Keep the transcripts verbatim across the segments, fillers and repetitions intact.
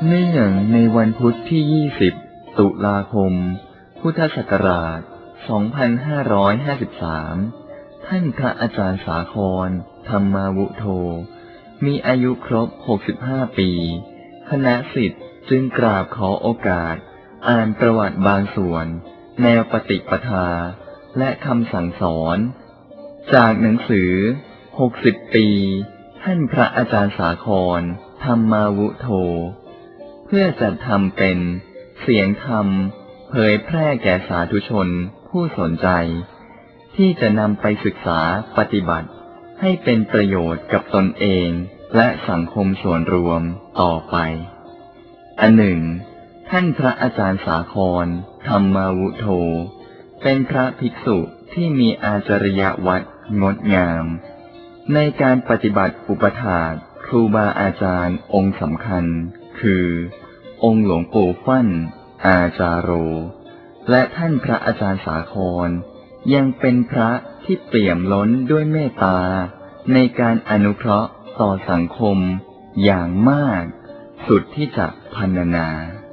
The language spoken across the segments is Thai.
เนื่องในวันพุธที่ยี่สิบตุลาคมพุทธศักราชสองพันห้าร้อยห้าสิบสามท่านพระอาจารย์สาครธรรมาวุโธมีอายุครบหกสิบห้าปีคณะศิษย์จึงกราบขอโอกาสอ่านประวัติบางส่วนแนวปฏิปทาและคำสั่งสอนจากหนังสือหกสิบปีท่านพระอาจารย์สาครธรรมาวุโธเพื่อจัดทำเป็นเสียงธรรมเผยแพร่แก่สาธุชนผู้สนใจที่จะนำไปศึกษาปฏิบัติให้เป็นประโยชน์กับตนเองและสังคมส่วนรวมต่อไปอันหนึ่งท่านพระอาจารย์สาครธรรมาวุโธเป็นพระภิกษุที่มีอาจารยวัตรงดงามในการปฏิบัติอุปถากครูบาอาจารย์องค์สำคัญคือองค์หลวงปู่ฟั่นอาจาโรและท่านพระอาจารย์สาครยังเป็นพระที่เปี่ยมล้นด้วยเมตตาในการอนุเคราะห์ต่อสังคมอย่างมากสุดที่จะพรรณนา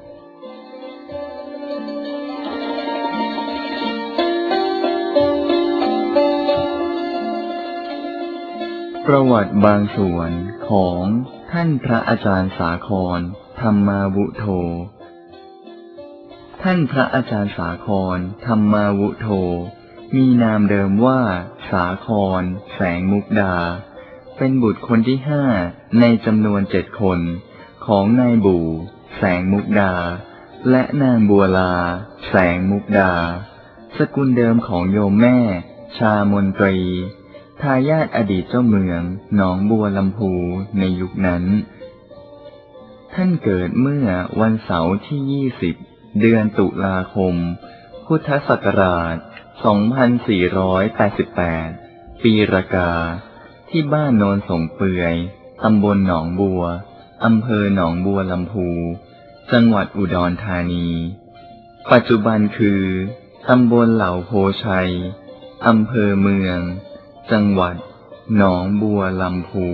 ประวัติบางส่วนของท่านพระอาจารย์สาครธรรมาวุโธท่านพระอาจารย์สาครธรรมาวุโธมีนามเดิมว่าสาครแสงมุกดาเป็นบุตรคนที่ห้าในจำนวนเจ็ดคนของนายปู่แสงมุกดาและนางบัวลาแสงมุกดาสกุลเดิมของโยมแม่ชามนตรีทายาทอดีตเจ้าเมืองหนองบัวลำพูในยุคนั้นท่านเกิดเมื่อวันเสาร์ที่ยี่สิบเดือนตุลาคมพุทธศักราชสองพันสี่ร้อยแปดสิบแปดปีรากาที่บ้านโนนสงเปื่อยตำบลหนองบัวอำเภอหนองบัวลำพูจังหวัดอุดรธานีปัจจุบันคือตำบลเหล่าโพชัยอำเภอเมืองจังหวัดหนองบัวลำพู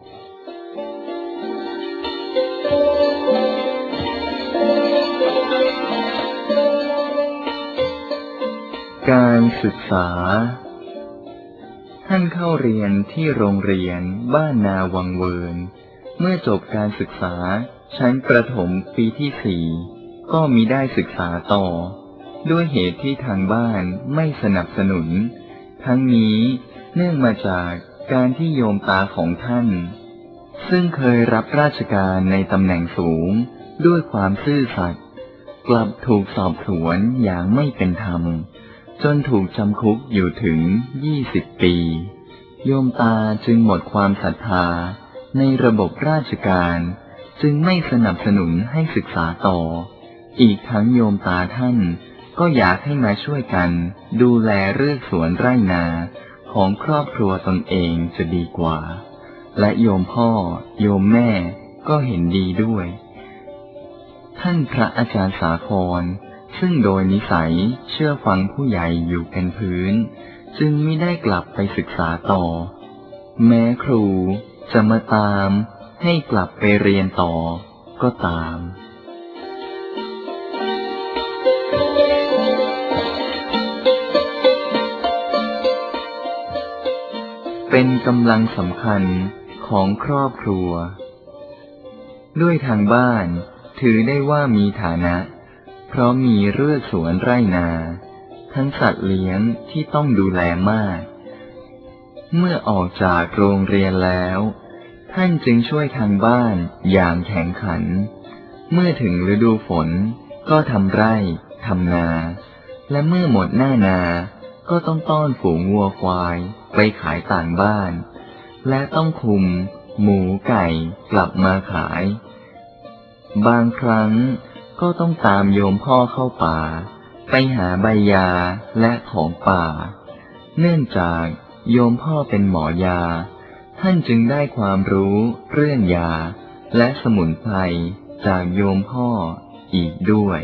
การศึกษาท่านเข้าเรียนที่โรงเรียนบ้านนาวังเวิร์นเมื่อจบการศึกษาชั้นประถมปีที่สี่ก็มิได้ศึกษาต่อด้วยเหตุที่ทางบ้านไม่สนับสนุนทั้งนี้เนื่องมาจากการที่โยมตาของท่านซึ่งเคยรับราชการในตำแหน่งสูงด้วยความซื่อสัตย์กลับถูกสอบสวนอย่างไม่เป็นธรรมจนถูกจำคุกอยู่ถึงยี่สิบปีโยมตาจึงหมดความศรัทธาในระบบราชการจึงไม่สนับสนุนให้ศึกษาต่ออีกทั้งโยมตาท่านก็อยากให้มาช่วยกันดูแลเรื่องสวนไร่นาของครอบครัวตนเองจะดีกว่าและโยมพ่อโยมแม่ก็เห็นดีด้วยท่านพระอาจารย์สาครซึ่งโดยนิสัยเชื่อฟังผู้ใหญ่อยู่เป็นพื้นจึงไม่ได้กลับไปศึกษาต่อแม้ครูจะมาตามให้กลับไปเรียนต่อก็ตามเป็นกำลังสำคัญของครอบครัวด้วยทางบ้านถือได้ว่ามีฐานะเพราะมีเรือกสวนไร่นาทั้งสัตว์เลี้ยงที่ต้องดูแลมากเมื่อออกจากโรงเรียนแล้วท่านจึงช่วยทางบ้านอย่างแข็งขันเมื่อถึงฤดูฝนก็ทำไร่ทำนาและเมื่อหมดหน้านาก็ต้องต้อนฝูงวัวควายไปขายต่างบ้านและต้องคุมหมูไก่กลับมาขายบางครั้งก็ต้องตามโยมพ่อเข้าป่าไปหาใบยาและของป่าเนื่องจากโยมพ่อเป็นหมอยาท่านจึงได้ความรู้เรื่องยาและสมุนไพรจากโยมพ่ออีกด้วย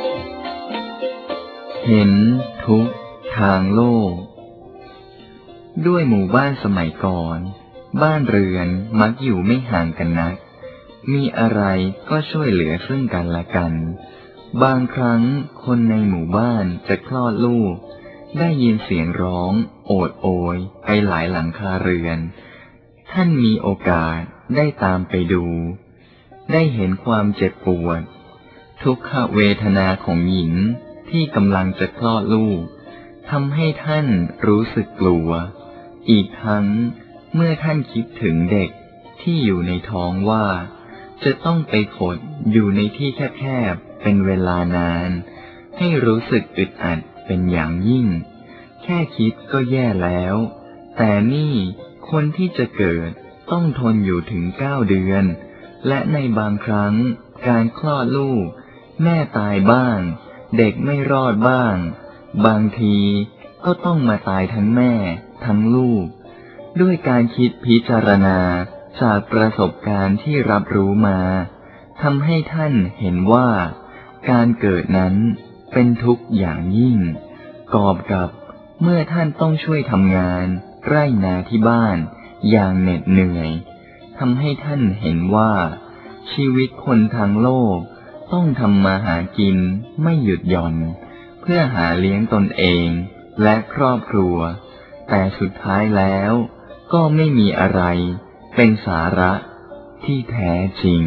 เห็นทุกข์ทางโลกด้วยหมู่บ้านสมัยก่อนบ้านเรือนมักอยู่ไม่ห่างกันนักมีอะไรก็ช่วยเหลือซึ่งกันและกันบางครั้งคนในหมู่บ้านจะคลอดลูกได้ยินเสียงร้องโอดโอยไปหลายหลังคาเรือนท่านมีโอกาสได้ตามไปดูได้เห็นความเจ็บปวดทุกขเวทนาของหญิงที่กำลังจะคลอดลูกทำให้ท่านรู้สึกกลัวอีกทั้งเมื่อท่านคิดถึงเด็กที่อยู่ในท้องว่าจะต้องไปขดอยู่ในที่แคบๆเป็นเวลานานให้รู้สึกอึดอัดเป็นอย่างยิ่งแค่คิดก็แย่แล้วแต่นี่คนที่จะเกิดต้องทนอยู่ถึงเก้าเดือนและในบางครั้งการคลอดลูกแม่ตายบ้างเด็กไม่รอดบ้างบางทีก็ต้องมาตายทั้งแม่ทั้งลูกด้วยการคิดพิจารณาจากประสบการณ์ที่รับรู้มาทำให้ท่านเห็นว่าการเกิดนั้นเป็นทุกข์อย่างยิ่งกอบกับเมื่อท่านต้องช่วยทำงานไร่นาที่บ้านอย่างเหน็ดเหนื่อยทำให้ท่านเห็นว่าชีวิตคนทางโลกต้องทำมาหากินไม่หยุดหย่อนเพื่อหาเลี้ยงตนเองและครอบครัวแต่สุดท้ายแล้วก็ไม่มีอะไรเป็นสาระที่แท้จริง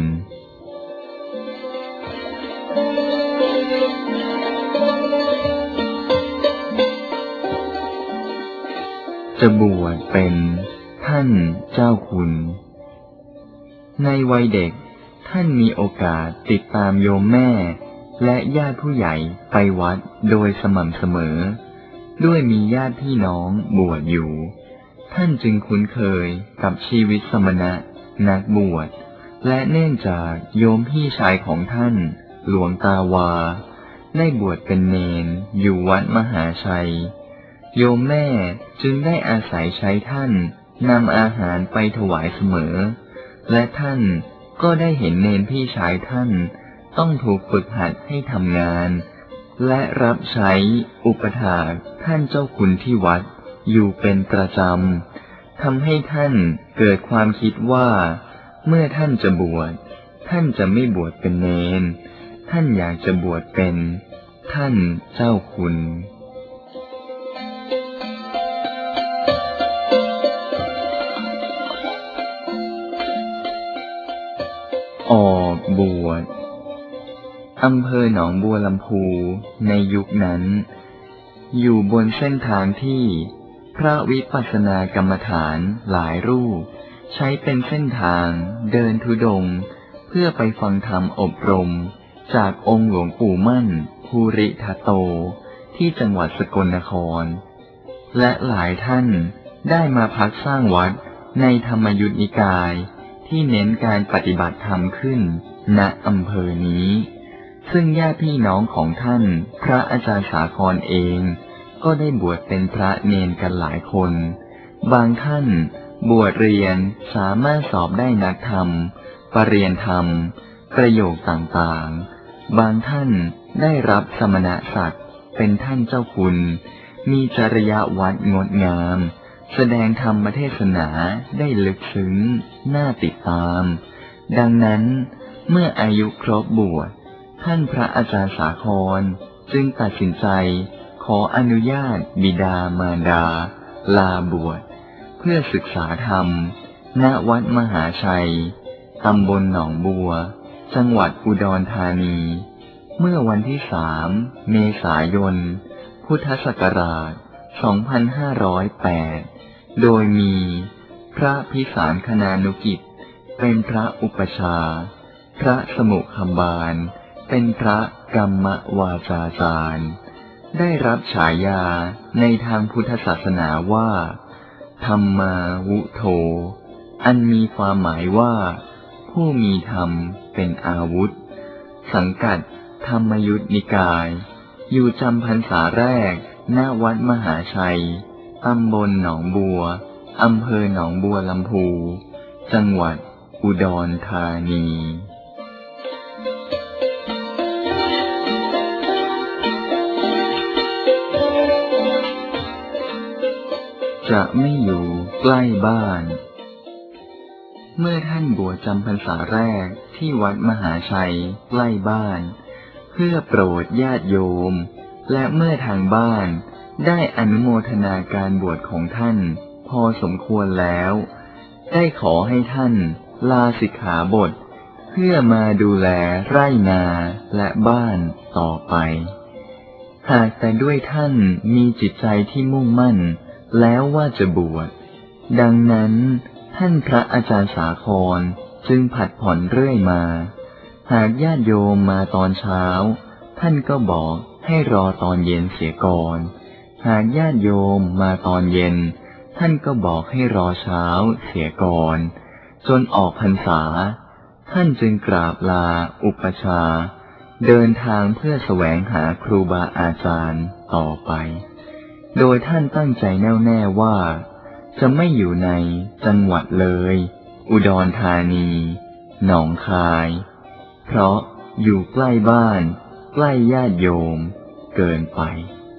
จะบวชเป็นท่านเจ้าคุณในวัยเด็กท่านมีโอกาสติดตามโยมแม่และญาติผู้ใหญ่ไปวัดโดยสม่ำเสมอด้วยมีญาติพี่น้องบวชอยู่ท่านจึงคุ้นเคยกับชีวิตสมณะนักบวชและเนื่องจากโยมพี่ชายของท่านหลวงตาวาได้บวชเป็นเณรอยู่วัดมหาชัยโยมแม่จึงได้อาศัยใช้ท่านนำอาหารไปถวายเสมอและท่านก็ได้เห็นเณรพี่ชายท่านต้องถูกฝึกหัดให้ทำงานและรับใช้อุปถากท่านเจ้าคุณที่วัดอยู่เป็นประจำทำให้ท่านเกิดความคิดว่าเมื่อท่านจะบวชท่านจะไม่บวชเป็นเณรท่านอยากจะบวชเป็นท่านเจ้าคุณออกบวชอำเภอหนองบัวลำพูในยุคนั้นอยู่บนเส้นทางที่พระวิปัสสนากรรมฐานหลายรูปใช้เป็นเส้นทางเดินธุดงค์เพื่อไปฟังธรรมอบรมจากองค์หลวงปู่มั่นภูริทัตโตที่จังหวัดสกลนครและหลายท่านได้มาพักสร้างวัดในธรรมยุทธนิกายที่เน้นการปฏิบัติธรรมขึ้นณอำเภอนี้ซึ่งญาติพี่น้องของท่านพระอาจารย์สาครเองก็ได้บวชเป็นพระเณรกันหลายคนบางท่านบวชเรียนสามารถสอบได้นักธรรมปรริญญาธรรมประโยคต่างๆบางท่านได้รับสมณศักดิ์เป็นท่านเจ้าคุณมีจริยวัดงดงามแสดงธรรมเทศนาได้ลึกซึ้งน่าติดตามดังนั้นเมื่ออายุครบบวชท่านพระอาจารย์สาครจึงตัดสินใจขออนุญาตบิดามารดาลาบวชเพื่อศึกษาธรรมณวัดมหาชัยตำบลหนองบัวจังหวัดอุดรธานีเมื่อวันที่สามเมษายนพุทธศักราชสองพันห้าร้อยแปดโดยมีพระพิสารคณานุกิจเป็นพระอุปชาพระสมุขบาลเป็นพระกรรมวาจาจารย์ได้รับฉายาในทางพุทธศาสนาว่าธรรมาวุโธอันมีความหมายว่าผู้มีธรรมเป็นอาวุธสังกัดธรรมยุทธนิกายอยู่จำพรรษาแรกณวัดมหาชัยตำบลหนองบัวอำเภอหนองบัวลำพูจังหวัดอุดรธานีจจะไม่อยู่ใกล้บ้านเมื่อท่านบวชจำพรรษาแรกที่วัดมหาชัยใกล้บ้านเพื่อโปรดญาติโยมและเมื่อทางบ้านได้อนุโมทนาการบวชของท่านพอสมควรแล้วได้ขอให้ท่านลาสิกขาบทเพื่อมาดูแลไร่นาและบ้านต่อไปหากแต่ด้วยท่านมีจิตใจที่มุ่งมั่นแล้วว่าจะบวชดังนั้นท่านพระอาจารย์สาครจึงผัดผ่อนเรื่อยมาหากญาติโยมมาตอนเช้าท่านก็บอกให้รอตอนเย็นเสียก่อนหากญาติโยมมาตอนเย็นท่านก็บอกให้รอเช้าเสียก่อนจนออกพรรษาท่านจึงกราบลาอุปชาเดินทางเพื่อแสวงหาครูบาอาจารย์ต่อไปโดยท่านตั้งใจแน่วแน่ว่าจะไม่อยู่ในจังหวัดเลยอุดรธานีหนองคายเพราะอยู่ใกล้บ้านใกล้ญาติโยมเกินไป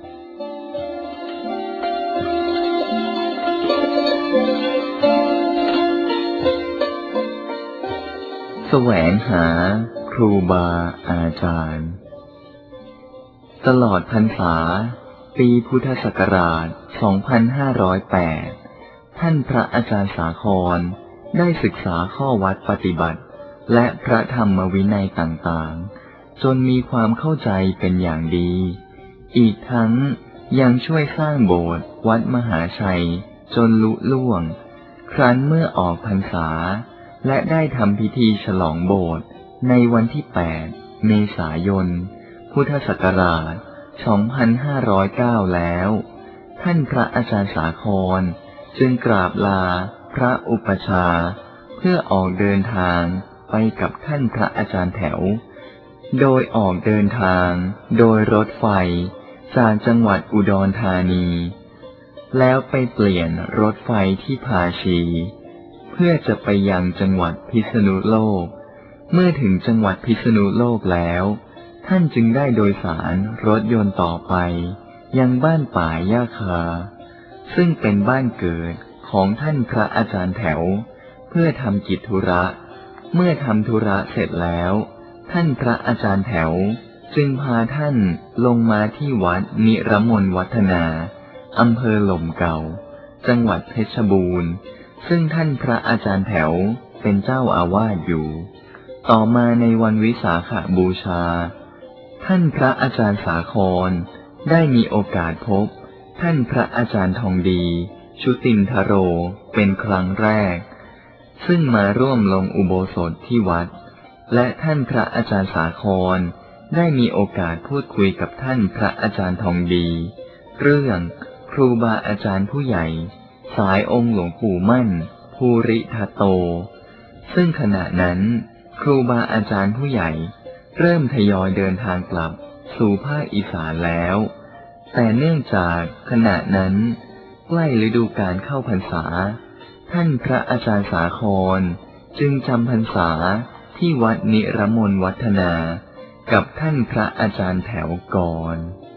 แสวงหาครูบาอาจารย์ตลอดพรรษาปีพุทธศักราช สองพันห้าร้อยแปด ท่านพระอาจารย์สาครได้ศึกษาข้อวัดปฏิบัติและพระธรรมวินัยต่างๆจนมีความเข้าใจเป็นอย่างดีอีกทั้งยังช่วยสร้างโบสถ์วัดมหาชัยจนลุล่วงครั้นเมื่อออกพรรษาและได้ทำพิธีฉลองโบสถ์ในวันที่แปดเมษายนพุทธศักราช สองพันห้าร้อยเก้า แล้วท่านพระอาจารย์สาครจึงกราบลาพระอุปชาเพื่อออกเดินทางไปกับท่านพระอาจารย์แถวโดยออกเดินทางโดยรถไฟจากจังหวัดอุดรธานีแล้วไปเปลี่ยนรถไฟที่ภาชีเพื่อจะไปยังจังหวัดพิษณุโลกเมื่อถึงจังหวัดพิษณุโลกแล้วท่านจึงได้โดยสารรถยนต์ต่อไปยังบ้านป่าย่าคาซึ่งเป็นบ้านเกิดของท่านพระอาจารย์แถวเพื่อทำกิจธุระเมื่อทำธุระเสร็จแล้วท่านพระอาจารย์แถวจึงพาท่านลงมาที่วัดนิรมนวัฒนาอำเภอหล่มเก่าจังหวัดเพชรบูรณ์ซึ่งท่านพระอาจารย์แถวเป็นเจ้าอาวาสอยู่ต่อมาในวันวิสาขบูชาท่านพระอาจารย์สาครได้มีโอกาสพบท่านพระอาจารย์ทองดีชุตินทโรเป็นครั้งแรกซึ่งมาร่วมลงอุโบสถที่วัดและท่านพระอาจารย์สาครได้มีโอกาสพูดคุยกับท่านพระอาจารย์ทองดีเรื่องครูบาอาจารย์ผู้ใหญ่สายองค์หลวงปู่มั่นภูริทัตโตซึ่งขณะนั้นครูบาอาจารย์ผู้ใหญ่เริ่มทยอยเดินทางกลับสู่ภาคอีสานแล้วแต่เนื่องจากขณะนั้นใกล้ฤดูกาลเข้าพรรษาท่านพระอาจารย์สาครจึงจำพรรษาที่วัดนิรมนวัฒนากับท่านพระอาจารย์แถวก่อน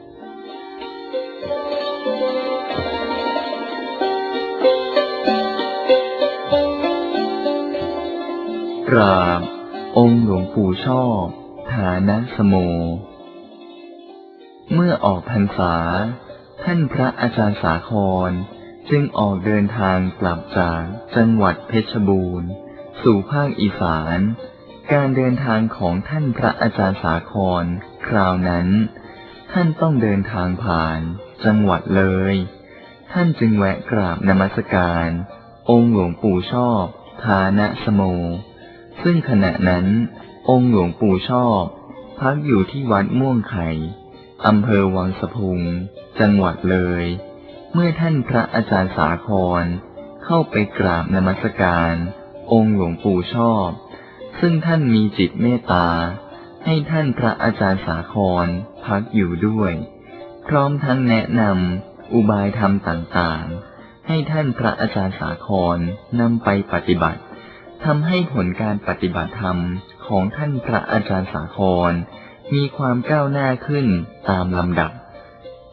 กราบองค์หลวงปู่ชอบฐานะสโมเมื่อออกพรรษาท่านพระอาจารย์สาครจึงออกเดินทางกลับจากจังหวัดเพชรบูรณ์สู่ภาคอีสานการเดินทางของท่านพระอาจารย์สาครคราวนั้นท่านต้องเดินทางผ่านจังหวัดเลยท่านจึงแวะกราบนมัสการองค์หลวงปู่ชอบฐานะสโมซึ่งขณะนั้นองค์หลวงปู่ชอบพักอยู่ที่วัดม่วงไข่อำเภอวังสะพุงจังหวัดเลยเมื่อท่านพระอาจารย์สาครเข้าไปกราบนมัสการองค์หลวงปู่ชอบซึ่งท่านมีจิตเมตตาให้ท่านพระอาจารย์สาครพักอยู่ด้วยพร้อมทั้งแนะนำอุบายธรรมต่างๆให้ท่านพระอาจารย์สาครนำไปปฏิบัติทำให้ผลการปฏิบัติธรรมของท่านพระอาจารย์สาครมีความก้าวหน้าขึ้นตามลำดับ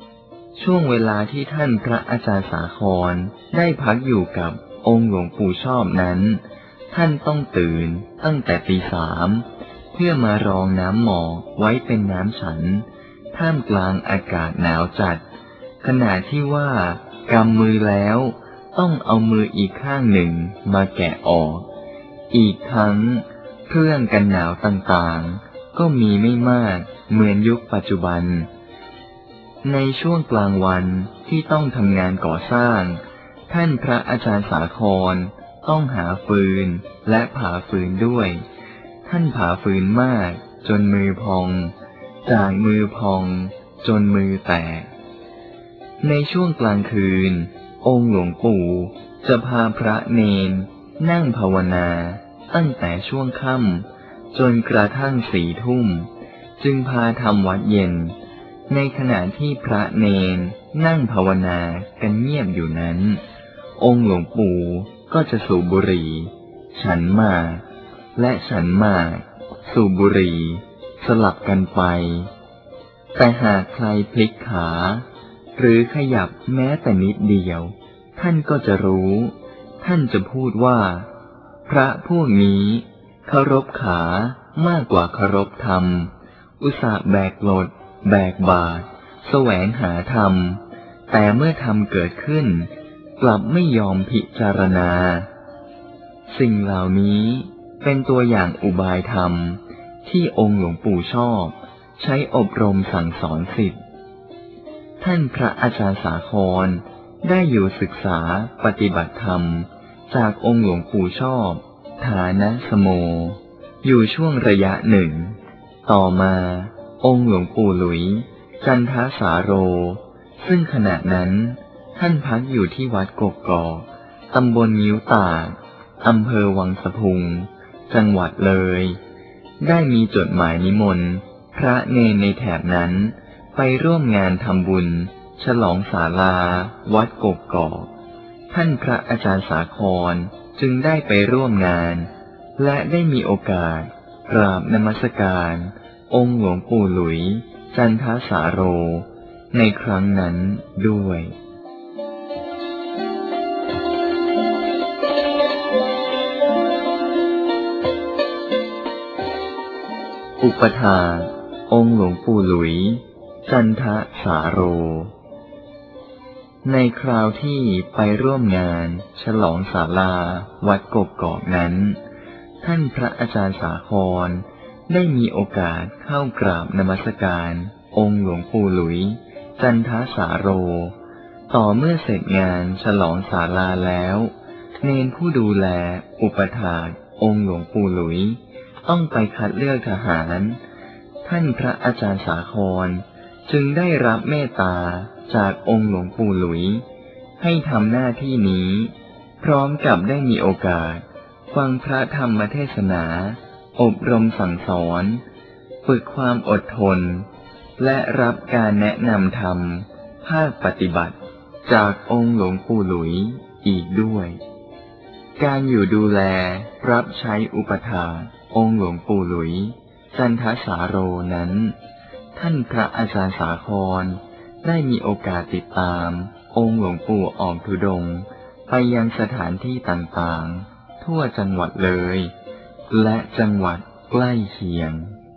ช่วงเวลาที่ท่านพระอาจารย์สาครได้พักอยู่กับองค์หลวงปู่ชอบนั้นท่านต้องตื่นตั้งแต่ตีสามเพื่อมารองน้ำหมอกไว้เป็นน้ำฉันท่ามกลางอากาศหนาวจัดขณะที่ว่ากำมือแล้วต้องเอามืออีกข้างหนึ่งมาแกะออกอีกทั้งเครื่องกันหนาวต่างๆก็มีไม่มากเหมือนยุคปัจจุบันในช่วงกลางวันที่ต้องทำงานก่อสร้างท่านพระอาจารย์สาครต้องหาฟืนและผ่าฟืนด้วยท่านผ่าฟืนมากจนมือพองจากมือพองจนมือแตกในช่วงกลางคืนองค์หลวงปู่จะพาพระเนนนั่งภาวนาตั้งแต่ช่วงค่ำจนกระทั่งสี่ทุ่มจึงพาทำวัดเย็นในขณะที่พระเนนนั่งภาวนากันเงียบอยู่นั้นองค์หลวงปู่ก็จะสูบบุหรี่ฉันหมากและฉันหมากสูบบุหรี่สลับกันไปแต่หากใครพลิกขาหรือขยับแม้แต่นิดเดียวท่านก็จะรู้ท่านจะพูดว่าพระพวกนี้เคารพขามากกว่าเคารพธรรมอุตส่าห์แบกลดแบกบาตรแสวงหาธรรมแต่เมื่อธรรมเกิดขึ้นกลับไม่ยอมพิจารณาสิ่งเหล่านี้เป็นตัวอย่างอุบายธรรมที่องค์หลวงปู่ชอบใช้อบรมสั่งสอนศิษย์ท่านพระอาจารย์สาครได้อยู่ศึกษาปฏิบัติธรรมจากองค์หลวงปู่ชอบฐานะสโมอยู่ช่วงระยะหนึ่งต่อมาองค์หลวงปู่หลุยจันทสาโรซึ่งขณะนั้นท่านพักอยู่ที่วัดกกอกตำบลงิ้วตากอำเภอวังสะพุงจังหวัดเลยได้มีจดหมายนิมนต์พระเนรในแถบนั้นไปร่วมงานทำบุญฉลองศาลาวัดกกอกท่านพระอาจารย์สาครจึงได้ไปร่วมงานและได้มีโอกาสกราบนมัสการองค์หลวงปู่หลุยจันทสาโรในครั้งนั้นด้วยอุปถากองค์หลวงปู่หลุยจันทสาโรในคราวที่ไปร่วมงานฉลองศาลาวัดกกอกนั้นท่านพระอาจารย์สาครได้มีโอกาสเข้ากราบนมัสการองค์หลวงปู่หลุยจันทสาโรต่อเมื่อเสร็จงานฉลองศาลาแล้วเนรผู้ดูแลอุปถากองค์หลวงปู่หลุยต้องไปคัดเลือกทหารท่านพระอาจารย์สาครจึงได้รับเมตตาจากองค์หลวงปู่หลุยให้ทำหน้าที่นี้พร้อมกับได้มีโอกาสฟังพระธรรมเทศนาอบรมสั่งสอนฝึกความอดทนและรับการแนะนำธรรมภาคปฏิบัติจากองค์หลวงปู่หลุยอีกด้วยการอยู่ดูแลรับใช้อุปถากองค์หลวงปู่หลุยจันทสาโรนั้นท่านพระอาจารย์สาครได้มีโอกาสติดตามองค์หลวงปู่ออกธุดงค์ไปยังสถานที่ต่างๆทั่วจังหวัดเลยและจังหวัดใกล้เคียง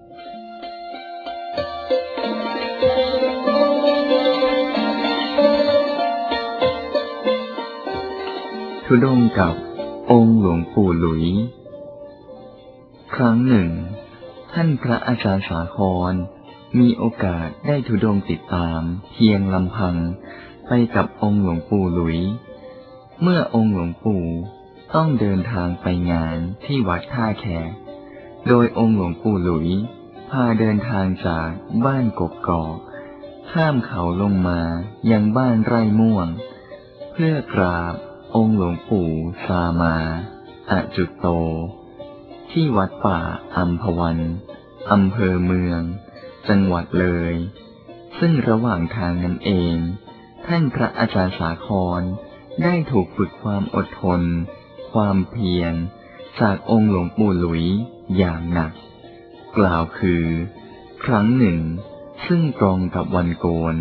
ธุดงค์กับองค์หลวงปู่หลุยครั้งหนึ่งท่านพระอาจารย์สาครมีโอกาสได้ธุดงค์ติดตามเพียงลำพังไปกับองค์หลวงปู่หลุยเมื่อองค์หลวงปู่ต้องเดินทางไปงานที่วัดท่าแขกโดยองค์หลวงปู่หลุยพาเดินทางจากบ้านกกกอกข้ามเขาลงมายังบ้านไร่ม่วงเพื่อกราบองค์หลวงปู่สามาอจุตโตที่วัดป่าอัมพวันอำเภอเมืองจังหวัดเลยซึ่งระหว่างทางนั้นเองท่านพระอาจารย์สาครได้ถูกฝึกความอดทนความเพียรจากองค์หลวงปู่หลุยอย่างหนักกล่าวคือครั้งหนึ่งซึ่งตรงกับวันโกน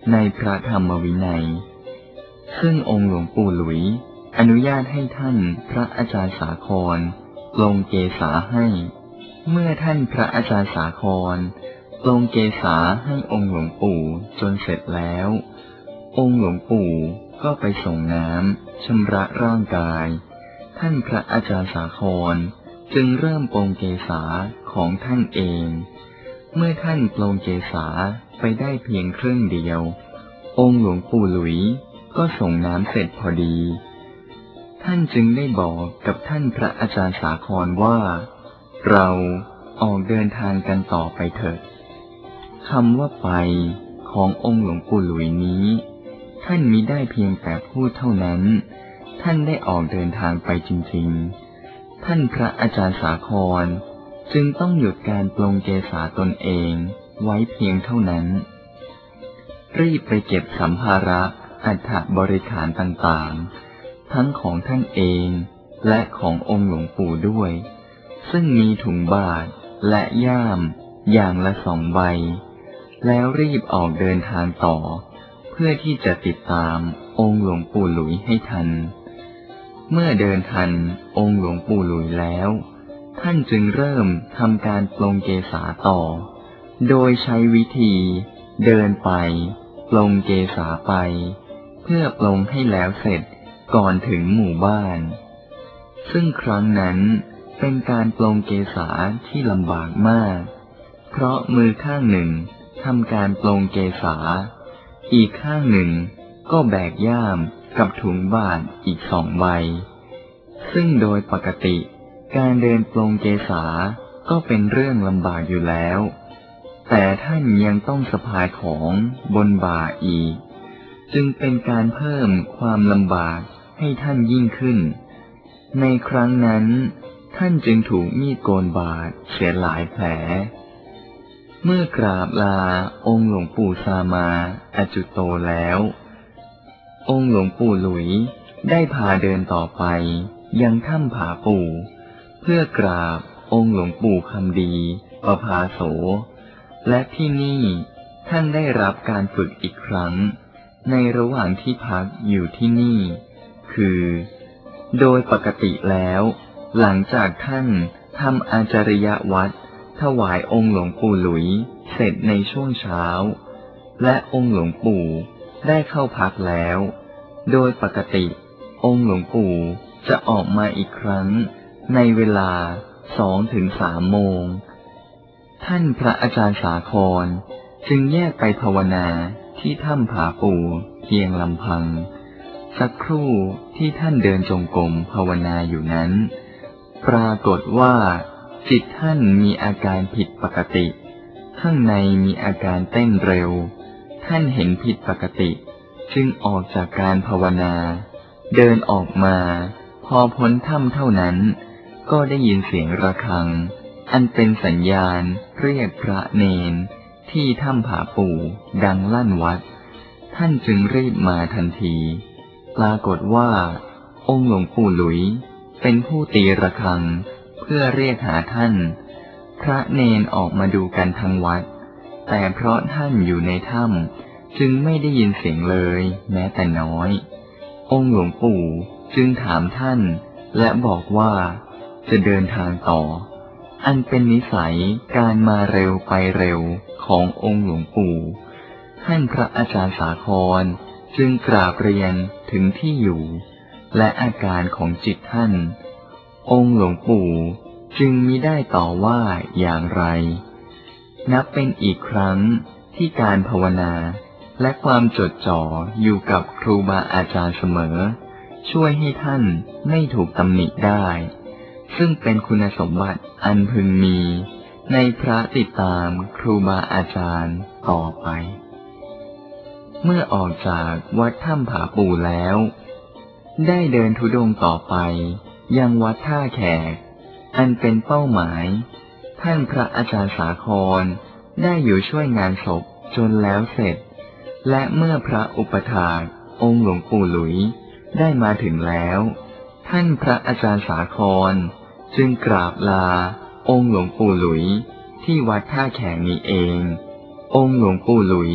ในพระธรรมวินัยซึ่งองค์หลวงปู่หลุยอนุญาตให้ท่านพระอาจารย์สาครลงเกษาให้เมื่อท่านพระอาจารย์สาครลงเกษาให้องค์หลวงปู่จนเสร็จแล้วองค์หลวงปู่ก็ไปส่งน้ำชำระร่างกายท่านพระอาจารย์สาครจึงเริ่มปลงเกษาของท่านเองเมื่อท่านปลงเกษาไปได้เพียงครึ่งเดียวองค์หลวงปู่หลุยก็ส่งน้ำเสร็จพอดีท่านจึงได้บอกกับท่านพระอาจารย์สาครว่าเราออกเดินทางกันต่อไปเถิดคำว่าไปขององค์หลวงปู่หลุยนี้ท่านมิได้เพียงแต่พูดเท่านั้นท่านได้ออกเดินทางไปจริงๆท่านพระอาจารย์สาครจึงต้องหยุดการปลงเกษาตนเองไว้เพียงเท่านั้นรีบไปเก็บสัมภาระอัฐบริขารต่างๆทั้งของท่านเองและขององค์หลวงปู่ด้วยซึ่งมีถุงบาตรและย่ามอย่างละสองใบแล้วรีบออกเดินทางต่อเพื่อที่จะติดตามองค์หลวงปู่หลุยให้ทันเมื่อเดินทันองค์หลวงปู่หลุยแล้วท่านจึงเริ่มทำการปลงเกษาต่อโดยใช้วิธีเดินไปปลงเกษาไปเพื่อปลงให้แล้วเสร็จก่อนถึงหมู่บ้านซึ่งครั้งนั้นเป็นการปลงเกษาที่ลำบากมากเพราะมือข้างหนึ่งทำการปลงเกษาอีกข้างหนึ่งก็แบกย่ามกับถุงบาตรอีกสองใบซึ่งโดยปกติการเดินปลงเกษาก็เป็นเรื่องลำบากอยู่แล้วแต่ท่านยังต้องสะพายของบนบ่าอีกจึงเป็นการเพิ่มความลำบากให้ท่านยิ่งขึ้นในครั้งนั้นท่านจึงถูกมีดโกนบาดเสียหลายแผลเมื่อกราบลาองค์หลวงปู่สามาอจุโตแล้วองค์หลวงปู่หลุยได้พาเดินต่อไปยังถ้ำผาปู่เพื่อกราบองค์หลวงปู่คำดีประภาโสและที่นี่ท่านได้รับการฝึกอีกครั้งในระหว่างที่พักอยู่ที่นี่คือโดยปกติแล้วหลังจากท่านทำอาจาริยวัตรถวายองค์หลวงปู่หลุยเสร็จในช่วงเช้าและองค์หลวงปู่ได้เข้าพักแล้วโดยปกติองค์หลวงปู่จะออกมาอีกครั้งในเวลาสองถึงสามโมงท่านพระอาจารย์สาครจึงแยกไปภาวนาที่ถ้ำผาปู่เพียงลำพังสักครู่ที่ท่านเดินจงกรมภาวนาอยู่นั้นปรากฏว่าจิตท่านมีอาการผิดปกติข้างในมีอาการเต้นเร็วท่านเห็นผิดปกติจึงออกจากการภาวนาเดินออกมาพอพ้นถ้ำเท่านั้นก็ได้ยินเสียงระฆังอันเป็นสัญญาณเรียกพระเนนที่ถ้ำผาปู่ดังลั่นวัดท่านจึงรีบมาทันทีปรากฏว่าองค์หลวงปู่หลุยเป็นผู้ตีระฆังเพื่อเรียกหาท่านพระเนนออกมาดูกันทั้งวัดแต่เพราะท่านอยู่ในถ้ำจึงไม่ได้ยินเสียงเลยแม้แต่น้อยองค์หลวงปู่จึงถามท่านและบอกว่าจะเดินทางต่ออันเป็นนิสัยการมาเร็วไปเร็วขององค์หลวงปู่ท่านพระอาจารย์สาครจึงกราบเรียนถึงที่อยู่และอาการของจิตท่านองค์หลวงปู่จึงมิได้ต่อว่าอย่างไรนับเป็นอีกครั้งที่การภาวนาและความจดจ่ออยู่กับครูบาอาจารย์เสมอช่วยให้ท่านไม่ถูกตำหนิได้ซึ่งเป็นคุณสมบัติอันพึงมีในพระติดตามครูบาอาจารย์ต่อไปเมื่อออกจากวัดถ้ำผาปู่แล้วได้เดินธุดงค์ต่อไปยังวัดท่าแขกอันเป็นเป้าหมายท่านพระอาจารย์สาครได้อยู่ช่วยงานศพจนแล้วเสร็จและเมื่อพระอุปถากองค์หลวงปู่หลุยได้มาถึงแล้วท่านพระอาจารย์สาครจึงกราบลาองค์หลวงปู่หลุยที่วัดท่าแขกนี้เององค์หลวงปู่หลุย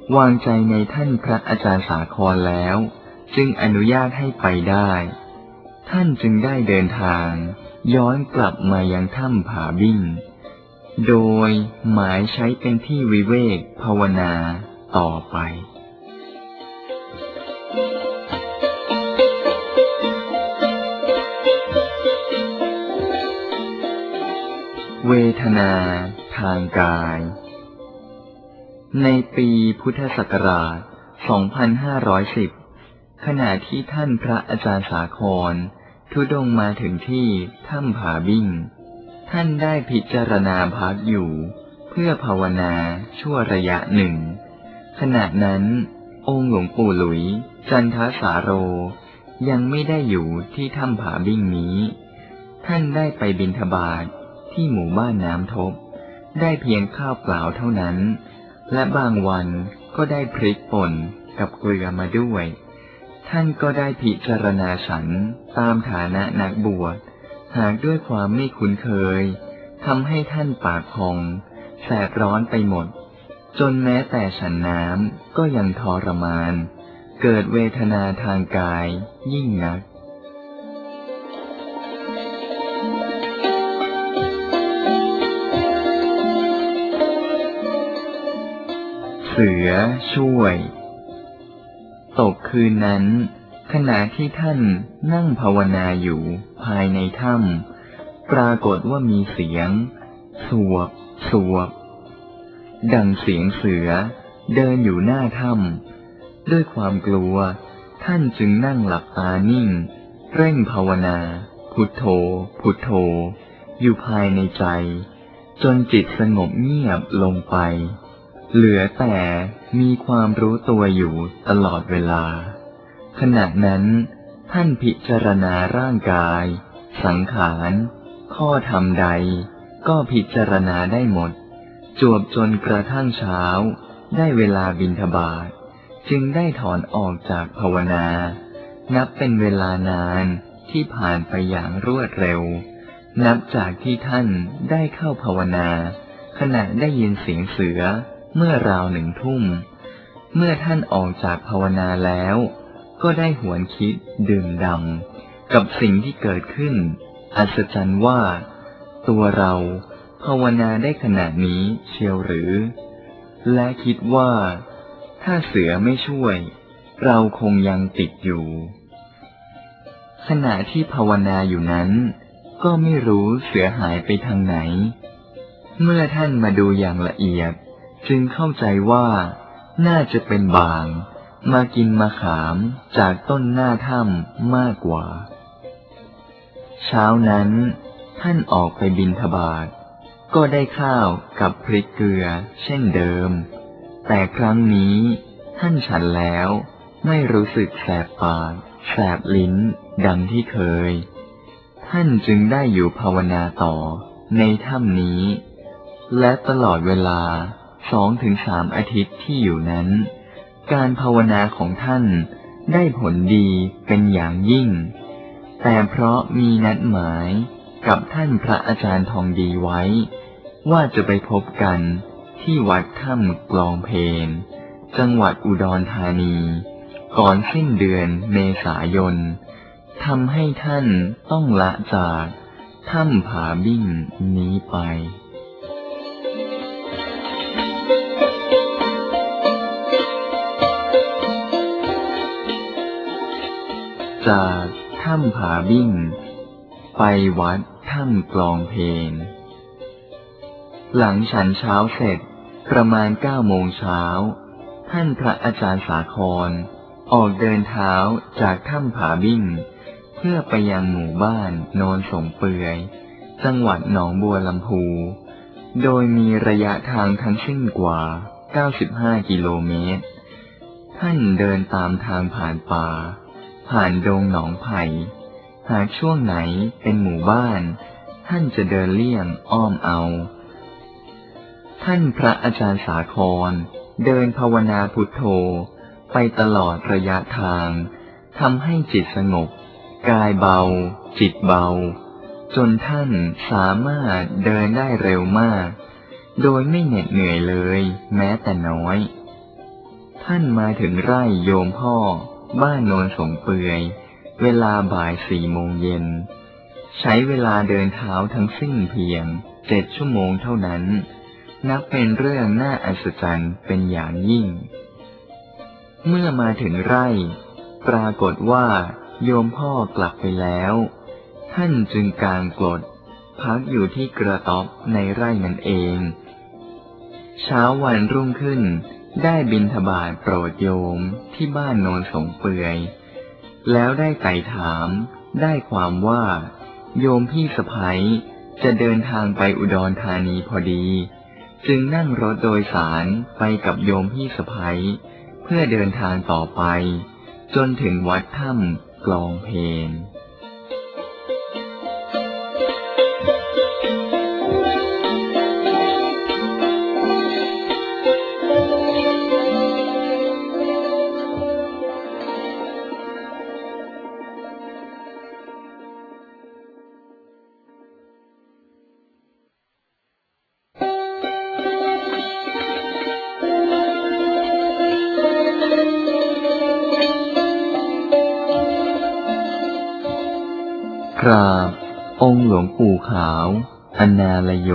วางใจในท่านพระอาจารย์สาครแล้วจึงอนุญาตให้ไปได้ท่านจึงได้เดินทางย้อนกลับมายังถ้ำผาบิ้งโดยหมายใช้เป็นที่วิเวกภาวนาต่อไปเวทนาทางกายในปีพุทธศักราช สองพันห้าร้อยสิบ ขณะที่ท่านพระอาจารย์สาครธุดงค์มาถึงที่ถ้ำผาบิ้งท่านได้พิจารณาพักอยู่เพื่อภาวนาชั่วระยะหนึ่งขณะนั้นองค์หลวงปู่หลุยจันทสาโรยังไม่ได้อยู่ที่ถ้ำผาบิ้งนี้ท่านได้ไปบิณฑบาตที่หมู่บ้านน้ำทบได้เพียงข้าวเปล่าเท่านั้นและบางวันก็ได้พริกป่นกับเกลือมาด้วยท่านก็ได้พิจารณาฉันตามฐานะนักบวชหากด้วยความไม่คุ้นเคยทำให้ท่านปากพองแสบร้อนไปหมดจนแม้แต่ฉันน้ำก็ยังทรมานเกิดเวทนาทางกายยิ่งนักเสือช่วยตกคืนนั้นขณะที่ท่านนั่งภาวนาอยู่ภายในถ้ำปรากฏว่ามีเสียงสวบสวบดังเสียงเสือเดินอยู่หน้าถ้ำด้วยความกลัวท่านจึงนั่งหลับตานิ่งเร่งภาวนาพุทโธพุทโธอยู่ภายในใจจนจิตสงบเงียบลงไปเหลือแต่มีความรู้ตัวอยู่ตลอดเวลาขณะนั้นท่านพิจารณาร่างกายสังขารข้อธรรมใดก็พิจารณาได้หมดจวบจนกระทั่งเช้าได้เวลาบิณฑบาตจึงได้ถอนออกจากภาวนานับเป็นเวลานานที่ผ่านไปอย่างรวดเร็วนับจากที่ท่านได้เข้าภาวนาขณะได้ยินเสียงเสือเมื่อราวหนึ่งทุ่มเมื่อท่านออกจากภาวนาแล้วก็ได้หวนคิดดื่มด่ำกับสิ่งที่เกิดขึ้นอัศจรรย์ว่าตัวเราภาวนาได้ขนาดนี้เชียวหรือและคิดว่าถ้าเสือไม่ช่วยเราคงยังติดอยู่ขณะที่ภาวนาอยู่นั้นก็ไม่รู้เสือหายไปทางไหนเมื่อท่านมาดูอย่างละเอียดจึงเข้าใจว่าน่าจะเป็นบางมากินมะขามจากต้นหน้าถ้ำมากกว่าเช้านั้นท่านออกไปบิณฑบาตก็ได้ข้าวกับพริกเกลือเช่นเดิมแต่ครั้งนี้ท่านฉันแล้วไม่รู้สึกแสบปากแสบลิ้นดังที่เคยท่านจึงได้อยู่ภาวนาต่อในถ้ำนี้และตลอดเวลาสองถึงสามอาทิตย์ที่อยู่นั้นการภาวนาของท่านได้ผลดีเป็นอย่างยิ่งแต่เพราะมีนัดหมายกับท่านพระอาจารย์ทองดีไว้ว่าจะไปพบกันที่วัดถ้ำกลองเพนจังหวัดอุดรธานีก่อนสิ้นเดือนเมษายนทำให้ท่านต้องละจากถ้ำผาบิ้งนี้ไปจากถ้ำผาบิ้งไปวัดถ้ำกลองเพนหลังฉันเช้าเสร็จประมาณเก้าโมงเช้าท่านพระอาจารย์สาครออกเดินเท้าจากถ้ำผาบิ้งเพื่อไปยังหมู่บ้านโนนสงเปือยจังหวัดหนองบัวลำพูโดยมีระยะทางทั้งสิ้นกว่าเก้าสิบห้ากิโลเมตรท่านเดินตามทางผ่านป่าผ่านดงหนองไผ่หากช่วงไหนเป็นหมู่บ้านท่านจะเดินเลี่ยงอ้อมเอาท่านพระอาจารย์สาครเดินภาวนาพุทโธไปตลอดระยะทางทำให้จิตสงบกายเบาจิตเบาจนท่านสามารถเดินได้เร็วมากโดยไม่เหน็ดเหนื่อยเลยแม้แต่น้อยท่านมาถึงไร่โยมพ่อบ้านโนนสงเปือยเวลาบ่ายสี่โมงเย็นใช้เวลาเดินเท้าทั้งสิ้นเพียงเจ็ดชั่วโมงเท่านั้นนับเป็นเรื่องน่าอัศจรรย์เป็นอย่างยิ่งเมื่อมาถึงไร่ปรากฏว่าโยมพ่อกลับไปแล้วท่านจึงกางกรดพักอยู่ที่กระต๊อบในไร่นั่นเองเช้าวันรุ่งขึ้นได้บิณฑบาตโปรดโยมที่บ้านโนนสงเปือยแล้วได้ไต่ถามได้ความว่าโยมพี่สะใภ้จะเดินทางไปอุดรธานีพอดีจึงนั่งรถโดยสารไปกับโยมพี่สะใภ้เพื่อเดินทางต่อไปจนถึงวัดถ้ำกลองเพลกราบองค์หลวงปู่ขาวอนาลโย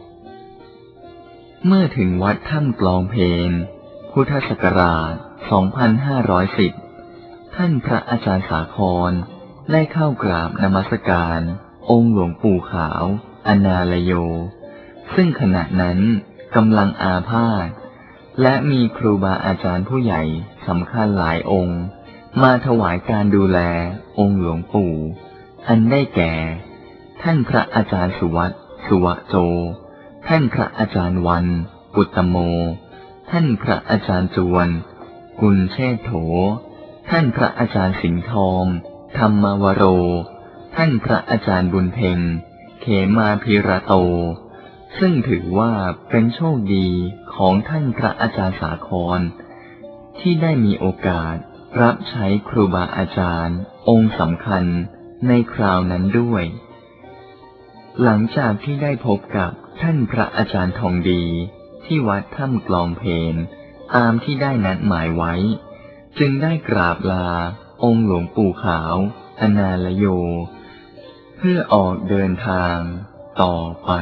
เมื่อถึงวัดถ้ำกลองเพลพุทธศักราชสองพันห้าร้อยสิบท่านพระอาจารย์สาครได้เข้ากราบนมัสการองค์หลวงปู่ขาวอนาลโยซึ่งขณะนั้นกำลังอาพาธและมีครูบาอาจารย์ผู้ใหญ่สำคัญหลายองค์มาถวายการดูแลองค์หลวงปู่อันได้แก่ท่านพระอาจารย์สุวัตสุวโจท่านพระอาจารย์วันอุตตโมท่านพระอาจารย์จวนกุลเชษโถท่านพระอาจารย์สิงห์ทองธรรมวโรท่านพระอาจารย์บุญเพ็งเขมาภิระโตซึ่งถือว่าเป็นโชคดีของท่านพระอาจารย์สาครที่ได้มีโอกาสรับใช้ครูบาอาจารย์องค์สำคัญในคราวนั้นด้วยหลังจากที่ได้พบกับท่านพระอาจารย์ทองดีที่วัดถ้ำกลองเพลตามที่ได้นัดหมายไว้จึงได้กราบลาองค์หลวงปู่ขาวอนาลโยเพื่อออกเดินทางต่อไป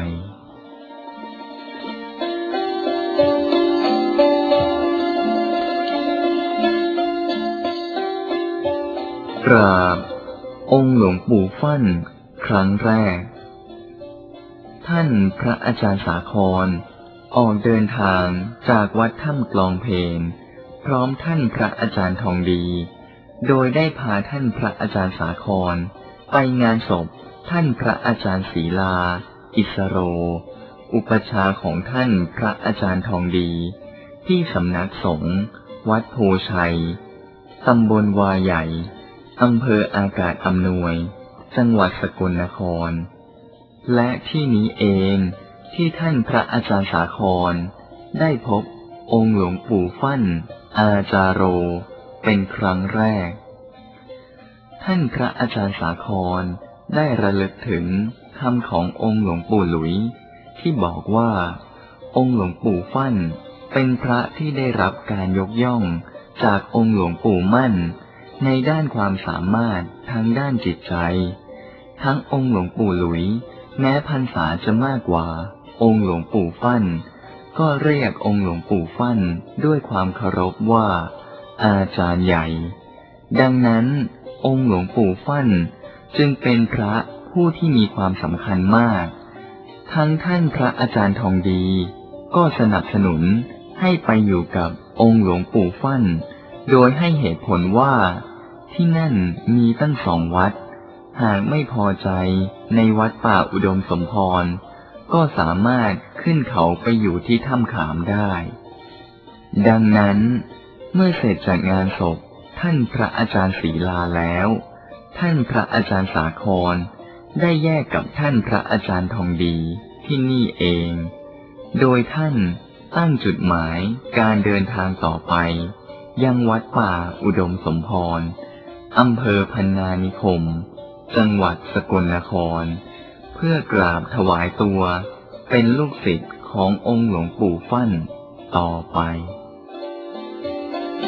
กราบองค์หลวงปู่ฟั่นครั้งแรกท่านพระอาจารย์สาครออกเดินทางจากวัดถ้ำกลองเพลพร้อมท่านพระอาจารย์ทองดีโดยได้พาท่านพระอาจารย์สาครไปงานศพท่านพระอาจารย์ศรีลาอิสโรอุปชาของท่านพระอาจารย์ทองดีที่สำนักสงฆ์วัดโพชัยตำบลวาใหญ่อำเภออากาศอำนวยจังหวัดสกลนครและที่นี้เองที่ท่านพระอาจารย์สาครได้พบองค์หลวงปู่ฟั่นอาจาโรเป็นครั้งแรกท่านพระอาจารย์สาครได้ระลึกถึงคำขององค์หลวงปู่หลุยที่บอกว่าองค์หลวงปู่ฟั่นเป็นพระที่ได้รับการยกย่องจากองค์หลวงปู่มั่นในด้านความสามารถทางด้านจิตใจทั้งองค์หลวงปู่หลุยแม้พรรษาจะมากกว่าองค์หลวงปู่ฟั่นก็เรียกองค์หลวงปู่ฟั่นด้วยความเคารพว่าอาจารย์ใหญ่ดังนั้นองค์หลวงปู่ฟั่นจึงเป็นพระผู้ที่มีความสำคัญมากทั้งท่านพระอาจารย์ทองดีก็สนับสนุนให้ไปอยู่กับองค์หลวงปู่ฟั่นโดยให้เหตุผลว่าที่นั่นมีตั้งสองวัดหากไม่พอใจในวัดป่าอุดมสมพรก็สามารถขึ้นเขาไปอยู่ที่ถ้ำขามได้ดังนั้นเมื่อเสร็จจากงานศพท่านพระอาจารย์ศรีลาแล้วท่านพระอาจารย์สาครได้แยกกับท่านพระอาจารย์ทองดีที่นี่เองโดยท่านตั้งจุดหมายการเดินทางต่อไปยังวัดป่าอุดมสมพรอำเภอพรรณานิคมจังหวัดสกลนครเพื่อกราบถวายตัวเป็นลูกศิษย์ขององค์หลวงปู่ฟั่นต่อไป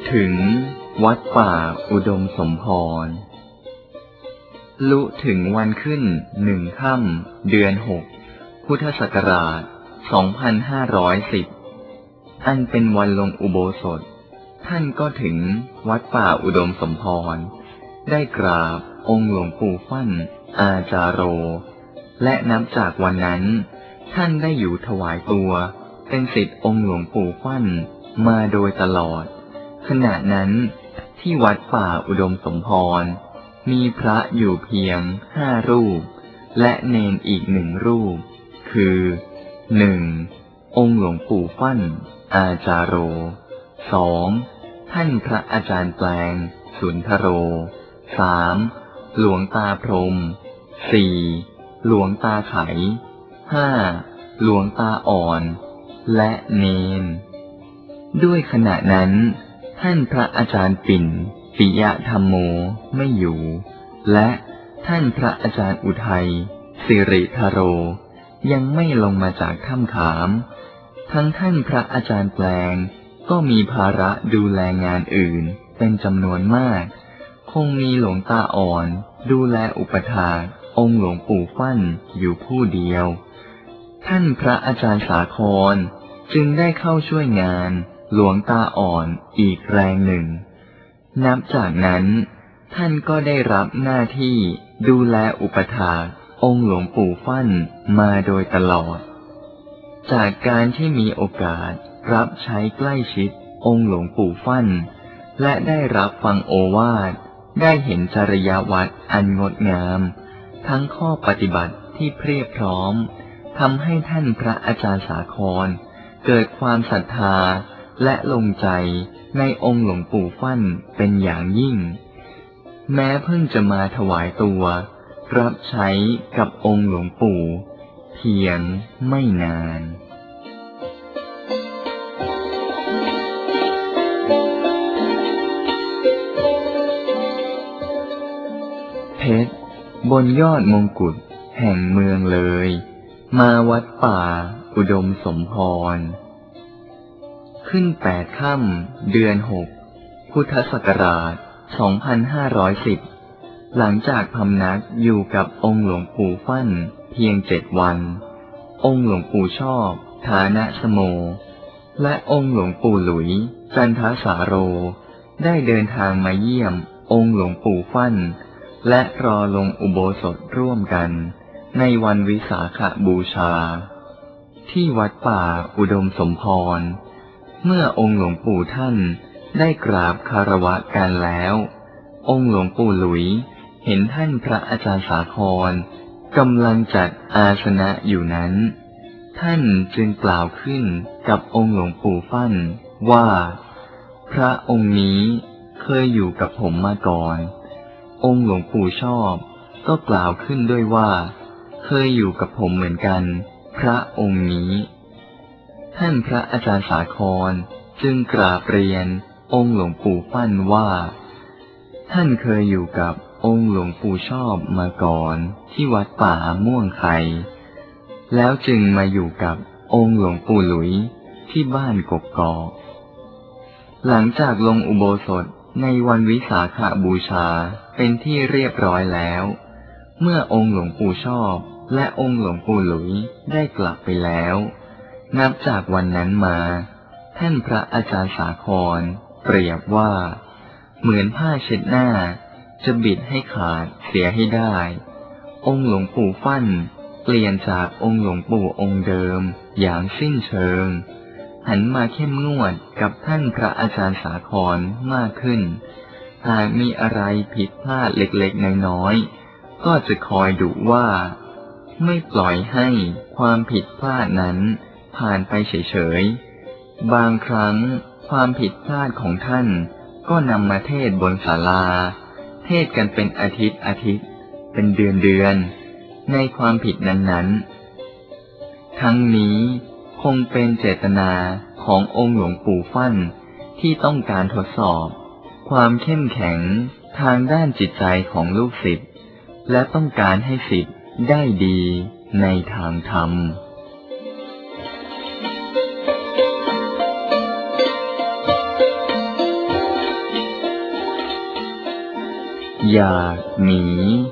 ถึงวัดป่าอุดมสมพรลุถึงวันขึ้นหนึ่งค่ำเดือนหกพุทธศักราชสองพันห้าร้อยสิบอันเป็นวันลงอุโบสถท่านก็ถึงวัดป่าอุดมสมพรได้กราบองค์หลวงปู่ฟั่นอาจาโรและนับจากวันนั้นท่านได้อยู่ถวายตัวเป็นศิษย์องค์หลวงปู่ฟั่นมาโดยตลอดขณะนั้นที่วัดป่าอุดมสมพรมีพระอยู่เพียงห้ารูปและเนนอีกหนึ่งรูปคือหนึ่งองค์หลวงปู่ฟั่นอาจาโรสองท่านพระอาจารย์แปลงสุนทโรสามหลวงตาพรหมสี่หลวงตาไขห้าหลวงตาอ่อนและเนนด้วยขณะนั้นท่านพระอาจารย์ปิ่นปิยธรรมโมไม่อยู่และท่านพระอาจารย์อุทัยสิริธโรยังไม่ลงมาจากถ้ำขามทั้งท่านพระอาจารย์แปลงก็มีภาระดูแลงานอื่นเป็นจำนวนมากคงมีหลวงตาอ่อนดูแลอุปถากองค์หลวงปู่ฟั่นอยู่ผู้เดียวท่านพระอาจารย์สาครจึงได้เข้าช่วยงานหลวงตาอ่อนอีกแรงหนึ่งนับจากนั้นท่านก็ได้รับหน้าที่ดูแลอุปถากองค์หลวงปู่ฟั่นมาโดยตลอดจากการที่มีโอกาสรับใช้ใกล้ชิดองค์หลวงปู่ฟั่นและได้รับฟังโอวาทได้เห็นจริยวัตรอันงดงามทั้งข้อปฏิบัติที่เพรียบพร้อมทำให้ท่านพระอาจารย์สาครเกิดความศรัทธาและลงใจในองค์หลวงปู่ฟั่นเป็นอย่างยิ่งแม้เพิ่งจะมาถวายตัวรับใช้กับองค์หลวงปู่เพียงไม่นานเพชรบนยอดมงกุฎแห่งเมืองเลยมาวัดป่าอุดมสมพรขึ้นแปดค่ำเดือนหกพุทธศักราชสองพันห้าร้อยสิบหลังจากพำนักอยู่กับองค์หลวงปู่ฟั่นเพียงเจ็ดวันองค์หลวงปู่ชอบฐานะสโมและองค์หลวงปู่หลุยจันทสาโรได้เดินทางมาเยี่ยมองค์หลวงปู่ฟั่นและรอลงอุโบสถร่วมกันในวันวิสาขบูชาที่วัดป่าอุดมสมพรเมื่อองค์หลวงปู่ท่านได้กราบคารวะกันแล้วองค์หลวงปู่หลุยเห็นท่านพระอาจารย์สาครกำลังจัดอาสนะอยู่นั้นท่านจึงกล่าวขึ้นกับองค์หลวงปู่ฟั่นว่าพระองค์นี้เคยอยู่กับผมมาก่อนองค์หลวงปู่ชอบก็กล่าวขึ้นด้วยว่าเคยอยู่กับผมเหมือนกันพระองค์นี้ท่านพระอาจารย์สาครจึงกราบเรียนองค์หลวงปู่ฟั่นว่าท่านเคยอยู่กับองค์หลวงปู่ชอบมาก่อนที่วัดป่าม่วงไข่แล้วจึงมาอยู่กับองค์หลวงปู่หลุยที่บ้านกกกอกหลังจากลงอุโบสถในวันวิสาขบูชาเป็นที่เรียบร้อยแล้วเมื่อองค์หลวงปู่ชอบและองค์หลวงปู่หลุยได้กลับไปแล้วนับจากวันนั้นมาท่านพระอาจารย์สาครเปรียบว่าเหมือนผ้าเช็ดหน้าจะบิดให้ขาดเสียให้ได้องค์หลวงปู่ฟั่นเปลี่ยนจากองค์หลวงปู่องค์เดิมอย่างสิ้นเชิงหันมาเข้มงวดกับท่านพระอาจารย์สาครมากขึ้นหากมีอะไรผิดพลาดเล็กๆน้อยๆก็จะคอยดุว่าไม่ปล่อยให้ความผิดพลาดนั้นผ่านไปเฉยๆบางครั้งความผิดพลาดของท่านก็นำมาเทศบนศาลาเทศกันเป็นอาทิตย์อาทิตย์เป็นเดือนเดือนในความผิดนั้นๆทั้งนี้คงเป็นเจตนาขององค์หลวงปู่ฟั่นที่ต้องการทดสอบความเข้มแข็งทางด้านจิตใจของลูกศิษย์และต้องการให้ศิษย์ได้ดีในทางธรรมพอย่าหนี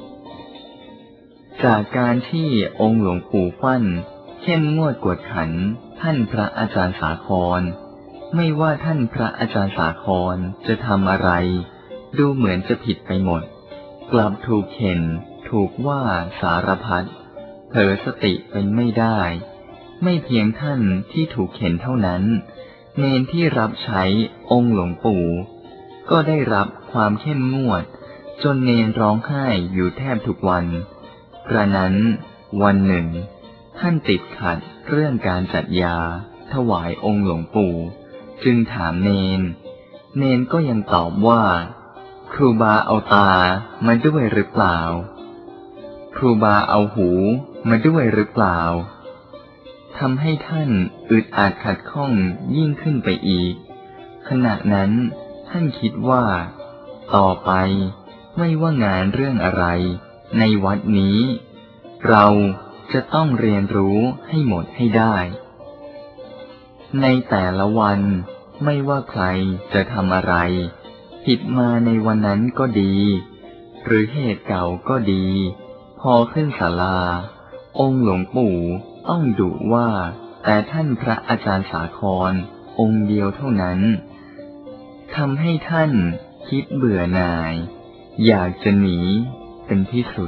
จากการที่องค์หลวงปู่ฟั่นเข้มงวดกวดขันท่านพระอาจารย์สาครไม่ว่าท่านพระอาจารย์สาครจะทำอะไรดูเหมือนจะผิดไปหมดกลับถูกเข็นถูกว่าสารพัดเผลอสติเป็นไม่ได้ไม่เพียงท่านที่ถูกเข็นเท่านั้นเนนที่รับใช้องค์หลวงปู่ก็ได้รับความเข้มงวดจนเนนร้องไห้อยู่แทบทุกวันกระนั้นวันหนึ่งท่านติดขัดเรื่องการจัดยาถวายองค์หลวงปู่จึงถามเนนเนนก็ยังตอบว่าครูบาเอาตามาด้วยหรือเปล่าครูบาเอาหูมาด้วยหรือเปล่าทำให้ท่านอึดอัดขัดข้องยิ่งขึ้นไปอีกขณะนั้นท่านคิดว่าต่อไปไม่ว่างานเรื่องอะไรในวัดนี้เราจะต้องเรียนรู้ให้หมดให้ได้ในแต่ละวันไม่ว่าใครจะทำอะไรผิดมาในวันนั้นก็ดีหรือเหตุเก่าก็ดีพอขึ้นศาลาองค์หลวงปู่ต้องดุว่าแต่ท่านพระอาจารย์สาครองค์เดียวเท่านั้นทำให้ท่านคิดเบื่อหน่ายอยากจะหนีเป็นที่สุด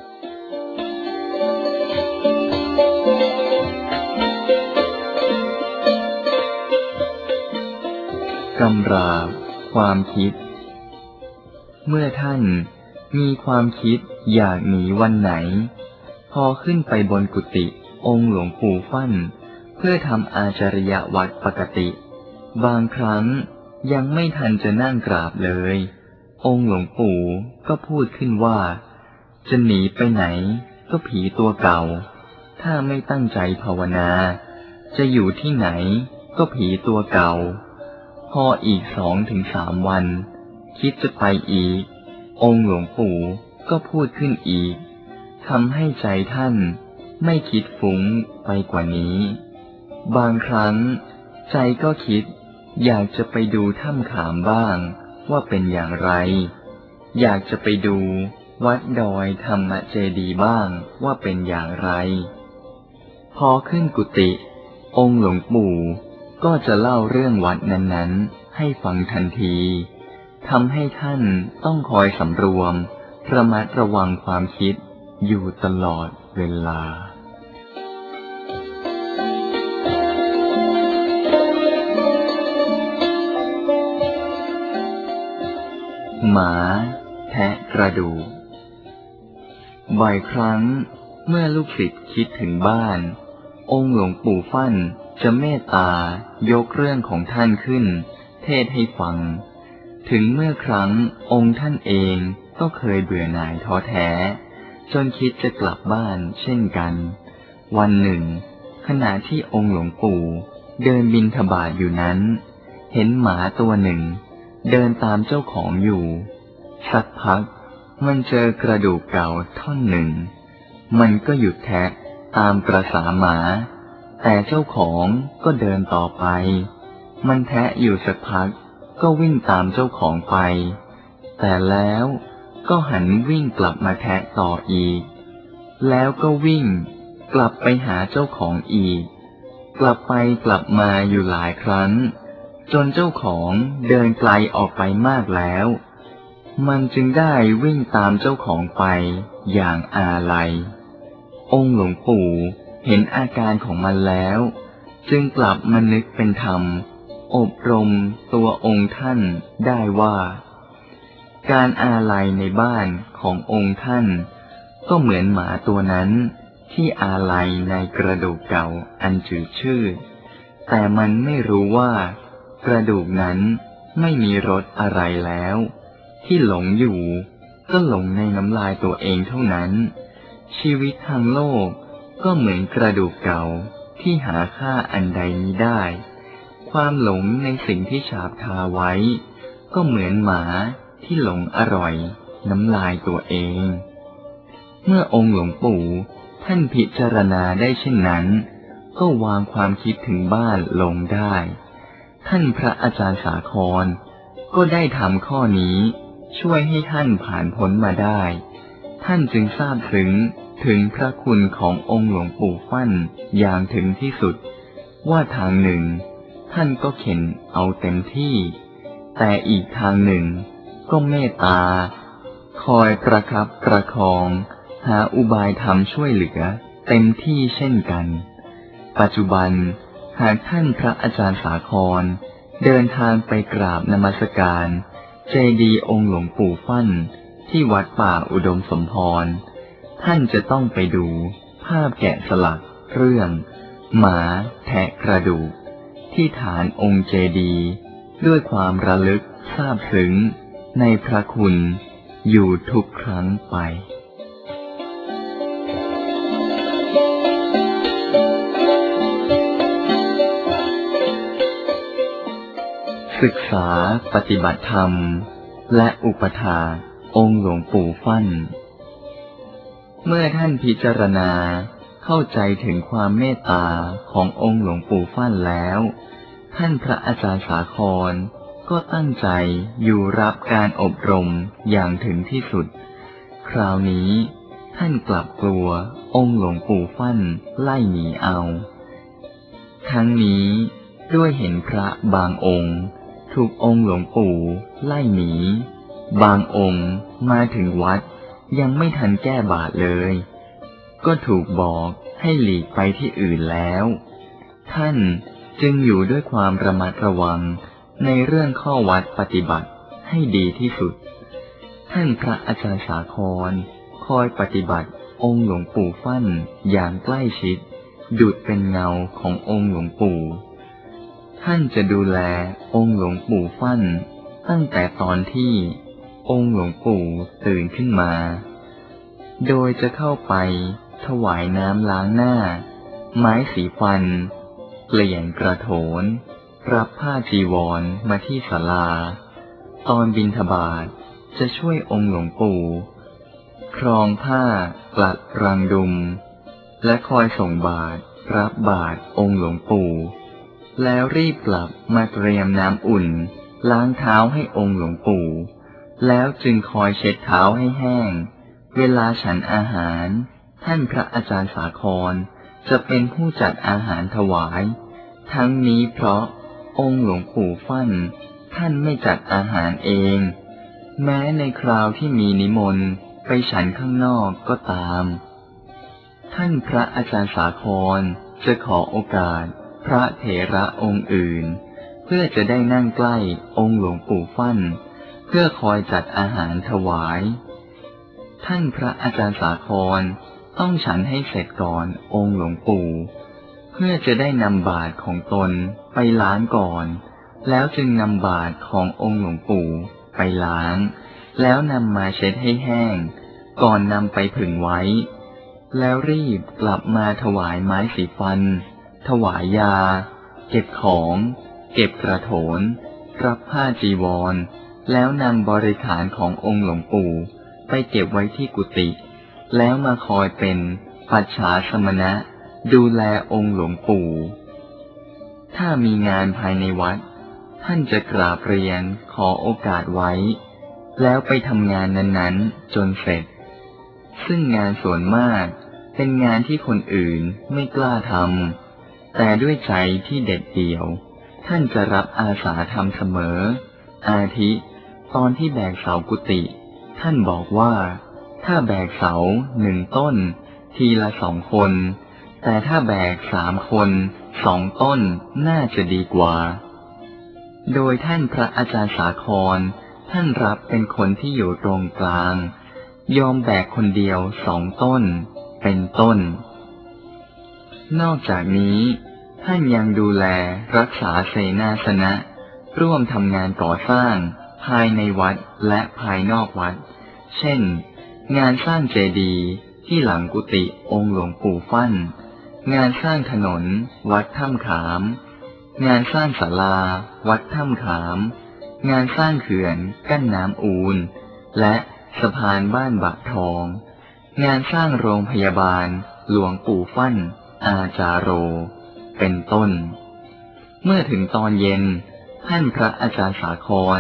กำราบความคิดเมื่อท่านมีความคิดอยากหนีวันไหนพอขึ้นไปบนกุฏิองค์หลวงปู่ฟั่นเพื่อทำอาจาริยวัตรปกติบางครั้งยังไม่ทันจะนั่งกราบเลยองค์หลวงปู่ก็พูดขึ้นว่าจะหนีไปไหนก็ผีตัวเก่าถ้าไม่ตั้งใจภาวนาจะอยู่ที่ไหนก็ผีตัวเก่าพออีกสองถึงสามวันคิดจะไปอีกองค์หลวงปู่ก็พูดขึ้นอีกทำให้ใจท่านไม่คิดฟุ้งไปกว่านี้บางครั้งใจก็คิดอยากจะไปดูถ้ำขามบ้างว่าเป็นอย่างไรอยากจะไปดูวัดดอยธรรมเจดีย์บ้างว่าเป็นอย่างไรพอขึ้นกุฏิองค์หลวงปู่ก็จะเล่าเรื่องวัดนั้นๆให้ฟังทันทีทำให้ท่านต้องคอยสำรวมระมัดระวังความคิดอยู่ตลอดเวลาหมาแทะกระดูกบ่อยครั้งเมื่อลูกศิษย์คิดถึงบ้านองค์หลวงปู่ฟั่นจะเมตตายกเรื่องของท่านขึ้นเทศให้ฟังถึงเมื่อครั้งองค์ท่านเองก็เคยเบื่อหน่ายท้อแท้จนคิดจะกลับบ้านเช่นกันวันหนึ่งขณะที่องค์หลวงปู่เดินบิณฑบาตอยู่นั้นเห็นหมาตัวหนึ่งเดินตามเจ้าของอยู่สักพักมันเจอกระดูกเก่าท่อนหนึ่งมันก็หยุดแทะตามประสาหมาแต่เจ้าของก็เดินต่อไปมันแทะอยู่สักพักก็วิ่งตามเจ้าของไปแต่แล้วก็หันวิ่งกลับมาแทะต่ออีกแล้วก็วิ่งกลับไปหาเจ้าของอีกกลับไปกลับมาอยู่หลายครั้งจนเจ้าของเดินไกลออกไปมากแล้วมันจึงได้วิ่งตามเจ้าของไปอย่างอาลัยองค์หลวงปู่เห็นอาการของมันแล้วจึงกลับมานึกเป็นธรรมอบรมตัวองค์ท่านได้ว่าการอาลัยในบ้านขององค์ท่านก็เหมือนหมาตัวนั้นที่อาลัยในกระดูกเก่าอันจืดชืดแต่มันไม่รู้ว่ากระดูกนั้นไม่มีรสอะไรแล้วที่หลงอยู่ก็หลงในน้ำลายตัวเองเท่านั้นชีวิตทางโลกก็เหมือนกระดูกเก่าที่หาค่าอันใดมิได้ความหลงในสิ่งที่ฉาบทาไว้ก็เหมือนหมาที่หลงอร่อยน้ำลายตัวเองเมื่อองค์หลวงปู่ท่านพิจารณาได้เช่นนั้นก็วางความคิดถึงบ้านลงได้ท่านพระอาจารย์สาครก็ได้ทำข้อนี้ช่วยให้ท่านผ่านพ้นมาได้ท่านจึงทราบถึงถึงพระคุณขององค์หลวงปู่ฟั่นอย่างถึงที่สุดว่าทางหนึ่งท่านก็เข็นเอาเต็มที่แต่อีกทางหนึ่งก็เมตตาคอยประคับประคองหาอุบายธรรมช่วยเหลือเต็มที่เช่นกันปัจจุบันหากท่านพระอาจารย์สาครเดินทางไปกราบนมัสการเจดีย์องค์หลวงปู่ฟั่นที่วัดป่าอุดมสมพรท่านจะต้องไปดูภาพแกะสลักเรื่องหมาแทะกระดูกที่ฐานองค์เจดีย์ด้วยความระลึกซาบซึ้งในพระคุณอยู่ทุกครั้งไปศึกษาปฏิบัติธรรมและอุปถากองค์หลวงปู่ฟั่นเมื่อท่านพิจารณาเข้าใจถึงความเมตตาขององค์หลวงปู่ฟั่นแล้วท่านพระอาจารย์สาครก็ตั้งใจอยู่รับการอบรมอย่างถึงที่สุดคราวนี้ท่านกลับกลัวองค์หลวงปู่ฟั่นไล่หนีเอาทั้งนี้ด้วยเห็นพระบางองค์ถูกองค์หลวงปู่ไล่หนีบางองค์มาถึงวัดยังไม่ทันแก้บาปเลยก็ถูกบอกให้หลีกไปที่อื่นแล้วท่านจึงอยู่ด้วยความระมัดระวังในเรื่องข้อวัดปฏิบัติให้ดีที่สุดท่านพระอาจารย์สาครคอยปฏิบัติองค์หลวงปู่ฟั่นอย่างใกล้ชิดดุจเป็นเงาขององค์หลวงปู่ท่านจะดูแลองค์หลวงปู่ฟั่นตั้งแต่ตอนที่องค์หลวงปู่ตื่นขึ้นมาโดยจะเข้าไปถวายน้ำล้างหน้าไม้สีฟันเปลี่ยนกระโถนรับผ้าจีวรมาที่ศาลาตอนบิณฑบาตจะช่วยองค์หลวงปู่ครองผ้ากลัดรังดุมและคอยส่งบาตรรับบาตรองค์หลวงปู่แล้วรีบกลับมาเตรียมน้ำอุ่นล้างเท้าให้องค์หลวงปู่แล้วจึงคอยเช็ดเท้าให้แห้งเวลาฉันอาหารท่านพระอาจารย์สาครจะเป็นผู้จัดอาหารถวายทั้งนี้เพราะองค์หลวงปู่ฟั่นท่านไม่จัดอาหารเองแม้ในคราวที่มีนิมนต์ไปฉันข้างนอกก็ตามท่านพระอาจารย์สาครจะขอโอกาสพระเถระองค์อื่นเพื่อจะได้นั่งใกล้องค์หลวงปู่ฟั่นเพื่อคอยจัดอาหารถวายท่านพระอาจารย์สาครต้องฉันให้เสร็จก่อนองค์หลวงปู่เพื่อจะได้นำบาตรของตนไปล้างก่อนแล้วจึงนำบาตรขององค์หลวงปู่ไปล้างแล้วนำมาเช็ดให้แห้งก่อนนำไปผึ่งไว้แล้วรีบกลับมาถวายไม้สีฟันถวายยาเก็บของเก็บกระโถนรับผ้าจีวรแล้วนำบริขารขององค์หลวงปู่ไปเก็บไว้ที่กุฏิแล้วมาคอยเป็นปัจฉาสมณะดูแลองค์หลวงปู่ถ้ามีงานภายในวัดท่านจะกราบเรียนขอโอกาสไว้แล้วไปทำงานนั้นๆจนเสร็จซึ่งงานส่วนมากเป็นงานที่คนอื่นไม่กล้าทำแต่ด้วยใจที่เด็ดเดี่ยวท่านจะรับอาสาทำเสมออาทิตอนที่แบกเสากุฏิท่านบอกว่าถ้าแบกเสาหนึ่งต้นทีละสองคนแต่ถ้าแบกสามคนสองต้นน่าจะดีกว่าโดยท่านพระอาจารย์สาครท่านรับเป็นคนที่อยู่ตรงกลางยอมแบกคนเดียวสองต้นเป็นต้นนอกจากนี้ท่านยังดูแลรักษาเสนาสนะร่วมทำงานก่อสร้างภายในวัดและภายนอกวัดเช่นงานสร้างเจดีย์ที่หลังกุฏิองค์หลวงปู่ฟั่นงานสร้างถนนวัดถ้ำขามงานสร้างศาลาวัดถ้ำขามงานสร้างเขื่อนกั้นน้ำอูนและสะพานบ้านบะทองงานสร้างโรงพยาบาลหลวงปู่ฟั่นอาจาโรเป็นต้นเมื่อถึงตอนเย็นท่านพระอาจารย์สาคร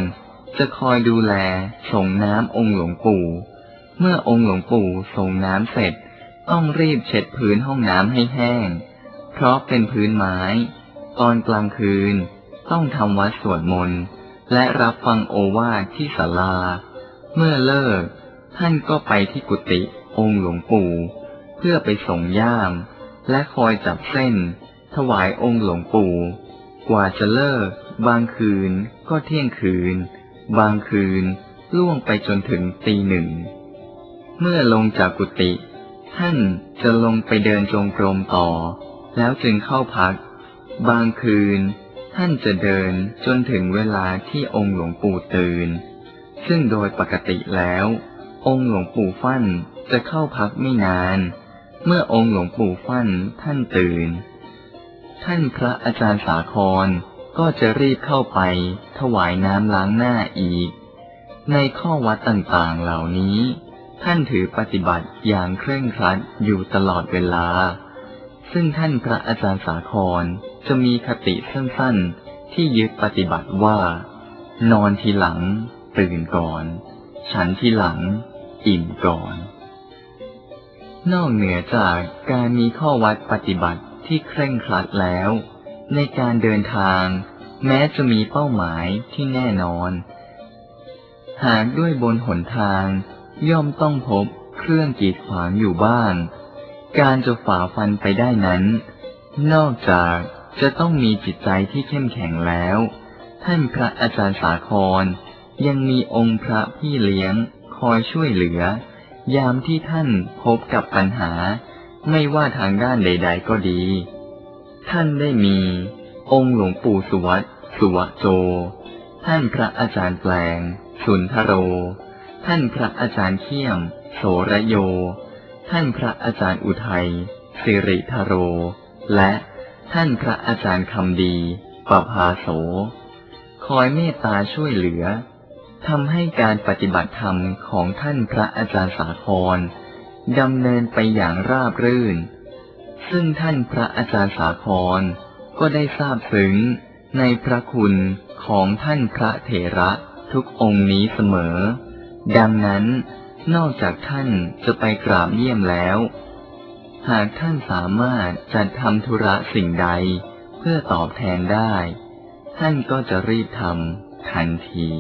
จะคอยดูแลส่งน้ำองค์หลวงปู่เมื่อองค์หลวงปู่ส่งน้ำเสร็จต้องรีบเช็ดพื้นห้องน้ำให้แห้งเพราะเป็นพื้นไม้ตอนกลางคืนต้องทำวัดสวดมนต์และรับฟังโอวาทที่ศาลาเมื่อเลิกท่านก็ไปที่กุฏิองค์หลวงปู่เพื่อไปส่งย่ามและคอยจับเส้นถวายองค์หลวงปู่กว่าจะเลิกบางคืนก็เที่ยงคืนบางคืนล่วงไปจนถึงตีหนึ่งเมื่อลงจากกุฏิท่านจะลงไปเดินจงกรมต่อแล้วจึงเข้าพักบางคืนท่านจะเดินจนถึงเวลาที่องค์หลวงปู่ตื่นซึ่งโดยปกติแล้วองค์หลวงปู่ฟั่นจะเข้าพักไม่นานเมื่อองค์หลวงปู่ฟั่นท่านตื่นท่านพระอาจารย์สาครก็จะรีบเข้าไปถวายน้ำล้างหน้าอีกในข้อวัดต่างๆเหล่านี้ท่านถือปฏิบัติอย่างเคร่งครัดอยู่ตลอดเวลาซึ่งท่านพระอาจารย์สาครจะมีคติสั้นๆที่ยึดปฏิบัติว่านอนทีหลังตื่นก่อนฉันทีหลังอิ่มก่อนนอกเหนือจากการมีข้อวัดปฏิบัติที่เคร่งครัดแล้วในการเดินทางแม้จะมีเป้าหมายที่แน่นอนหากด้วยบนหนทางย่อมต้องพบเครื่องกีดขวางอยู่บ้างการจะฝ่าฟันไปได้นั้นนอกจากจะต้องมีจิตใจที่เข้มแข็งแล้วท่านพระอาจารย์สาครยังมีองค์พระพี่เลี้ยงคอยช่วยเหลือยามที่ท่านพบกับปัญหาไม่ว่าทางด้านใดๆก็ดีท่านได้มีองค์หลวงปู่สุวัตสุวโจท่านพระอาจารย์แปลงสุนทโรท่านพระอาจารย์เขี้ยมโสระโยท่านพระอาจารย์อุทัยสิริธโรและท่านพระอาจารย์คำดีปภาโสคอยเมตตาช่วยเหลือทำให้การปฏิบัติธรรมของท่านพระอาจารย์สาครดำเนินไปอย่างราบรื่นซึ่งท่านพระอาจารย์สาครก็ได้ทราบซึ้งในพระคุณของท่านพระเถระทุกองค์นี้เสมอดังนั้นนอกจากท่านจะไปกราบเยี่ยมแล้วหากท่านสามารถจัดทำธุระสิ่งใดเพื่อตอบแทนได้ท่านก็จะรีบทำทันที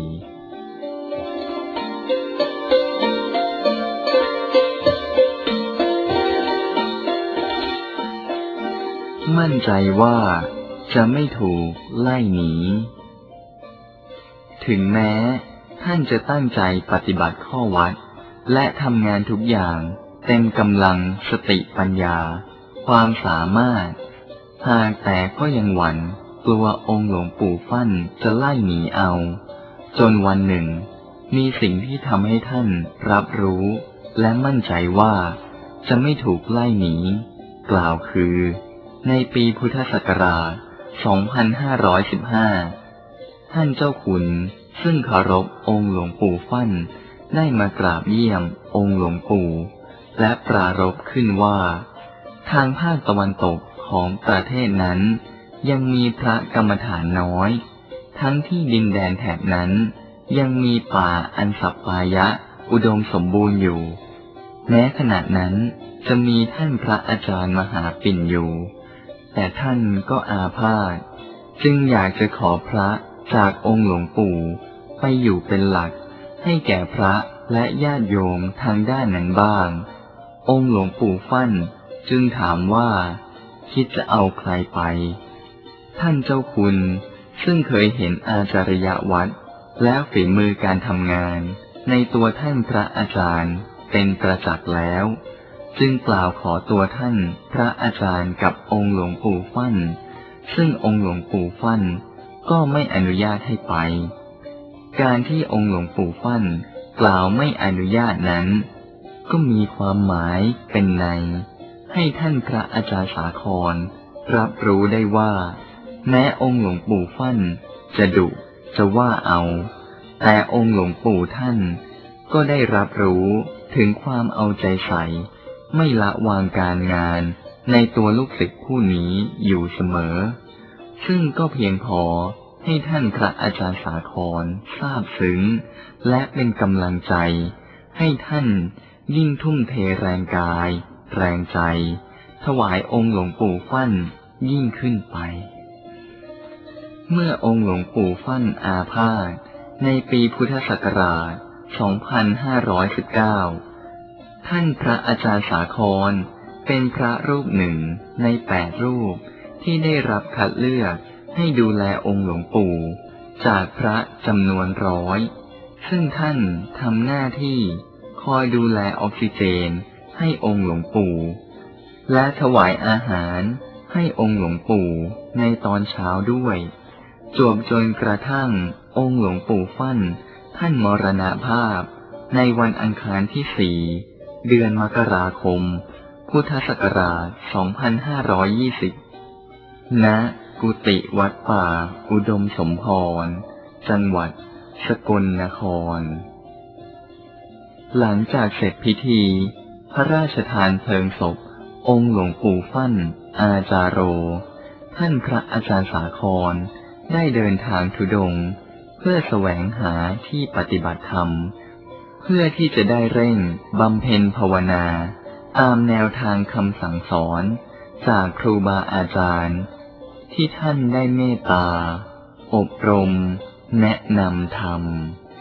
มั่นใจว่าจะไม่ถูกไล่หนีถึงแม้ท่านจะตั้งใจปฏิบัติข้อวัดและทำงานทุกอย่างเต็มกำลังสติปัญญาความสามารถหากแต่ก็ยังหวั่นกลัวองค์หลวงปู่ฟั่นจะไล่หนีเอาจนวันหนึ่งมีสิ่งที่ทำให้ท่านรับรู้และมั่นใจว่าจะไม่ถูกไล่หนีกล่าวคือในปีพุทธศักราชสองพันห้าร้อยสิบห้าท่านเจ้าขุนซึ่งเคารพองค์หลวงปู่ฟั่นได้มากราบเยี่ยมองค์หลวงปู่และปรารภขึ้นว่าทางภาคตะวันตกของประเทศนั้นยังมีพระกรรมฐานน้อยทั้งที่ดินแดนแถบนั้นยังมีป่าอันสัปปายะอุดมสมบูรณ์อยู่แม้ขณะนั้นจะมีท่านพระอาจารย์มหาปิ่นอยู่แต่ท่านก็อาพาธจึงอยากจะขอพระจากองค์หลวงปู่ไปอยู่เป็นหลักให้แก่พระและญาติโยมทางด้านนั้นบ้างองค์หลวงปู่ฟั่นจึงถามว่าคิดจะเอาใครไปท่านเจ้าคุณซึ่งเคยเห็นอาจารยวัดและฝีมือการทำงานในตัวท่านพระอาจารย์เป็นประจักษ์แล้วจึงกล่าวขอตัวท่านพระอาจารย์กับองค์หลวงปู่ฟั่นซึ่งองค์หลวงปู่ฟั่นก็ไม่อนุญาตให้ไปการที่องค์หลวงปู่ฟั่นกล่าวไม่อนุญาตนั้นก็มีความหมายเป็นในให้ท่านพระอาจารย์สาครรับรู้ได้ว่าแม้องค์หลวงปู่ฟั่นจะดุจะว่าเอาแต่องค์หลวงปู่ท่านก็ได้รับรู้ถึงความเอาใจใส่ไม่ละวางการงานในตัวลูกศิษย์ผู้นี้อยู่เสมอซึ่งก็เพียงพอให้ท่านพระอาจารย์สาครทราบซึ้งและเป็นกำลังใจให้ท่านยิ่งทุ่มเทแรงกายแรงใจถวายองค์หลวงปู่ฟั่นยิ่งขึ้นไปเมื่อองค์หลวงปู่ฟั่นอาพาธในปีพุทธศักราชสองพันห้าร้อยสิบเก้าท่านพระอาจารย์สาครเป็นพระรูปหนึ่งในแปดรูปที่ได้รับคัดเลือกให้ดูแลองค์หลวงปู่จากพระจำนวนร้อยซึ่งท่านทำหน้าที่คอยดูแลออกซิเจนให้องค์หลวงปู่และถวายอาหารให้องค์หลวงปู่ในตอนเช้าด้วยจวบจนกระทั่งองค์หลวงปู่ฟั่นท่านมรณภาพในวันอังคารที่สี่เดือนมกราคมพุทธศักราชสองพันห้าร้อยยี่สิบณกุฏิวัดป่าอุดมสมพรจังหวัดสกลนครหลังจากเสร็จพิธีพระราชทานเพลิงศพองค์หลวงปู่ฟั่นอาจาโรท่านพระอาจารย์สาครได้เดินทางธุดงค์เพื่อแสวงหาที่ปฏิบัติธรรมเพื่อที่จะได้เร่งบำเพ็ญภาวนาตามแนวทางคำสั่งสอนจากครูบาอาจารย์ที่ท่านได้เมตตาอบรมแนะนำธรรม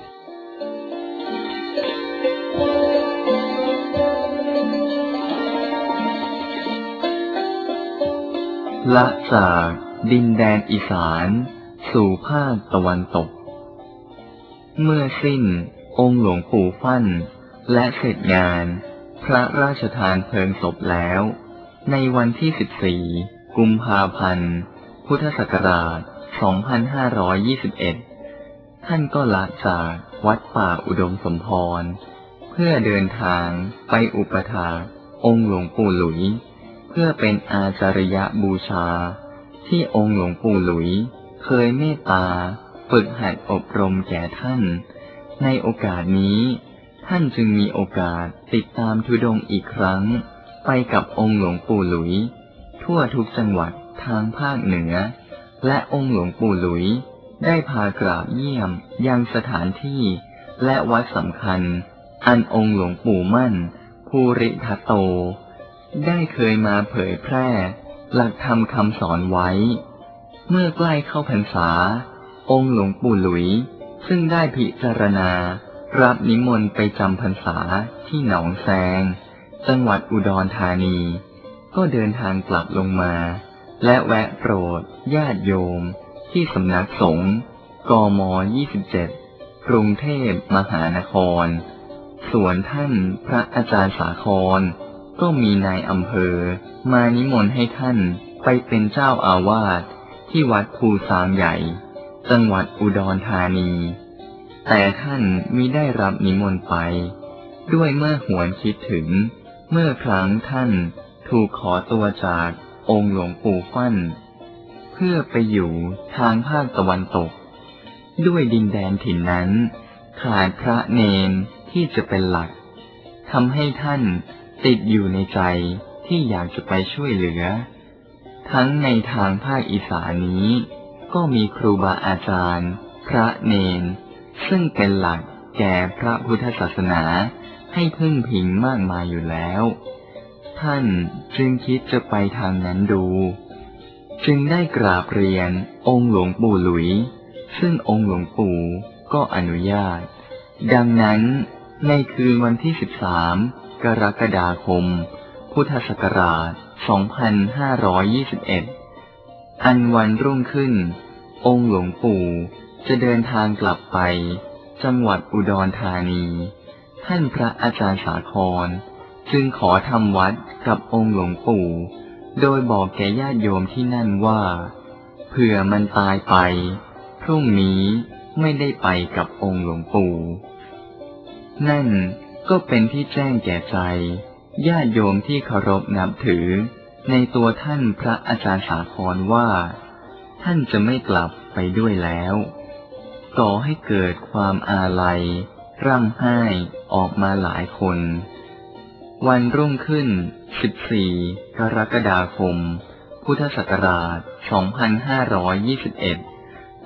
ละจากดินแดนอีสานสู่ภาคตะวันตกเมื่อสิ้นองค์หลวงปู่ฟั่นและเสร็จงานพระราชทานเพลิงศพแล้วในวันที่สิบสี่กุมภาพันธ์พุทธศักราชสองพันห้าร้อยยี่สิบเอ็ดท่านก็ละจากวัดป่าอุดมสมพรเพื่อเดินทางไปอุปถากองค์หลวงปู่หลุยเพื่อเป็นอาจาริยบูชาที่องค์หลวงปู่หลุยเคยเมตตาฝึกหัดอบรมแก่ท่านในโอกาสนี้ท่านจึงมีโอกาสติดตามธุดงค์อีกครั้งไปกับองค์หลวงปู่หลุยทั่วทุกจังหวัดทางภาคเหนือและองค์หลวงปู่หลุยได้พากราบเยี่ยมยังสถานที่และวัดสำคัญอันองค์หลวงปู่มั่นภูริทัตโตได้เคยมาเผยแพร่หลักธรรมคำสอนไว้เมื่อใกล้เข้าพรรษาองค์หลวงปู่หลุยซึ่งได้พิจารณารับนิมนต์ไปจำพรรษาที่หนองแซงจังหวัดอุดรธานีก็เดินทางกลับลงมาและแวะโปรดญาติโยมที่สำนักสงฆ์กม.ยี่สิบเจ็ดกรุงเทพมหานครส่วนท่านพระอาจารย์สาครก็มีนายอำเภอมานิมนต์ให้ท่านไปเป็นเจ้าอาวาสที่วัดภูซางใหญ่จังหวัดอุดรธานีแต่ท่านมิได้รับนิมนต์ไปด้วยเมื่อหวนคิดถึงเมื่อครั้งท่านถูกขอตัวจากองค์หลวงปู่ฟั่นเพื่อไปอยู่ทางภาคตะวันตกด้วยดินแดนถิ่นนั้นขาดพระเนนที่จะเป็นหลักทำให้ท่านติดอยู่ในใจที่อยากจะไปช่วยเหลือทั้งในทางภาคอีสานนี้ก็มีครูบาอาจารย์พระเนนซึ่งเป็นหลักแก่พระพุทธศาสนาให้พึ่งพิงมากมายอยู่แล้วท่านจึงคิดจะไปทางนั้นดูจึงได้กราบเรียนองค์หลวงปู่หลุยซึ่งองค์หลวงปู่ก็อนุญาตดังนั้นในคืนวันที่สิบสามกรกฎาคมพุทธศักราชสองพันห้าร้อยยี่สิบเอ็ดอันวันรุ่งขึ้นองค์หลวงปู่จะเดินทางกลับไปจังหวัดอุดรธานีท่านพระอาจารย์สาครจึงขอทำวัดกับองค์หลวงปู่โดยบอกแก่ญาติโยมที่นั่นว่าเผื่อมันตายไปพรุ่งนี้ไม่ได้ไปกับองค์หลวงปู่นั่นก็เป็นที่แจ้งแก่ใจญาติโยมที่เคารพนับถือในตัวท่านพระอาจารย์สาครว่าท่านจะไม่กลับไปด้วยแล้วก่อให้เกิดความอาลัยร่ำไห้ออกมาหลายคนวันรุ่งขึ้นสิบสี่กรกฎาคมพุทธศักราชสองพันห้าร้อยยี่สิบเอ็ด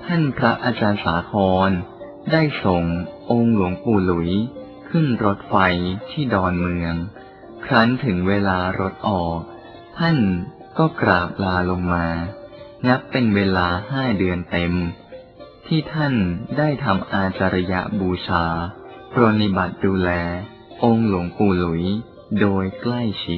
ท่านพระอาจารย์สาครได้ส่งองค์หลวงปู่หลุยขึ้นรถไฟที่ดอนเมืองครั้นถึงเวลารถออกท่านก็กราบลาลงมานับเป็นเวลาห้าเดือนเต็มที่ท่านได้ทำอาจารยบูชาปรนนิบัติดูแลองค์หลวงปู่หลุยโดยใกล้ชิด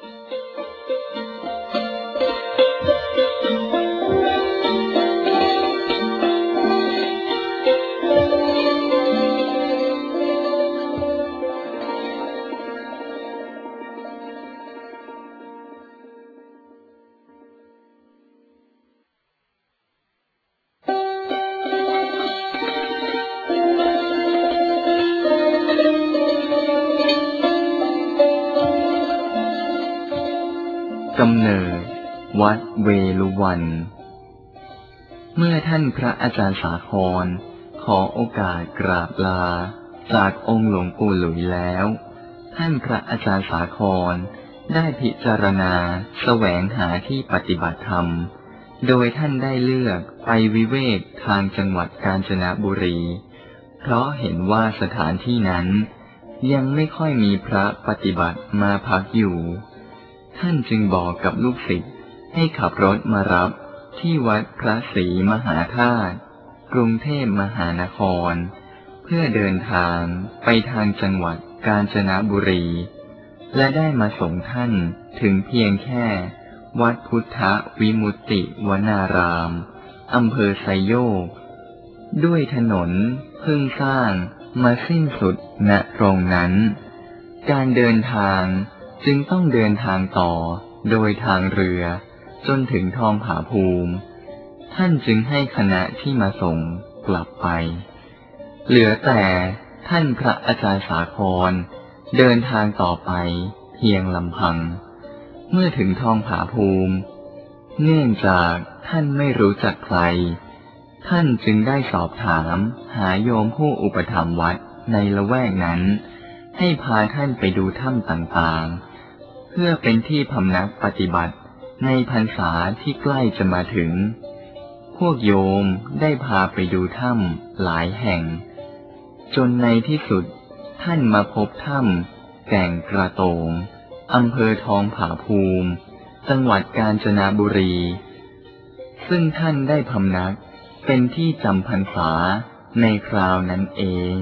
กำเนิดวัดเวลุวันเมื่อท่านพระอาจารย์สาครขอโอกาสกราบลาจากองค์หลวงปู่หลุยแล้วท่านพระอาจารย์สาครได้พิจารณาแสวงหาที่ปฏิบัติธรรมโดยท่านได้เลือกไปวิเวกทางจังหวัดกาญจนบุรีเพราะเห็นว่าสถานที่นั้นยังไม่ค่อยมีพระปฏิบัติมาพักอยู่ท่านจึงบอกกับลูกศิษย์ให้ขับรถมารับที่วัดพระศรีมหาธาตุกรุงเทพมหานครเพื่อเดินทางไปทางจังหวัดกาญจนบุรีและได้มาส่งท่านถึงเพียงแค่วัดพุทธวิมุตติวนารามอำเภอไซโยกด้วยถนนเพิ่งสร้างมาสิ้นสุดณตรงนั้นการเดินทางจึงต้องเดินทางต่อโดยทางเรือจนถึงทองผาภูมิท่านจึงให้คณะที่มาส่งกลับไปเหลือแต่ท่านพระอาจารย์สาครเดินทางต่อไปเพียงลำพังเมื่อถึงทองผาภูมิเนื่องจากท่านไม่รู้จักใครท่านจึงได้สอบถามหาโยมผู้อุปถัมภ์วัดในละแวกนั้นให้พาท่านไปดูถ้ำต่างๆเพื่อเป็นที่พำนักปฏิบัติในพรรษาที่ใกล้จะมาถึงพวกโยมได้พาไปดูถ้ำหลายแห่งจนในที่สุดท่านมาพบถ้ำแก่งกระโตงอำเภอทองผาภูมิจังหวัดกาญจนบุรีซึ่งท่านได้พำนักเป็นที่จำพรรษาในคราวนั้นเอง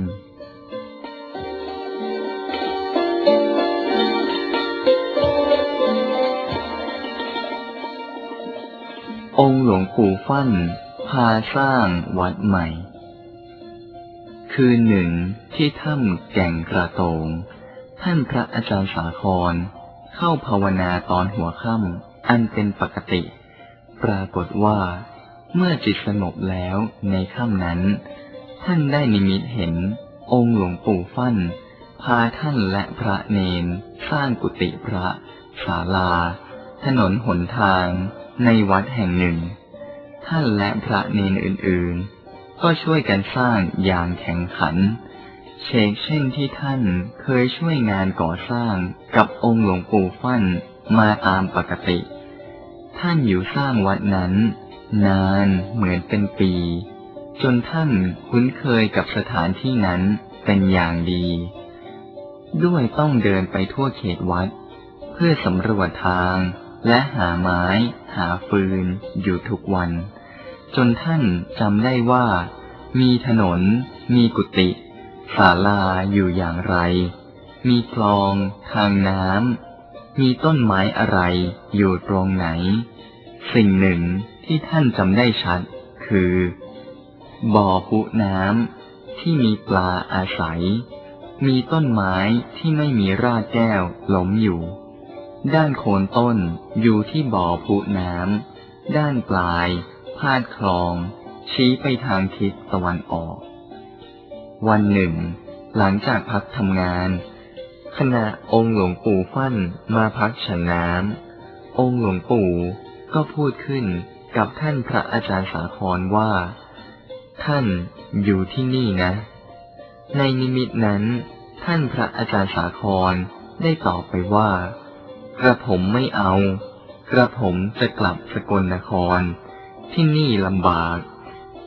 องค์หลวงปู่ฟั่นพาสร้างวัดใหม่คืนหนึ่งที่ถ้ำแก่งกระโตงท่านพระอาจารย์สาครเข้าภาวนาตอนหัวค่ำอันเป็นปกติปรากฏว่าเมื่อจิตสงบแล้วในค่ำนั้นท่านได้นิมิตเห็นองค์หลวงปู่ฟั่นพาท่านและพระเนนสร้างกุฏิพระศาลาถนนหนทางในวัดแห่งหนึ่งท่านและพระเนนอื่นๆก็ช่วยกันสร้างอย่างแข่งขันเชกเช่นที่ท่านเคยช่วยงานก่อสร้างกับองค์หลวงปู่ฟั่นมาตามปกติท่านอยู่สร้างวัดนั้นนานเหมือนเป็นปีจนท่านคุ้นเคยกับสถานที่นั้นเป็นอย่างดีด้วยต้องเดินไปทั่วเขตวัดเพื่อสำรวจทางและหาไม้หาฟืนอยู่ทุกวันจนท่านจำได้ว่ามีถนนมีกุฏิศาลาอยู่อย่างไรมีคลองทางน้ำมีต้นไม้อะไรอยู่ตรงไหนสิ่งหนึ่งที่ท่านจำได้ชัดคือบ่อพุน้ำที่มีปลาอาศัยมีต้นไม้ที่ไม่มีรากแก้วล้มอยู่ด้านโคนต้นอยู่ที่บ่อพุน้ำด้านปลายพาดคลองชี้ไปทางทิศตะวันออกวันหนึ่งหลังจากพักทำงานขณะองค์หลวงปู่ฟั่นมาพักฉันน้ำองค์หลวงปู่ก็พูดขึ้นกับท่านพระอาจารย์สาครว่าท่านอยู่ที่นี่นะในนิมิตนั้นท่านพระอาจารย์สาครได้ตอบไปว่ากระผมไม่เอากระผมจะกลับสกลนครที่นี่ลำบาก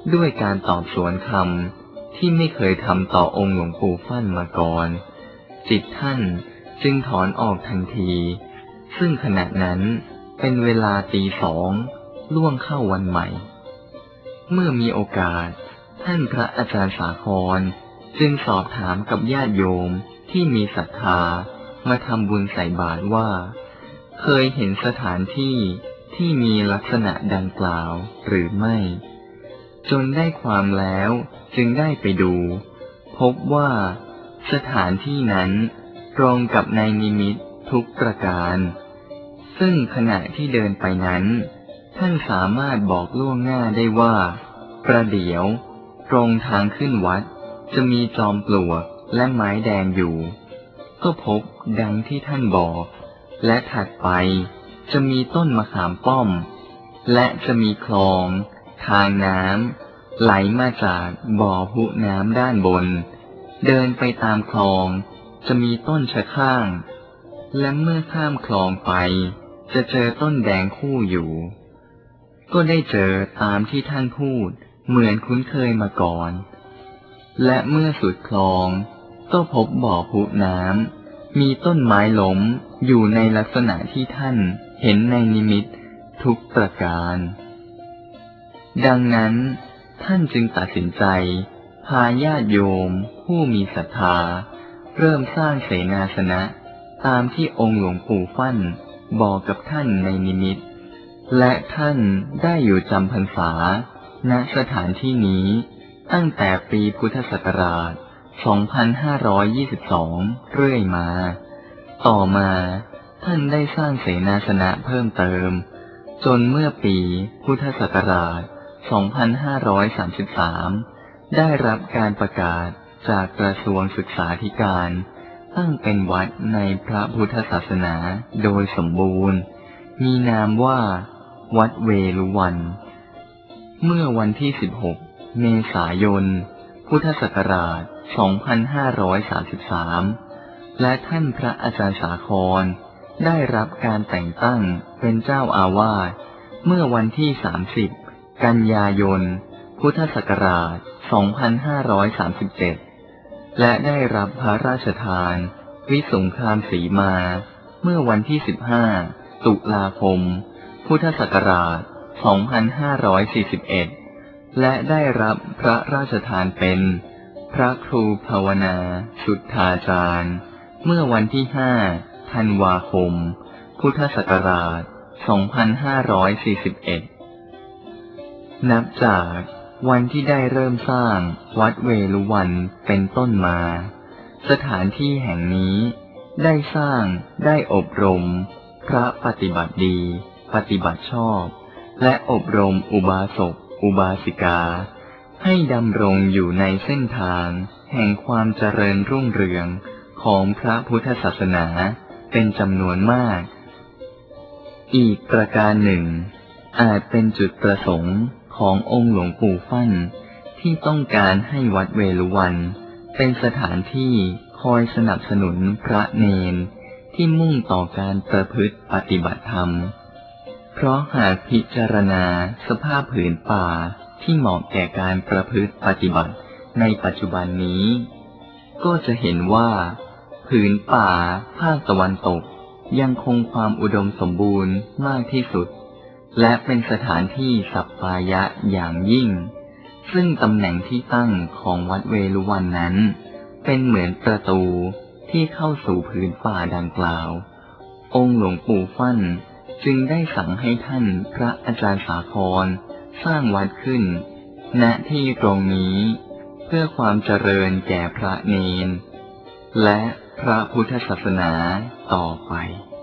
ด้วยการตอบสวนคำที่ไม่เคยทำต่อองค์หลวงปู่ฟั่นมาก่อนจิตท่านจึงถอนออกทันทีซึ่งขณะนั้นเป็นเวลาตีสองล่วงเข้าวันใหม่เมื่อมีโอกาสท่านพระอาจารย์สาครจึงสอบถามกับญาติโยมที่มีศรัทธามาทำบุญใส่บาตรว่าเคยเห็นสถานที่ที่มีลักษณะดังกล่าวหรือไม่จนได้ความแล้วจึงได้ไปดูพบว่าสถานที่นั้นตรงกับในนิมิตทุกประการซึ่งขณะที่เดินไปนั้นท่านสามารถบอกล่วงหน้าได้ว่าประเดี๋ยวตรงทางขึ้นวัดจะมีจอมปลวกและไม้แดงอยู่ก็พบดังที่ท่านบอกและถัดไปจะมีต้นมะขามป้อมและจะมีคลองทางน้ำไหลมาจากบ่อพุน้ำด้านบนเดินไปตามคลองจะมีต้นชะข้างและเมื่อข้ามคลองไปจะเจอต้นแดงคู่อยู่ก็ได้เจอตามที่ท่านพูดเหมือนคุ้นเคยมาก่อนและเมื่อสุดคลองก็พบบ่อพุน้ำมีต้นไม้ล้มอยู่ในลักษณะที่ท่านเห็นในนิมิตทุกประการดังนั้นท่านจึงตัดสินใจพาญาติโยมผู้มีศรัทธาเริ่มสร้างเสนาสนะตามที่องค์หลวงปู่ฟั่นบอกกับท่านในนิมิตและท่านได้อยู่จำพรรษาณสถานที่นี้ตั้งแต่ปีพุทธศักราชสองพันห้าร้อยยี่สิบสองเรื่อยมาต่อมาท่านได้สร้างเสนาสนะเพิ่มเติมจนเมื่อปีพุทธศักราชสองพันห้าร้อยสามสิบสามได้รับการประกาศจากกระทรวงศึกษาธิการตั้งเป็นวัดในพระพุทธศาสนาโดยสมบูรณ์มีนามว่าวัดเวลุวันเมื่อวันที่สิบหกเมษายนพุทธศักราชสองพันห้าร้อยสามสิบสามและท่านพระอาจารย์สาครได้รับการแต่งตั้งเป็นเจ้าอาวาสเมื่อวันที่สามสิบกันยายนพุทธศักราชสองพันห้าร้อยสามสิบเจ็ดและได้รับพระราชทานวิสงครามสีมาเมื่อวันที่สิบห้าตุลาคมพุทธศักราชสองพันห้าร้อยสี่สิบเอ็ดและได้รับพระราชทานเป็นพระครูภาวนาสุทธาจารย์เมื่อวันที่ห้าธันวาคมพุทธศักราชสองพันห้าร้อยสี่สิบเอ็ดนับจากวันที่ได้เริ่มสร้างวัดเวลุวันเป็นต้นมาสถานที่แห่งนี้ได้สร้างได้อบรมพระปฏิบัติดีปฏิบัติชอบและอบรมอุบาสกอุบาสิกาให้ดำรงอยู่ในเส้นทางแห่งความเจริญรุ่งเรืองของพระพุทธศาสนาเป็นจำนวนมากอีกประการหนึ่งอาจเป็นจุดประสงค์ขององค์หลวงปู่ฟั่นที่ต้องการให้วัดเวลุวันเป็นสถานที่คอยสนับสนุนพระเนรที่มุ่งต่อการประพฤติปฏิบัติธรรมเพราะหากพิจารณาสภาพผืนป่าที่เหมาะแก่การประพฤติปฏิบัติในปัจจุบันนี้ก็จะเห็นว่าผืนป่าภาคตะวันตกยังคงความอุดมสมบูรณ์มากที่สุดและเป็นสถานที่สัปปายะอย่างยิ่งซึ่งตำแหน่งที่ตั้งของวัดเวลุวันนั้นเป็นเหมือนประตูที่เข้าสู่ผืนป่าดังกล่าวองค์หลวงปู่ฟั่นจึงได้สั่งให้ท่านพระอาจารย์สาครสร้างวัดขึ้นณที่ตรงนี้เพื่อความเจริญแก่พระเนรและพระพุทธศาสนาต่อไป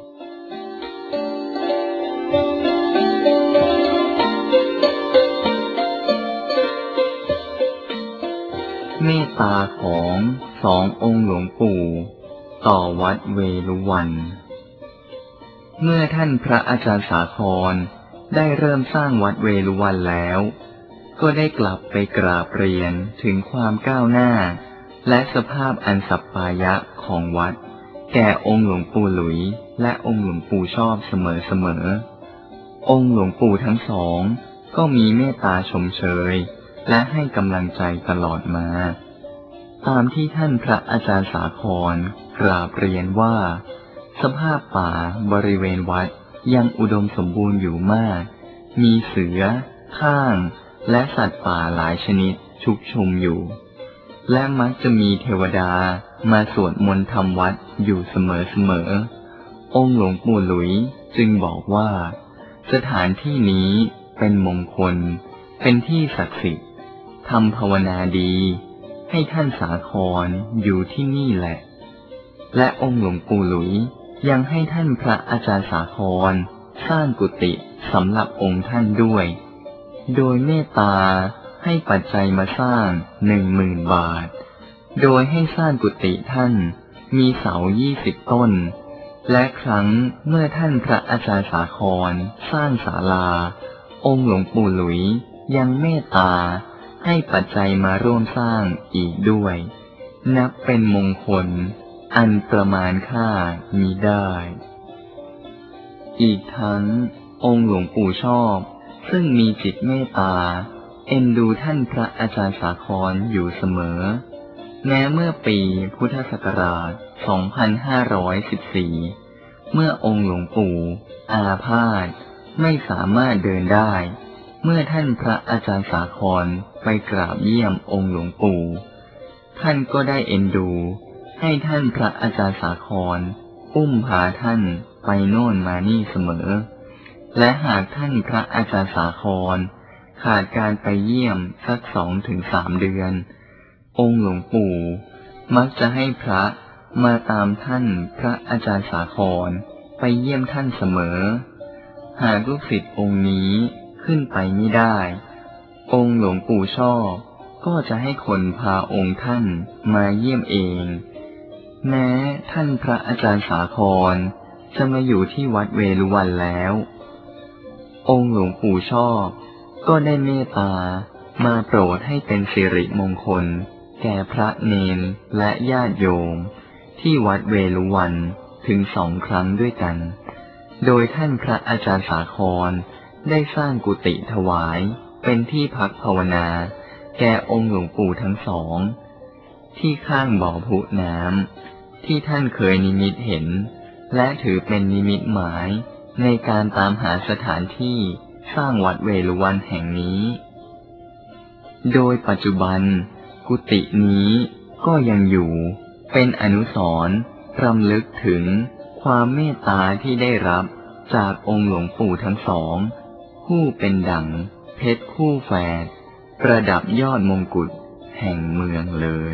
เมตตาของสององค์หลวงปู่ต่อวัดเวลุวันเมื่อท่านพระอาจารย์สาครได้เริ่มสร้างวัดเวลุวันแล้วก็ได้กลับไปกราบเรียนถึงความก้าวหน้าและสภาพอันสัปปายะของวัดแก่องค์หลวงปู่หลุยและองค์หลวงปู่ชอบเสมอๆองค์หลวงปู่ทั้งสองก็มีเมตตาชมเชยและให้กำลังใจตลอดมาตามที่ท่านพระอาจารย์สาครกราบเรียนว่าสภาพป่าบริเวณวัดยังอุดมสมบูรณ์อยู่มากมีเสือข้างและสัตว์ป่าหลายชนิดชุกชุมอยู่และมักจะมีเทวดามาสวดมนต์ทำวัดอยู่เสมอๆองค์หลวงปู่หลุยจึงบอกว่าสถานที่นี้เป็นมงคลเป็นที่ศักดิ์สิทธิ์ทำภาวนาดีให้ท่านสาครอยู่ที่นี่แหละและองค์หลวงปู่หลุยยังให้ท่านพระอาจารย์สาครสร้างกุฏิสำหรับองค์ท่านด้วยโดยเมตตาให้ปัจจัยมาสร้างหนึ่งหมื่นบาทโดยให้สร้างกุฏิท่านมีเสายี่สิบต้นและครั้งเมื่อท่านพระอาจารย์สาครสร้างศาลาองค์หลวงปู่หลุยยังเมตตาให้ปัจจัยมาร่วมสร้างอีกด้วยนับเป็นมงคลอันประมาณค่ามิได้อีกทั้งองค์หลวงปู่ชอบซึ่งมีจิตเมตตาเอ็นดูท่านพระอาจารย์สาครอยู่เสมอแม้เมื่อปีพุทธศักราชสองพันห้าร้อยสิบสี่เมื่อองค์หลวงปู่อาพาธไม่สามารถเดินได้เมื่อท่านพระอาจารย์สาครไปกราบเยี่ยมองค์หลวงปู่ท่านก็ได้เอ็นดูให้ท่านพระอาจารย์สาครอุ้มพาท่านไปโน่นมานี่เสมอและหากท่านพระอาจารย์สาครขาดการไปเยี่ยมสักสองถึงสามเดือนองค์หลวงปู่มักจะให้พระมาตามท่านพระอาจารย์สาครไปเยี่ยมท่านเสมอหากลูกศิษย์องค์นี้ขึ้นไปไม่ได้องค์หลวงปู่ชอบก็จะให้คนพาองค์ท่านมาเยี่ยมเองแม้ท่านพระอาจารย์สาครจะมาอยู่ที่วัดเวฬุวันแล้วองค์หลวงปู่ชอบก็ได้เมตตามาโปรดให้เป็นสิริมงคลแก่พระเนนและญาติโยมที่วัดเวฬุวันถึงสองครั้งด้วยกันโดยท่านพระอาจารย์สาครได้สร้างกุฏิถวายเป็นที่พักภาวนาแก่องค์หลวงปู่ทั้งสองที่ข้างบ่อพุน้ำที่ท่านเคยนิมิตเห็นและถือเป็นนิมิตหมายในการตามหาสถานที่สร้างวัดเวฬุวันแห่งนี้โดยปัจจุบันกุฏินี้ก็ยังอยู่เป็นอนุสรณ์รำลึกถึงความเมตตาที่ได้รับจากองค์หลวงปู่ทั้งสองผู้เป็นดั่งเพชรคู่แฝดประดับยอดมงกุฎแห่งเมืองเลย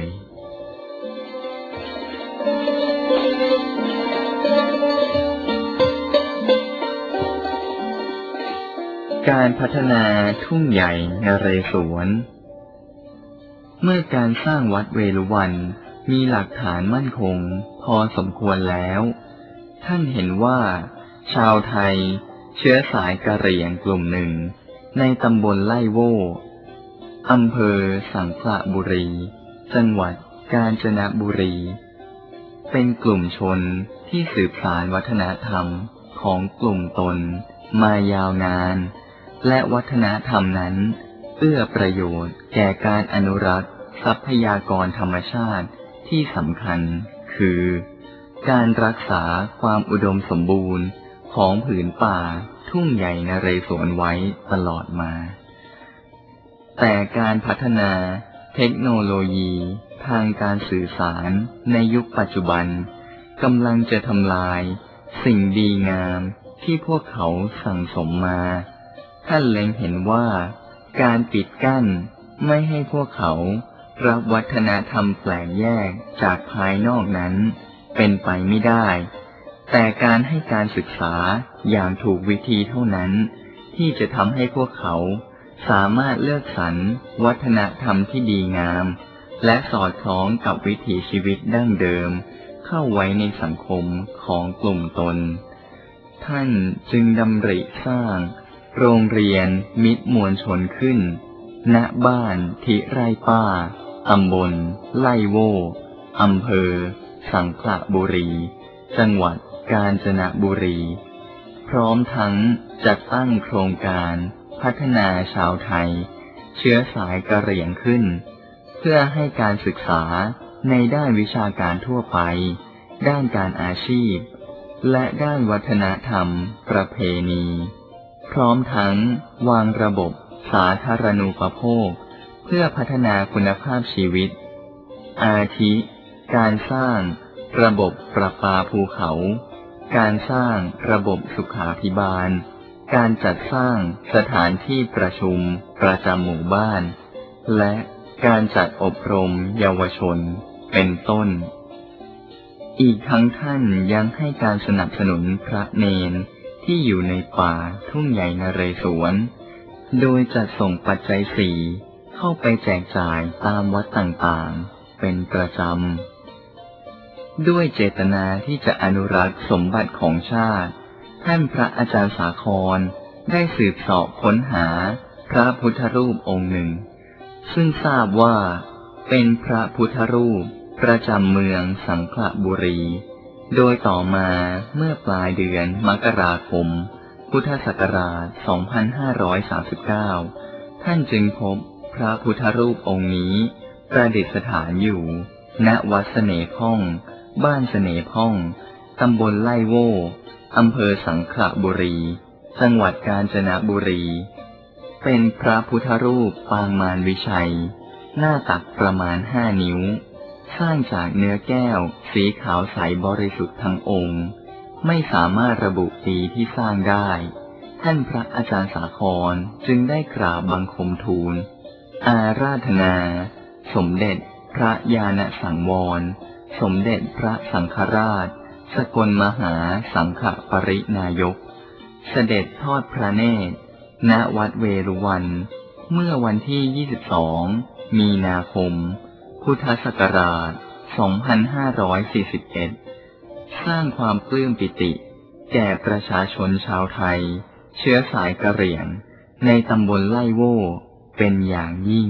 การพัฒนาทุ่งใหญ่นเรศวรเมื่อการสร้างวัดเวฬุวันมีหลักฐานมั่นคงพอสมควรแล้วท่านเห็นว่าชาวไทยเชื้อสายกะเหรี่ยงกลุ่มหนึ่งในตำบลไล่โว่อำเภอสังขละบุรีจังหวัดกาญจนบุรีเป็นกลุ่มชนที่สืบสานวัฒนธรรมของกลุ่มตนมายาวนานและวัฒนธรรมนั้นเอื้อประโยชน์แก่การอนุรักษ์ทรัพยากรธรรมชาติที่สำคัญคือการรักษาความอุดมสมบูรณ์ของผืนป่าทุ่งใหญ่นเรศวรไว้ตลอดมาแต่การพัฒนาเทคโนโลยีทางการสื่อสารในยุคปัจจุบันกำลังจะทำลายสิ่งดีงามที่พวกเขาสั่งสมมาท่านเล็งเห็นว่าการปิดกั้นไม่ให้พวกเขารับวัฒนธรรมแปลกแยกจากภายนอกนั้นเป็นไปไม่ได้แต่การให้การศึกษาอย่างถูกวิธีเท่านั้นที่จะทำให้พวกเขาสามารถเลือกสรรวัฒนธรรมที่ดีงามและสอดคล้องกับวิถีชีวิตดั้งเดิมเข้าไว้ในสังคมของกลุ่มตนท่านจึงดำริสร้างโรงเรียนมิตรมวลชนขึ้นณบ้านทิไร่ป้าตำบลไล่โว่อำเภอสังขละบุรีจังหวัดกาญจนบุรีพร้อมทั้งจัดตั้งโครงการพัฒนาชาวไทยเชื้อสายกะเหรี่ยงขึ้นเพื่อให้การศึกษาในด้านวิชาการทั่วไปด้านการอาชีพและด้านวัฒนธรรมประเพณีพร้อมทั้งวางระบบสาธารณูปโภคเพื่อพัฒนาคุณภาพชีวิตอาทิการสร้างระบบประปาภูเขาการสร้างระบบสุขาภิบาลการจัดสร้างสถานที่ประชุมประจำหมู่บ้านและการจัดอบรมเยาวชนเป็นต้นอีกทั้งท่านยังให้การสนับสนุนพระเนนที่อยู่ในป่าทุ่งใหญ่นเรศวรโดยจัดส่งปัจจัยสี่เข้าไปแจกจ่ายตามวัดต่างๆเป็นประจำด้วยเจตนาที่จะอนุรักษ์สมบัติของชาติท่านพระอาจารย์สาครได้สืบเสาะค้นหาพระพุทธรูปองค์หนึ่งซึ่งทราบว่าเป็นพระพุทธรูปประจำเมืองสังขละบุรีโดยต่อมาเมื่อปลายเดือนมกราคมพุทธศักราชสองพันห้าร้อยสามสิบเก้าท่านจึงพบพระพุทธรูปองค์นี้ประดิษฐานอยู่ณวัดเสน่ห์พ่องบ้านเสน่ห์พ่องตำบลไล่โว่อำเภอสังขละบุรีจังหวัดกาญจนบุรีเป็นพระพุทธรูปปางมารวิชัยหน้าตักประมาณห้านิ้วสร้างจากเนื้อแก้วสีขาวใสบริสุทธิ์ทั้งองค์ไม่สามารถระบุปีที่สร้างได้ท่านพระอาจารย์สาครจึงได้กราบบังคมทูลอาราธนาสมเด็จพระญาณสังวรสมเด็จพระสังฆราชสกลมหาสังฆปรินายกเสด็จทอดพระเนตรณวัดเวรุวันเมื่อวันที่ยี่สิบสองมีนาคมพุทธศักราชสองพันห้าร้อยสี่สิบเอ็ดสร้างความปลื้มปิติแก่ประชาชนชาวไทยเชื้อสายกะเหรี่ยงในตำบลไล่โว่เป็นอย่างยิ่ง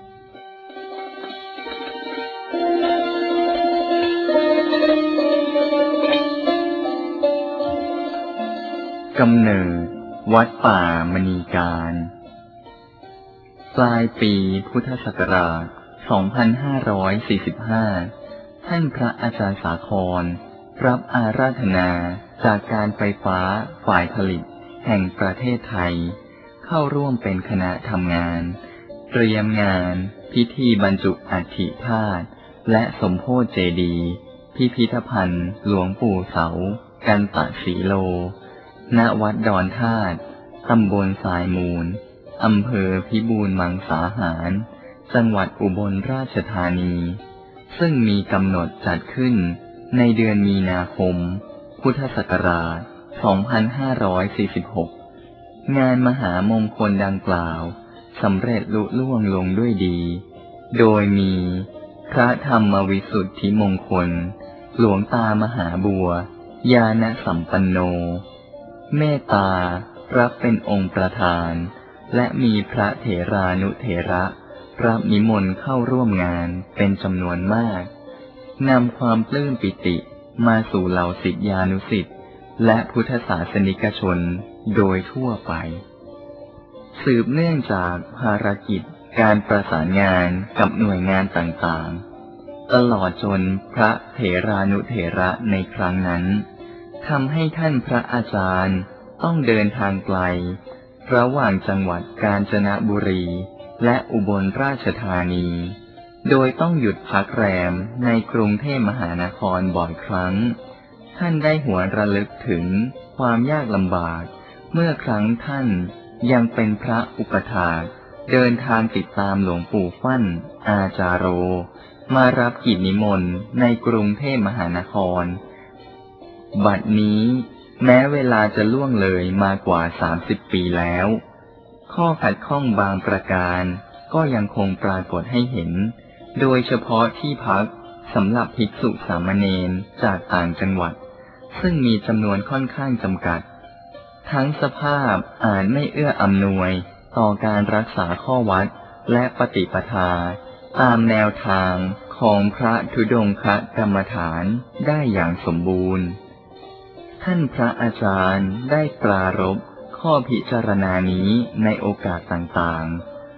กำเนิดวัดป่ามณีการปลายปีพุทธศักราชสองพันห้าร้อยสี่สิบห้าท่านพระอาจารย์สาครรับอาราธนาจากการไฟฟ้าฝ่ายผลิตแห่งประเทศไทยเข้าร่วมเป็นคณะทำงานเตรียมงานพิธีบรรจุอัฐิธาตุและสมโภชเจดีย์พิพิธภัณฑ์หลวงปู่เสากันตสีโลณวัดดอนธาตุตำบลสายมูลอำเภอพิบูลมังสาหารจังหวัดอุบลราชธานีซึ่งมีกำหนดจัดขึ้นในเดือนมีนาคมพุทธศักราชสองพันห้าร้อยสี่สิบหกงานมหามงคลดังกล่าวสำเร็จลุล่วงลงด้วยดีโดยมีพระธรรมวิสุทธิมงคลหลวงตามหาบัวญาณสัมปันโนเมตตารับเป็นองค์ประธานและมีพระเถรานุเถระรับนิมนต์เข้าร่วมงานเป็นจำนวนมากนำความปลื้มปิติมาสู่เหล่าศิษยานุศิษย์และพุทธศาสนิกชนโดยทั่วไปสืบเนื่องจากภารกิจการประสานงานกับหน่วยงานต่างๆตลอดจนพระเถรานุเถระในครั้งนั้นทำให้ท่านพระอาจารย์ต้องเดินทางไกลระหว่างจังหวัดกาญจนบุรีและอุบลราชธานีโดยต้องหยุดพักแรมในกรุงเทพมหานครบ่อยครั้งท่านได้หวนระลึกถึงความยากลำบากเมื่อครั้งท่านยังเป็นพระอุปถากเดินทางติดตามหลวงปู่ฟั่นอาจาโรมารับกิจนิมนต์ในกรุงเทพมหานครบัดนี้แม้เวลาจะล่วงเลยมากว่าสามสิบปีแล้วข้อขัดข้องบางประการก็ยังคงปรากฏให้เห็นโดยเฉพาะที่พักสำหรับภิกษุสามเณรจากต่างจังหวัดซึ่งมีจำนวนค่อนข้างจำกัดทั้งสภาพอาจไม่เอื้ออำนวยต่อการรักษาข้อวัดและปฏิปทาตามแนวทางของพระธุดงคกรรมฐานได้อย่างสมบูรณ์ท่านพระอาจารย์ได้ปรารภข้อพิจารณานี้ในโอกาสต่างๆพ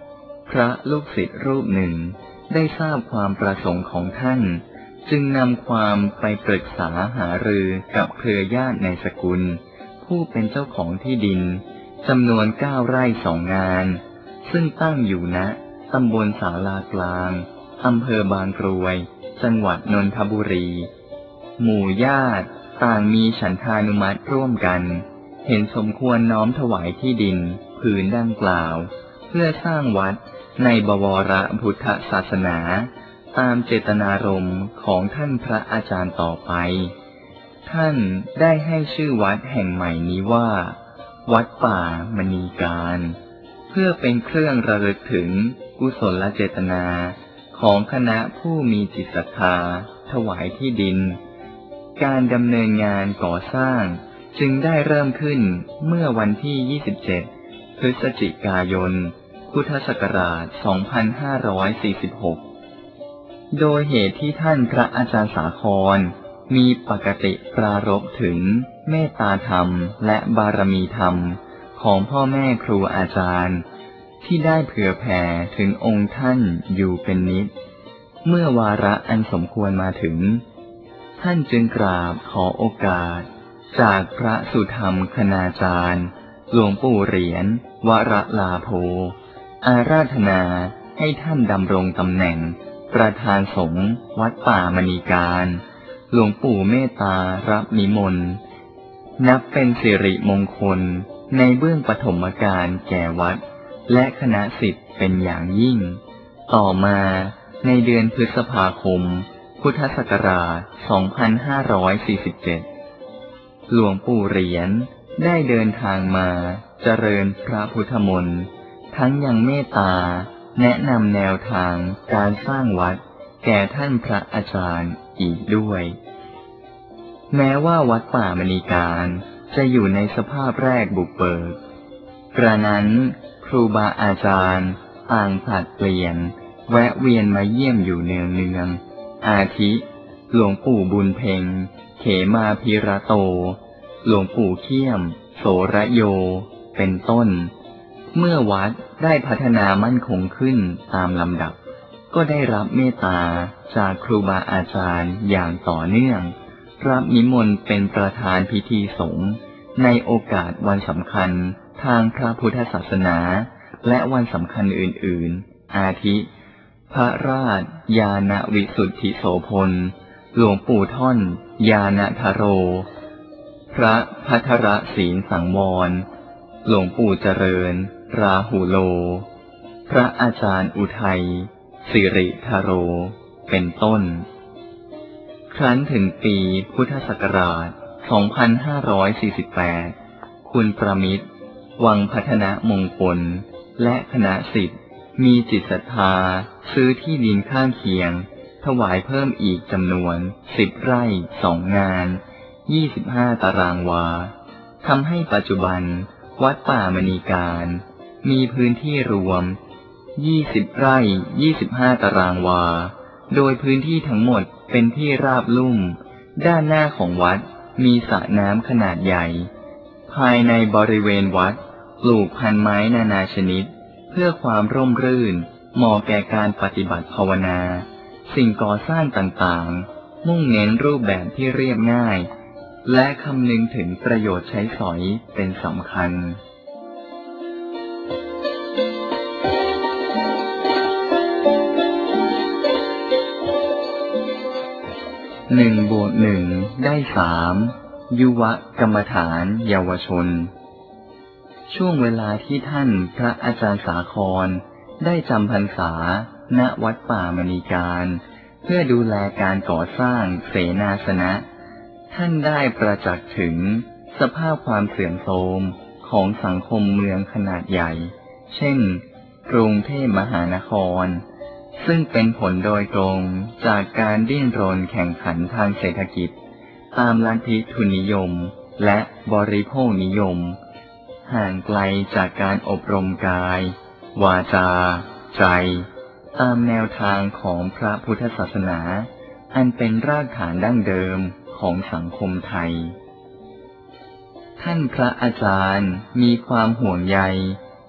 พระลูกศิษย์รูปหนึ่งได้ทราบความประสงค์ของท่านจึงนำความไปปรึกษาหารือกับเครือญาติในสกุลผู้เป็นเจ้าของที่ดินจำนวนเก้าไร่สองงานซึ่งตั้งอยู่ณตำบลศาลากลางอำเภอบางกรวยจังหวัดนนทบุรีหมู่ญาติต่างมีฉันทานุมัติร่วมกันเห็นสมควรน้อมถวายที่ดินผืนดังกล่าวเพื่อสร้างวัดในบวรพุทธศาสนาตามเจตนารมณ์ของท่านพระอาจารย์ต่อไปท่านได้ให้ชื่อวัดแห่งใหม่นี้ว่าวัดป่ามณีการเพื่อเป็นเครื่องระลึกถึงกุศลเจตนาของคณะผู้มีจิตศรัทธาถวายที่ดินการดำเนินงานก่อสร้างจึงได้เริ่มขึ้นเมื่อวันที่ยี่สิบเจ็ดพฤศจิกายนพุทธศักราชสองพันห้าร้อยสี่สิบหกโดยเหตุที่ท่านพระอาจารย์สาครมีปกติปรารภถึงเมตตาธรรมและบารมีธรรมของพ่อแม่ครูอาจารย์ที่ได้เผื่อแผ่ถึงองค์ท่านอยู่เป็นนิจเมื่อวาระอันสมควรมาถึงท่านจึงกราบขอโอกาสจากพระสุธรรมคณาจารย์หลวงปู่เหรียญวรลาโภอาราธนาให้ท่านดำรงตำแหน่งประธานสงฆ์วัดป่ามณีการหลวงปู่เมตตารับนิมนต์นับเป็นสิริมงคลในเบื้องปฐมกาลแก่วัดและคณะศิษย์เป็นอย่างยิ่งต่อมาในเดือนพฤษภาคมพุทธศักราชสองพันห้าร้อยสี่สิบเจ็ดหลวงปู่เหรียญได้เดินทางมาเจริญพระพุทธมนต์ทั้งยังเมตตาแนะนำแนวทางการสร้างวัดแก่ท่านพระอาจารย์อีกด้วยแม้ว่าวัดป่ามณีการจะอยู่ในสภาพแรกบุกเบิกกระนั้นครูบาอาจารย์ต่างผลัดเปลี่ยนแวะเวียนมาเยี่ยมอยู่เนืองเนืองอาทิหลวงปู่บุญเพ็งเขมาภิระโตหลวงปู่เขี้ยมโสระโยเป็นต้นเมื่อวัดได้พัฒนามั่นคงขึ้นตามลำดับก็ได้รับเมตตาจากครูบาอาจารย์อย่างต่อเนื่องรับนิมนต์เป็นประธานพิธีสงฆ์ในโอกาสวันสำคัญทางพระพุทธศาสนาและวันสำคัญอื่นๆอาทิพระราชญาณวิสุทธิโสพลหลวงปู่ท่อนญาณทโรพระภัทรศีลสังวรหลวงปู่เจริญราหูโลพระอาจารย์อุทัยสิริทโรเป็นต้นครั้นถึงปีพุทธศักราชสองพันห้าร้อยสี่สิบแปดคุณประมิตรวังพัฒนมงคลและคณะศิษย์มีจิตศรัทธาซื้อที่ดินข้างเคียงถวายเพิ่มอีกจำนวนสิบไร่สองงานยี่สิบห้าตารางวาทำให้ปัจจุบันวัดป่ามณีการมีพื้นที่รวมยี่สิบไร่ยี่สิบห้าตารางวาโดยพื้นที่ทั้งหมดเป็นที่ราบลุ่มด้านหน้าของวัดมีสระน้ำขนาดใหญ่ภายในบริเวณวัดปลูกพันไม้นานาชนิดเพื่อความร่มรื่นเหมาะแก่การปฏิบัติภาวนาสิ่งก่อสร้างต่างๆมุ่งเน้นรูปแบบที่เรียบง่ายและคำนึงถึงประโยชน์ใช้สอยเป็นสำคัญหนึ่งบวกหนึ่งได้สามยุวกรรมฐานเยาวชนช่วงเวลาที่ท่านพระอาจารย์สาครได้จำพรรษาณวัดป่ามณีการเพื่อดูแลการก่อสร้างเสนาสนะท่านได้ประจักษ์ถึงสภาพความเสื่อมโทรมของสังคมเมืองขนาดใหญ่เช่นกรุงเทพมหานครซึ่งเป็นผลโดยตรงจากการดิ้นรนแข่งขันทางเศรษฐกิจตามลัทธิทุนนิยมและบริโภคนิยมห่างไกลจากการอบรมกายวาจาใจตามแนวทางของพระพุทธศาสนาอันเป็นรากฐานดั้งเดิมของสังคมไทยท่านพระอาจารย์มีความห่วงใย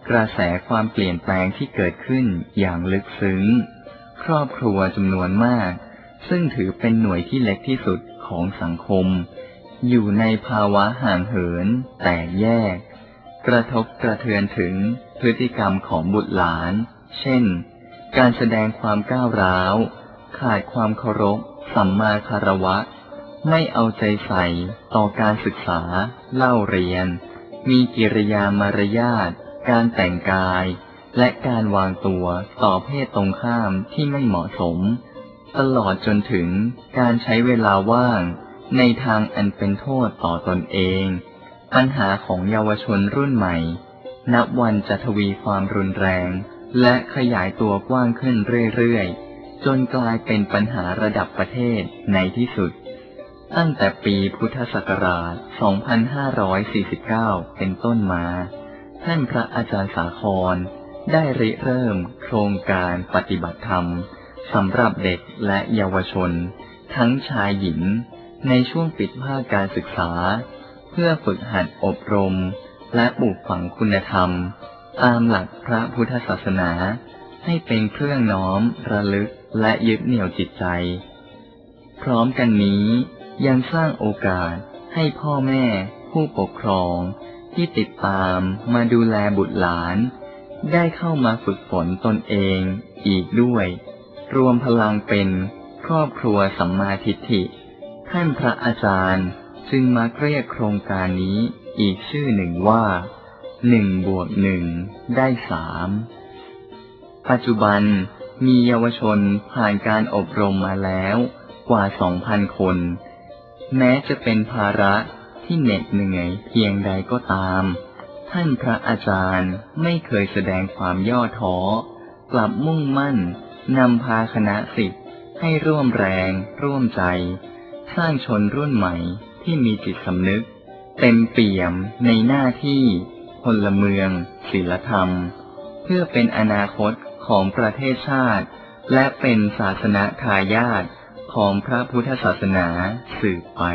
กระแสความเปลี่ยนแปลงที่เกิดขึ้นอย่างลึกซึ้งครอบครัวจำนวนมากซึ่งถือเป็นหน่วยที่เล็กที่สุดของสังคมอยู่ในภาวะห่างเหินแตกแยกกระทบกระเทือนถึงพฤติกรรมของบุตรหลานเช่นการแสดงความก้าวร้าวขาดความเคารพสัมมาคารวะไม่เอาใจใส่ต่อการศึกษาเล่าเรียนมีกิริยามารยาทการแต่งกายและการวางตัวต่อเพศตรงข้ามที่ไม่เหมาะสมตลอดจนถึงการใช้เวลาว่างในทางอันเป็นโทษต่อตนเองปัญหาของเยาวชนรุ่นใหม่นับวันจะทวีความรุนแรงและขยายตัวกว้างขึ้นเรื่อยๆจนกลายเป็นปัญหาระดับประเทศในที่สุดตั้งแต่ปีพุทธศักราช สองพันห้าร้อยสี่สิบเก้า เป็นต้นมาท่านพระอาจารย์สาครได้ริเริ่มโครงการปฏิบัติธรรมสำหรับเด็กและเยาวชนทั้งชายหญิงในช่วงปิดภาคการศึกษาเพื่อฝึกหัดอบรมและปลูกฝังคุณธรรมตามหลักพระพุทธศาสนาให้เป็นเครื่องน้อมระลึกและยึดเหนี่ยวจิตใจพร้อมกันนี้ยังสร้างโอกาสให้พ่อแม่ผู้ปกครองที่ติดตามมาดูแลบุตรหลานได้เข้ามาฝึกฝนตนเองอีกด้วยรวมพลังเป็นครอบครัวสัมมาทิฏฐิท่านพระอาจารย์จึงมาเรียกโครงการนี้อีกชื่อหนึ่งว่าหนึ่งบวกหนึ่งได้สามปัจจุบันมีเยาวชนผ่านการอบรมมาแล้วกว่า สองพัน คนแม้จะเป็นภาระที่เหน็ดเหนื่อยเพียงใดก็ตามท่านพระอาจารย์ไม่เคยแสดงความย่อท้อกลับมุ่งมั่นนำพาคณะศิษย์ให้ร่วมแรงร่วมใจสร้างชนรุ่นใหม่ที่มีจิตสำนึกเต็มเปี่ยมในหน้าที่พลเมืองศีลธรรมเพื่อเป็นอนาคตของประเทศชาติและเป็นศาสนทายาทของพระพุทธศาสนาสืบไป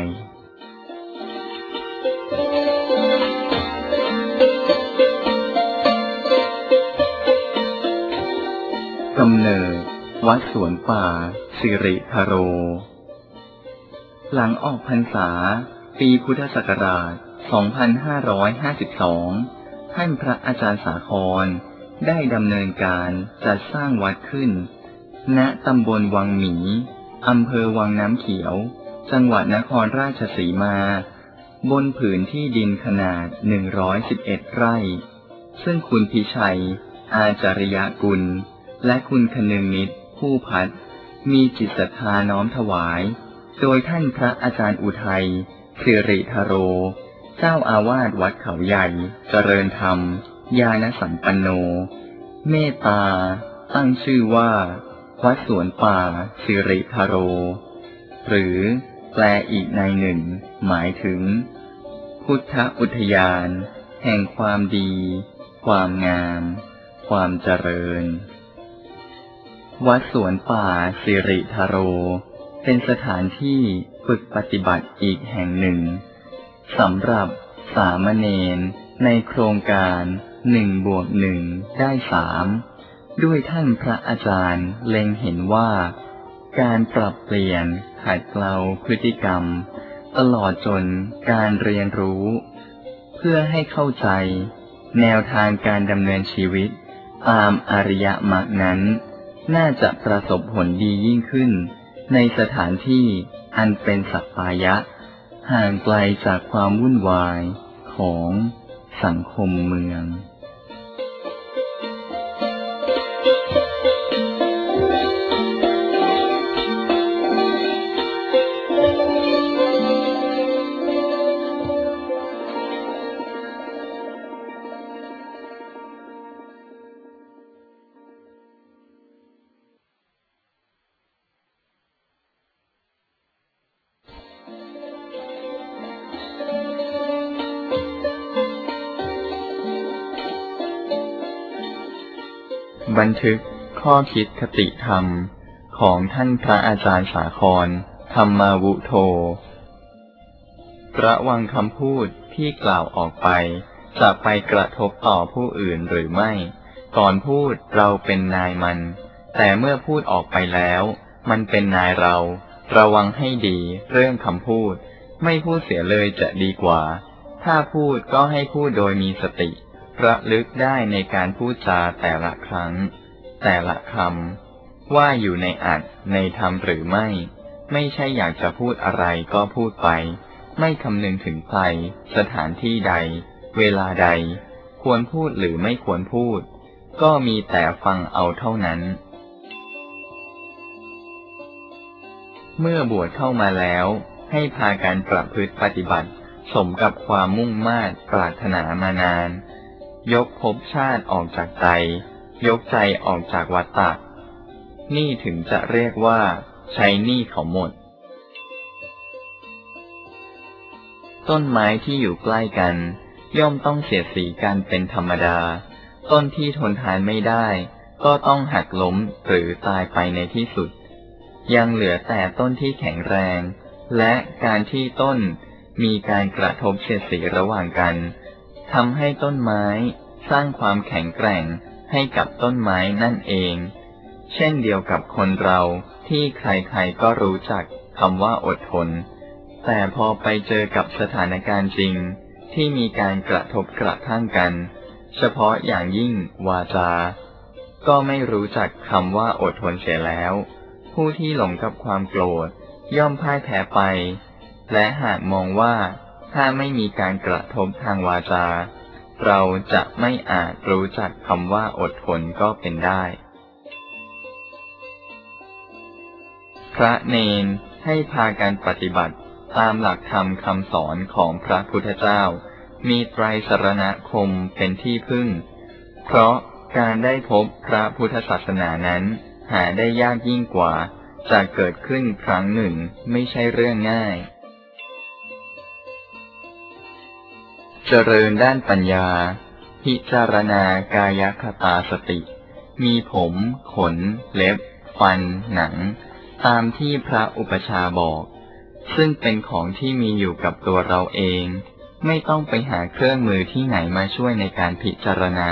กำเนิดวัดสวนป่าสิริธโรหลังออกพรรษาปีพุทธศักราช สองพันห้าร้อยห้าสิบสอง ท่านพระอาจารย์สาครได้ดำเนินการจัดสร้างวัดขึ้นณตำบลวังหมีอำเภอวังน้ำเขียวจังหวัดนครราชสีมาบนผืนที่ดินขนาดหนึ่งร้อยสิบเอ็ดไร่ซึ่งคุณพิชัยอาจาริยกุลและคุณคนึงนิตผู้พัฒมีจิตศรัทธาน้อมถวายโดยท่านพระอาจารย์อุทัยสิริธโรเจ้าอาวาสวัดเขาใหญ่เจริญธรรมญาณสัมปันโนเมตตาตั้งชื่อว่าวัดสวนป่าสิริธโรหรือแปลอีกในหนึ่งหมายถึงพุทธอุทยานแห่งความดีความงามความเจริญวัดสวนป่าสิริธโรเป็นสถานที่ฝึกปฏิบัติอีกแห่งหนึ่งสำหรับสามเณรในโครงการหนึ่งบวกหนึ่งได้สามด้วยท่านพระอาจารย์เล็งเห็นว่าการปรับเปลี่ยนขัดเกลาพฤติกรรมตลอดจนการเรียนรู้เพื่อให้เข้าใจแนวทางการดำเนินชีวิตตามอริยมรรคนั้นน่าจะประสบผลดียิ่งขึ้นในสถานที่อันเป็นสัปปายะห่างไกลจากความวุ่นวายของสังคมเมืองบันทึกข้อคิดคติธรรมของท่านพระอาจารย์สาครธรรมาวุโธระวังคำพูดที่กล่าวออกไปจะไปกระทบต่อผู้อื่นหรือไม่ก่อนพูดเราเป็นนายมันแต่เมื่อพูดออกไปแล้วมันเป็นนายเราระวังให้ดีเรื่องคำพูดไม่พูดเสียเลยจะดีกว่าถ้าพูดก็ให้พูดโดยมีสติระลึกได้ในการพูดจาแต่ละครั้งแต่ละคำว่าอยู่ในอัตในธรรมหรือไม่ไม่ใช่อยากจะพูดอะไรก็พูดไปไม่คำนึงถึงใครสถานที่ใดเวลาใดควรพูดหรือไม่ควรพูดก็มีแต่ฟังเอาเท่านั้นเมื่อบวชเข้ามาแล้วให้พากันประพฤติปฏิบัติสมกับความมุ่งมา่ปรารถนามานานยกภพชาติออกจากใจยกใจออกจากวัฏฏะนี่ถึงจะเรียกว่าใช้หนี้เขาหมดต้นไม้ที่อยู่ใกล้กันย่อมต้องเสียดสีกันเป็นธรรมดาต้นที่ทนทานไม่ได้ก็ต้องหักล้มหรือตายไปในที่สุดยังเหลือแต่ต้นที่แข็งแรงและการที่ต้นมีการกระทบเสียดสีระหว่างกันทำให้ต้นไม้สร้างความแข็งแกร่งให้กับต้นไม้นั่นเองเช่นเดียวกับคนเราที่ใครๆก็รู้จักคำว่าอดทนแต่พอไปเจอกับสถานการณ์จริงที่มีการกระทบกระทั่งกันเฉพาะอย่างยิ่งวาจาก็ไม่รู้จักคำว่าอดทนเสียแล้วผู้ที่หลงกับความโกรธย่อมพ่ายแพ้ไปและหากมองว่าถ้าไม่มีการกระทบทางวาจาเราจะไม่อาจรู้จักคำว่าอดทนก็เป็นได้พระเณรให้พากันปฏิบัติตามหลักธรรมคำสอนของพระพุทธเจ้ามีไตรสรณคมเป็นที่พึ่งเพราะการได้พบพระพุทธศาสนานั้นหาได้ยากยิ่งกว่าจะเกิดขึ้นครั้งหนึ่งไม่ใช่เรื่องง่ายเจริญด้านปัญญาพิจารณากายคตาสติมีผมขนเล็บฟันหนังตามที่พระอุปชาบอกซึ่งเป็นของที่มีอยู่กับตัวเราเองไม่ต้องไปหาเครื่องมือที่ไหนมาช่วยในการพิจารณา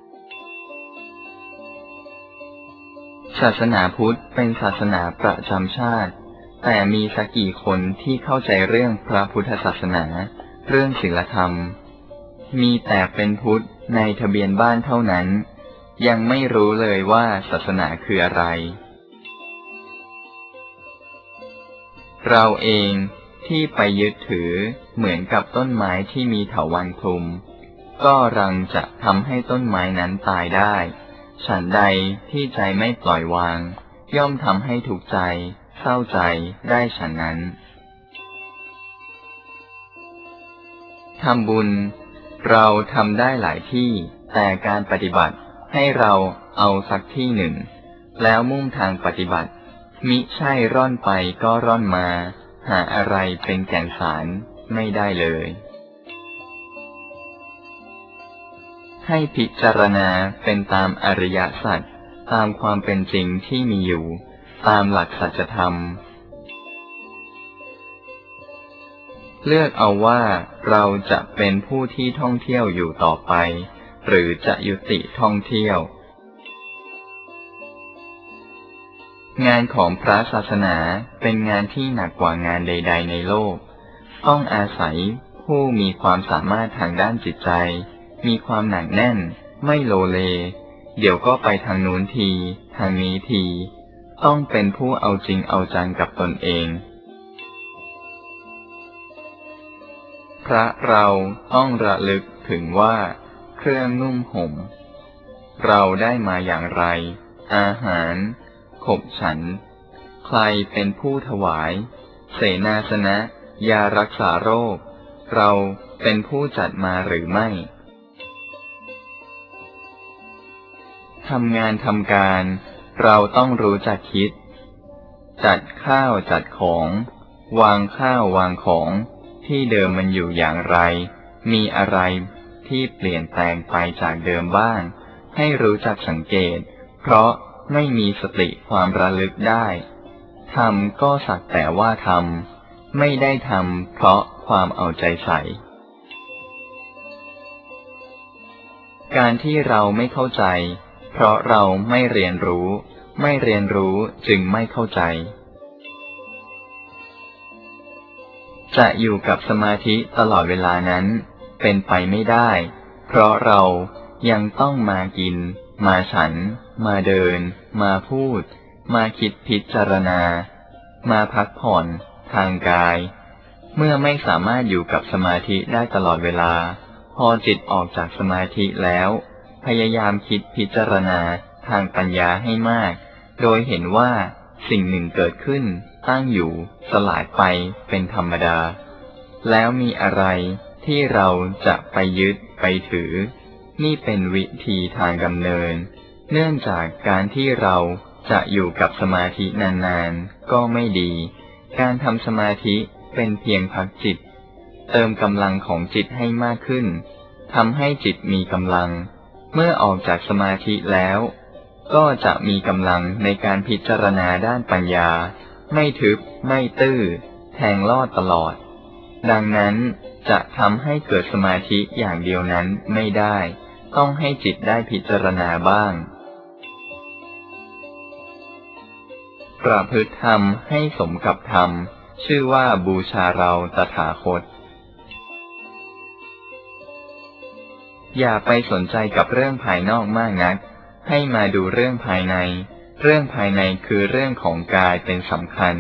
ศาสนาพุทธเป็นศาสนาประจำชาติแต่มีสักกี่คนที่เข้าใจเรื่องพระพุทธศาสนาเรื่องศีลธรรมมีแต่เป็นพุทธในทะเบียนบ้านเท่านั้นยังไม่รู้เลยว่าศาสนาคืออะไรเราเองที่ไปยึดถือเหมือนกับต้นไม้ที่มีเถาวัลย์คลุมก็รังจะทำให้ต้นไม้นั้นตายได้ฉันใดที่ใจไม่ปล่อยวางย่อมทำให้ทุกข์ใจเศร้าใจได้ฉันนั้นทำบุญเราทำได้หลายที่แต่การปฏิบัติให้เราเอาสักที่หนึ่งแล้วมุ่งทางปฏิบัติมิใช่ร่อนไปก็ร่อนมาหาอะไรเป็นแก่นสารไม่ได้เลยให้พิจารณาเป็นตามอริยสัจตามความเป็นจริงที่มีอยู่ตามหลักสัจธรรมเลือกเอาว่าเราจะเป็นผู้ที่ท่องเที่ยวอยู่ต่อไปหรือจะยุติท่องเที่ยวงานของพระศาสนาเป็นงานที่หนักกว่างานใดๆในโลกต้องอาศัยผู้มีความสามารถทางด้านจิตใจมีความหนักแน่นไม่โลเลเดี๋ยวก็ไปทางนู้นทีทางนี้ทีต้องเป็นผู้เอาจริงเอาจังกับตนเองพระเราต้องระลึกถึงว่าเครื่องนุ่มห่มเราได้มาอย่างไรอาหารขบฉันใครเป็นผู้ถวายเสนาสนะยารักษาโรคเราเป็นผู้จัดมาหรือไม่ทำงานทำการเราต้องรู้จักคิดจัดข้าวจัดของวางข้าววางของที่เดิมมันอยู่อย่างไรมีอะไรที่เปลี่ยนแปลงไปจากเดิมบ้างให้รู้จักสังเกตเพราะไม่มีสติความระลึกได้ทำก็สักแต่ว่าทำไม่ได้ทำเพราะความเอาใจใส่การที่เราไม่เข้าใจเพราะเราไม่เรียนรู้ไม่เรียนรู้จึงไม่เข้าใจจะอยู่กับสมาธิตลอดเวลานั้นเป็นไปไม่ได้เพราะเรายังต้องมากินมาฉันมาเดินมาพูดมาคิดพิจารณามาพักผ่อนทางกายเมื่อไม่สามารถอยู่กับสมาธิได้ตลอดเวลาพอจิตออกจากสมาธิแล้วพยายามคิดพิจารณาทางปัญญาให้มากโดยเห็นว่าสิ่งหนึ่งเกิดขึ้นตั้งอยู่สลายไปเป็นธรรมดาแล้วมีอะไรที่เราจะไปยึดไปถือนี่เป็นวิธีทางดำเนินเนื่องจากการที่เราจะอยู่กับสมาธินานๆก็ไม่ดีการทำสมาธิเป็นเพียงพักจิตเติมกำลังของจิตให้มากขึ้นทำให้จิตมีกำลังเมื่อออกจากสมาธิแล้วก็จะมีกำลังในการพิจารณาด้านปัญญาไม่ทึบไม่ตื้อแทงลอดตลอดดังนั้นจะทำให้เกิดสมาธิอย่างเดียวนั้นไม่ได้ต้องให้จิตได้พิจารณาบ้างประพฤติธรรมให้สมกับธรรมชื่อว่าบูชาเราตถาคตอย่าไปสนใจกับเรื่องภายนอกมากนักให้มาดูเรื่องภายในเรื่องภายในคือเรื่องของกายเป็นสำคัญ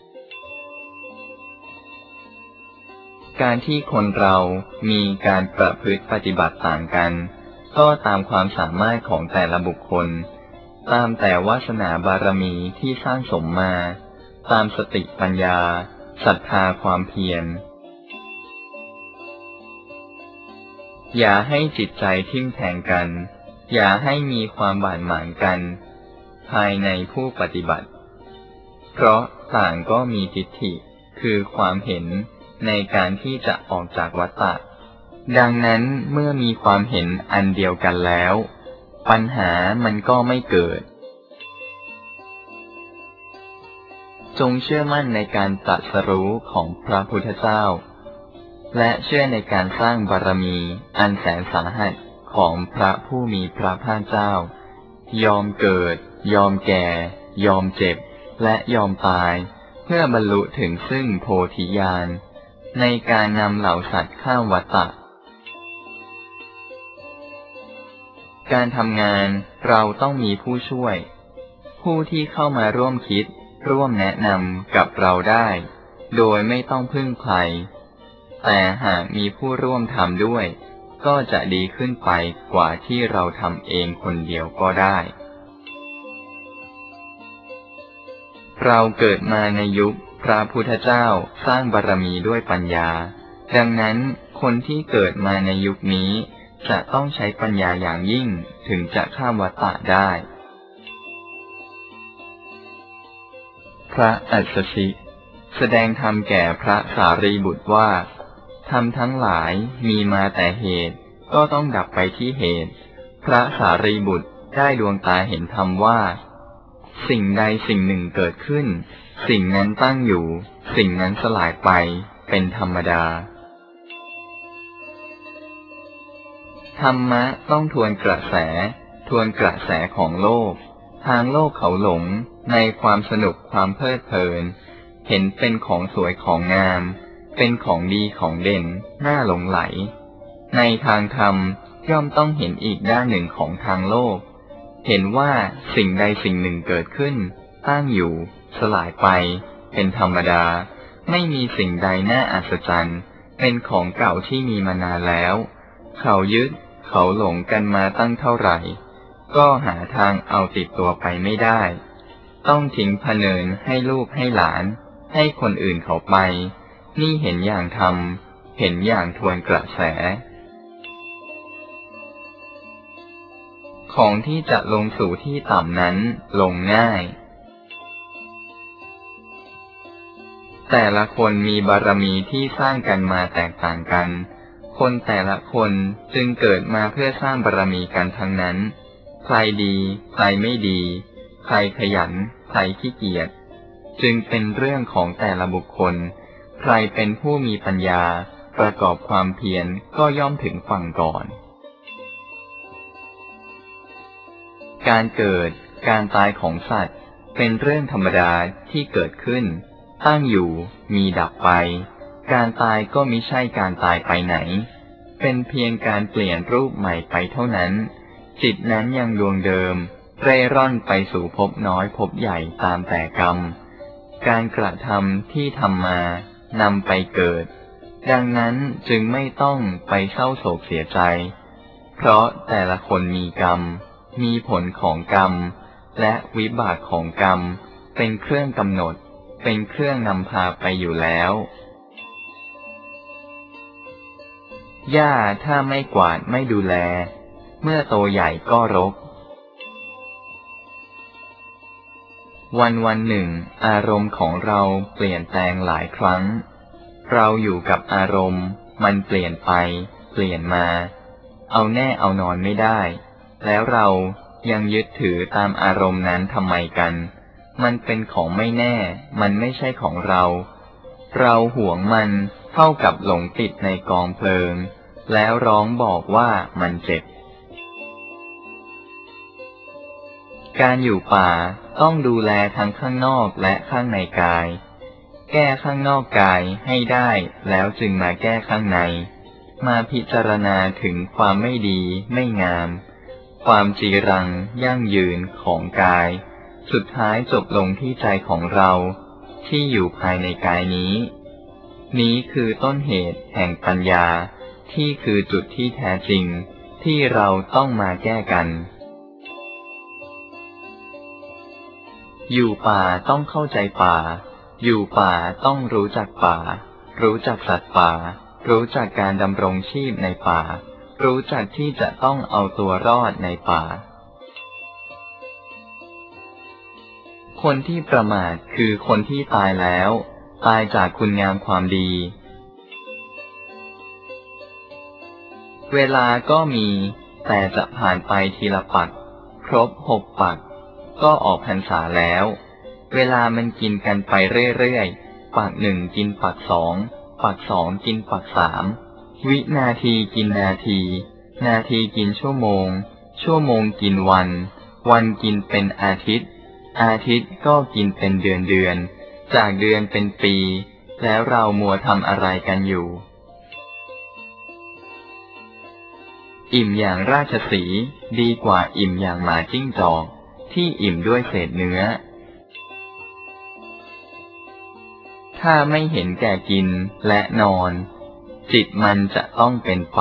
การที่คนเรามีการประพฤติปฏิบัติต่างกันก็ตามความสามารถของแต่ละบุคคลตามแต่วาสนาบารมีที่สร้างสมมาตามสติปัญญาศรัทธาความเพียรอย่าให้จิตใจทิ่มแทงกันอย่าให้มีความบาดหมางกันภายในผู้ปฏิบัติเพราะต่างก็มีทิฏฐิคือความเห็นในการที่จะออกจากวัฏฏะดังนั้นเมื่อมีความเห็นอันเดียวกันแล้วปัญหามันก็ไม่เกิดจงเชื่อมั่นในการตรัสรู้ของพระพุทธเจ้าและเชื่อในการสร้างบารมีอันแสนสาหัสของพระผู้มีพระภาคเจ้ายอมเกิดยอมแก่ยอมเจ็บและยอมตายเพื่อบรรลุถึงซึ่งโพธิญาณในการนำเหล่าสัตว์ข้ามวัฏฏะการทำงานเราต้องมีผู้ช่วยผู้ที่เข้ามาร่วมคิดร่วมแนะนำกับเราได้โดยไม่ต้องพึ่งใครแต่หากมีผู้ร่วมทำด้วยก็จะดีขึ้นไปกว่าที่เราทำเองคนเดียวก็ได้เราเกิดมาในยุคพระพุทธเจ้าสร้างบารมีด้วยปัญญาดังนั้นคนที่เกิดมาในยุคนี้จะต้องใช้ปัญญาอย่างยิ่งถึงจะข้ามวัฏฏะได้พระอัสสชิแสดงธรรมแก่พระสารีบุตรว่าธรรมทั้งหลายมีมาแต่เหตุก็ต้องดับไปที่เหตุพระสารีบุตรได้ดวงตาเห็นธรรมว่าสิ่งใดสิ่งหนึ่งเกิดขึ้นสิ่งนั้นตั้งอยู่สิ่งนั้นสลายไปเป็นธรรมดาธรรมะต้องทวนกระแสทวนกระแสของโลกทางโลกเขาหลงในความสนุกความเพลิดเพลินเห็นเป็นของสวยของงามเป็นของดีของเด่นน่าหลงไหลในทางธรรมย่อมต้องเห็นอีกด้านหนึ่งของทางโลกเห็นว่าสิ่งใดสิ่งหนึ่งเกิดขึ้นตั้งอยู่สลายไปเป็นธรรมดาไม่มีสิ่งใดน่าอัศจรรย์เป็นของเก่าที่มีมานานแล้วเขายึดเขาหลงกันมาตั้งเท่าไหร่ก็หาทางเอาติดตัวไปไม่ได้ต้องทิ้งพเนินให้ลูกให้หลานให้คนอื่นเขาไปนี่เห็นอย่างธรรมเห็นอย่างทวนกระแสของที่จะลงสู่ที่ต่ำนั้นลงง่ายแต่ละคนมีบารมีที่สร้างกันมาแตกต่างกันคนแต่ละคนจึงเกิดมาเพื่อสร้างบารมีกันทั้งนั้นใครดีใครไม่ดีใครขยันใครขี้เกียจจึงเป็นเรื่องของแต่ละบุคคลใครเป็นผู้มีปัญญาประกอบความเพียรก็ย่อมถึงฝั่งก่อนการเกิดการตายของสัตว์เป็นเรื่องธรรมดาที่เกิดขึ้นตั้งอยู่มีดับไปการตายก็มิใช่การตายไปไหนเป็นเพียงการเปลี่ยนรูปใหม่ไปเท่านั้นจิตนั้นยังดวงเดิมเร่ร่อนไปสู่ภพน้อยภพใหญ่ตามแต่กรรมการกระทำที่ทำมานำไปเกิดดังนั้นจึงไม่ต้องไปเศร้าโศกเสียใจเพราะแต่ละคนมีกรรมมีผลของกรรมและวิบากของกรรมเป็นเครื่องกำหนดเป็นเครื่องนำพาไปอยู่แล้วหญ้าถ้าไม่กวาดไม่ดูแลเมื่อโตใหญ่ก็รกวันวันหนึ่งอารมณ์ของเราเปลี่ยนแปลงหลายครั้งเราอยู่กับอารมณ์มันเปลี่ยนไปเปลี่ยนมาเอาแน่เอานอนไม่ได้แล้วเรายังยึดถือตามอารมณ์นั้นทำไมกันมันเป็นของไม่แน่มันไม่ใช่ของเราเราหวงมันเท่ากับหลงติดในกองเพลิงแล้วร้องบอกว่ามันเจ็บการอยู่ป่าต้องดูแลทั้งข้างนอกและข้างในกายแก้ข้างนอกกายให้ได้แล้วจึงมาแก้ข้างในมาพิจารณาถึงความไม่ดีไม่งามความจีรังยั่งยืนของกายสุดท้ายจบลงที่ใจของเราที่อยู่ภายในกายนี้นี้คือต้นเหตุแห่งปัญญาที่คือจุดที่แท้จริงที่เราต้องมาแก้กันอยู่ป่าต้องเข้าใจป่าอยู่ป่าต้องรู้จักป่ารู้จักสัตว์ป่ารู้จักการดำรงชีพในป่ารู้จักที่จะต้องเอาตัวรอดในป่าคนที่ประมาทคือคนที่ตายแล้วตายจากคุณงามความดีเวลาก็มีแต่จะผ่านไปทีละปักครบหกปักก็ออกพรรษาแล้วเวลามันกินกันไปเรื่อยๆปักหนึ่งกินปักสองปักสองกินปักสามวินาทีกินนาทีนาทีกินชั่วโมงชั่วโมงกินวันวันกินเป็นอาทิตย์อาทิตย์ก็กินเป็นเดือนเดือนจากเดือนเป็นปีแล้วเรามัวทำอะไรกันอยู่อิ่มอย่างราชสีห์ดีกว่าอิ่มอย่างหมาจิ้งจอกที่อิ่มด้วยเศษเนื้อถ้าไม่เห็นแก่กินและนอนจิตมันจะต้องเป็นไฟ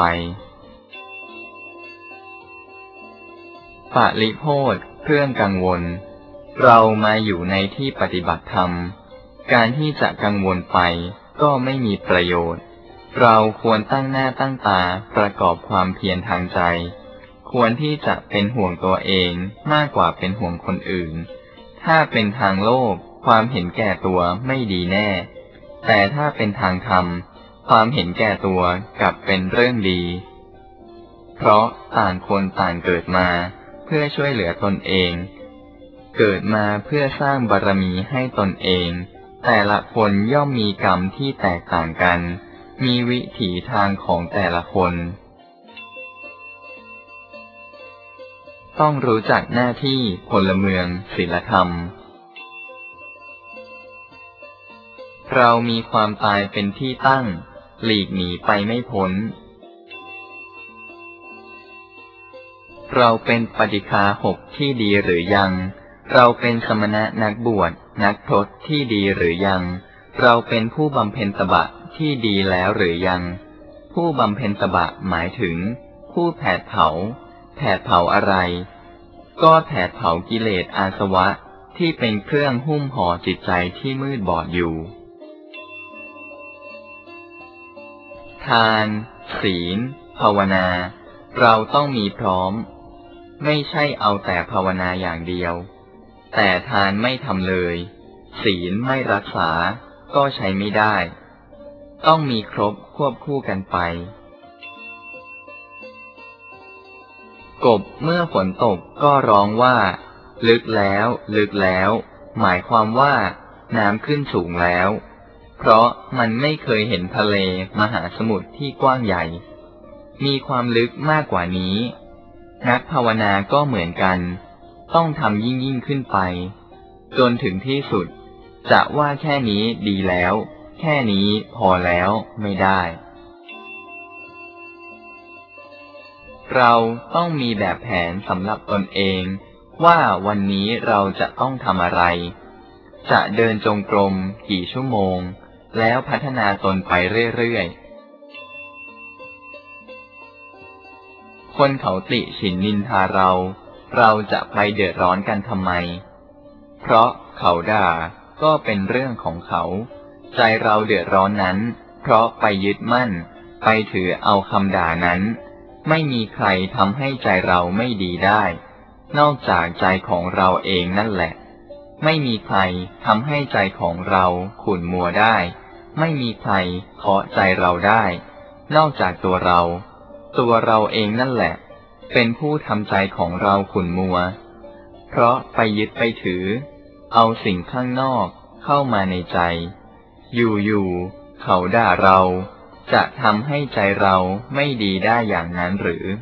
ปะลิโพธเครื่องกังวลเรามาอยู่ในที่ปฏิบัติธรรมการที่จะกังวลไปก็ไม่มีประโยชน์เราควรตั้งหน้าตั้งตาประกอบความเพียรทางใจควรที่จะเป็นห่วงตัวเองมากกว่าเป็นห่วงคนอื่นถ้าเป็นทางโลกความเห็นแก่ตัวไม่ดีแน่แต่ถ้าเป็นทางธรรมความเห็นแก่ตัวกลับเป็นเรื่องดีเพราะต่างคนต่างเกิดมาเพื่อช่วยเหลือตนเองเกิดมาเพื่อสร้างบารมีให้ตนเองแต่ละคนย่อมมีกรรมที่แตกต่างกันมีวิถีทางของแต่ละคนต้องรู้จักหน้าที่พลเมืองศีลธรรมเรามีความตายเป็นที่ตั้งหลีกหนีไปไม่พ้นเราเป็นปฏิฆาหกที่ดีหรือยังเราเป็นสมณะนักบวชนักพรตที่ดีหรือยังเราเป็นผู้บำเพ็ญตบะที่ดีแล้วหรือยังผู้บำเพ็ญตบะหมายถึงผู้แผดเผาแผดเผาอะไรก็แผดเผากิเลสอาสวะที่เป็นเครื่องหุ้มห่อจิตใจที่มืดบอดอยู่ทานศีลภาวนาเราต้องมีพร้อมไม่ใช่เอาแต่ภาวนาอย่างเดียวแต่ทานไม่ทำเลยศีลไม่รักษาก็ใช้ไม่ได้ต้องมีครบควบคู่กันไปกบเมื่อฝนตกก็ร้องว่าลึกแล้วลึกแล้วหมายความว่าน้ำขึ้นสูงแล้วเพราะมันไม่เคยเห็นทะเลมหาสมุทรที่กว้างใหญ่มีความลึกมากกว่านี้นักภาวนาก็เหมือนกันต้องทำยิ่งยิ่งขึ้นไปจนถึงที่สุดจะว่าแค่นี้ดีแล้วแค่นี้พอแล้วไม่ได้เราต้องมีแบบแผนสำหรับตนเองว่าวันนี้เราจะต้องทำอะไรจะเดินจงกรมกี่ชั่วโมงแล้วพัฒนาตนไปเรื่อยๆคนเขาติฉินนินทาเราเราจะไปเดือดร้อนกันทำไมเพราะเขาด่าก็เป็นเรื่องของเขาใจเราเดือดร้อนนั้นเพราะไปยึดมั่นไปถือเอาคำด่านั้นไม่มีใครทำให้ใจเราไม่ดีได้นอกจากใจของเราเองนั่นแหละไม่มีใครทำให้ใจของเราขุ่นมัวได้ไม่มีใครเคาะใจเราได้นอกจากตัวเราตัวเราเองนั่นแหละเป็นผู้ทำใจของเราขุ่นมัวเพราะไปยึดไปถือเอาสิ่งข้างนอกเข้ามาในใจอยู่ๆเขาด่าเราจะทำให้ใจเราไม่ดีได้อย่างนั้นหรือ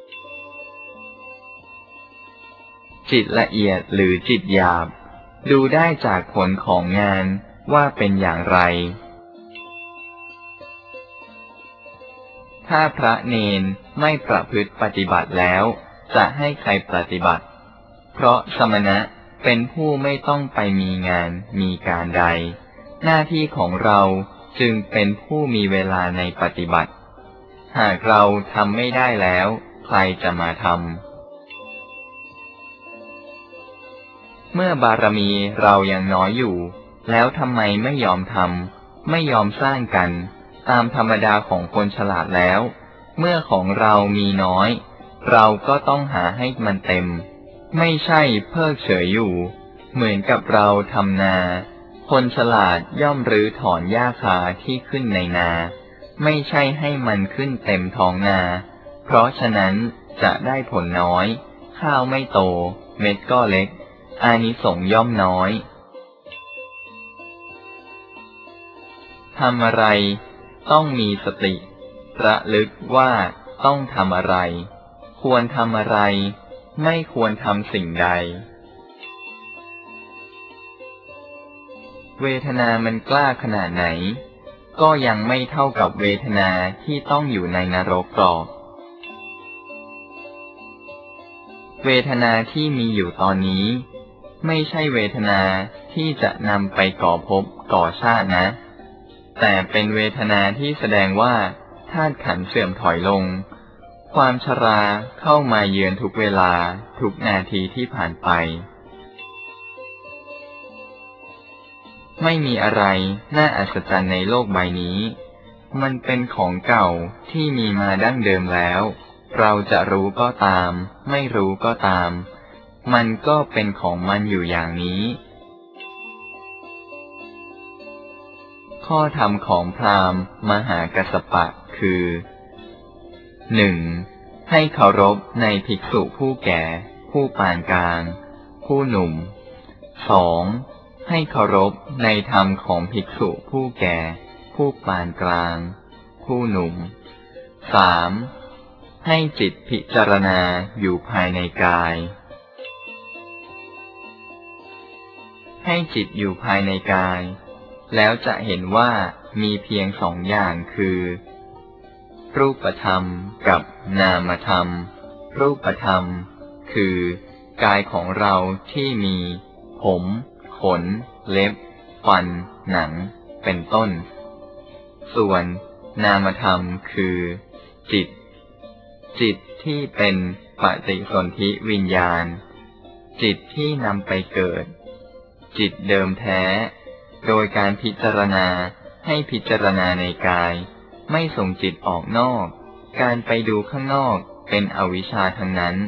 จิตละเอียดหรือจิตหยาบดูได้จากผลของงานว่าเป็นอย่างไรถ้าพระเณรไม่ประพฤติปฏิบัติแล้วจะให้ใครปฏิบัติเพราะสมณะเป็นผู้ไม่ต้องไปมีงานมีการใดหน้าที่ของเราจึงเป็นผู้มีเวลาในปฏิบัติหากเราทำไม่ได้แล้วใครจะมาทำเมื่อบารมีเรายังน้อยอยู่แล้วทำไมไม่ยอมทำไม่ยอมสร้างกันตามธรรมดาของคนฉลาดแล้วเมื่อของเรามีน้อยเราก็ต้องหาให้มันเต็มไม่ใช่เพิกเฉยอยู่เหมือนกับเราทำนาคนฉลาดย่อมรื้อถอนหญ้าคาที่ขึ้นในนาไม่ใช่ให้มันขึ้นเต็มท้องนาเพราะฉะนั้นจะได้ผลน้อยข้าวไม่โตเม็ดก็เล็กอานิสงส์ย่อมน้อยทำอะไรต้องมีสติระลึกว่าต้องทำอะไรควรทำอะไรไม่ควรทำสิ่งใดเวทนามันกล้าขนาดไหนก็ยังไม่เท่ากับเวทนาที่ต้องอยู่ในนรกหรอกเวทนาที่มีอยู่ตอนนี้ไม่ใช่เวทนาที่จะนำไปก่อภพก่อชาตินะแต่เป็นเวทนาที่แสดงว่าธาตุขันธ์เสื่อมถอยลงความชราเข้ามาเยือนทุกเวลาทุกนาทีที่ผ่านไปไม่มีอะไรน่าอัศจรรย์ในโลกใบนี้มันเป็นของเก่าที่มีมาดั้งเดิมแล้วเราจะรู้ก็ตามไม่รู้ก็ตามมันก็เป็นของมันอยู่อย่างนี้ข้อธรรมของพราหมณ์มหากัสสปะคือหนึ่งให้เคารพในภิกษุผู้แก่ผู้ปานกลางผู้หนุ่มสองให้เคารพในธรรมของภิกษุผู้แก่ผู้ปานกลางผู้หนุ่มสามให้จิตพิจารณาอยู่ภายในกายให้จิตอยู่ภายในกายแล้วจะเห็นว่ามีเพียงสองอย่างคือรูปธรรมกับนามธรรมรูปธรรมคือกายของเราที่มีผมขนเล็บฟันหนังเป็นต้นส่วนนามธรรมคือจิตจิตที่เป็นปฏิสนธิวิญญาณจิตที่นำไปเกิดจิตเดิมแท้โดยการพิจารณาให้พิจารณาในกายไม่ส่งจิตออกนอกการไปดูข้างนอกเป็นอวิชชาทั้งนั้น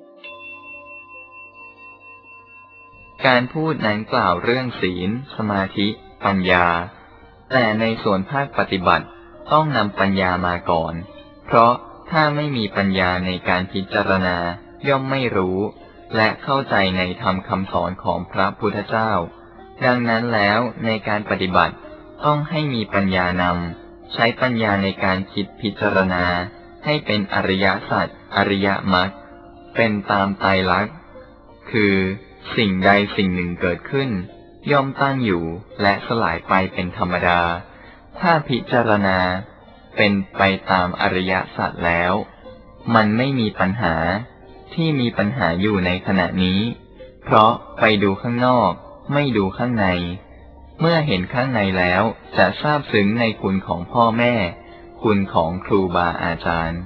การพูดนั้นกล่าวเรื่องศีลสมาธิปัญญาแต่ในส่วนภาคปฏิบัติต้องนำปัญญามาก่อนเพราะถ้าไม่มีปัญญาในการพิจารณาย่อมไม่รู้และเข้าใจในธรรมคำสอนของพระพุทธเจ้าดังนั้นแล้วในการปฏิบัติต้องให้มีปัญญานำใช้ปัญญาในการคิดพิจารณาให้เป็นอริยสัจอริยมรรคเป็นตามไตรลักษณ์คือสิ่งใดสิ่งหนึ่งเกิดขึ้นย่อมตั้งอยู่และสลายไปเป็นธรรมดาถ้าพิจารณาเป็นไปตามอริยสัจแล้วมันไม่มีปัญหาที่มีปัญหาอยู่ในขณะนี้เพราะไปดูข้างนอกไม่ดูข้างในเมื่อเห็นข้างในแล้วจะทราบซึ้งในคุณของพ่อแม่คุณของครูบาอาจารย์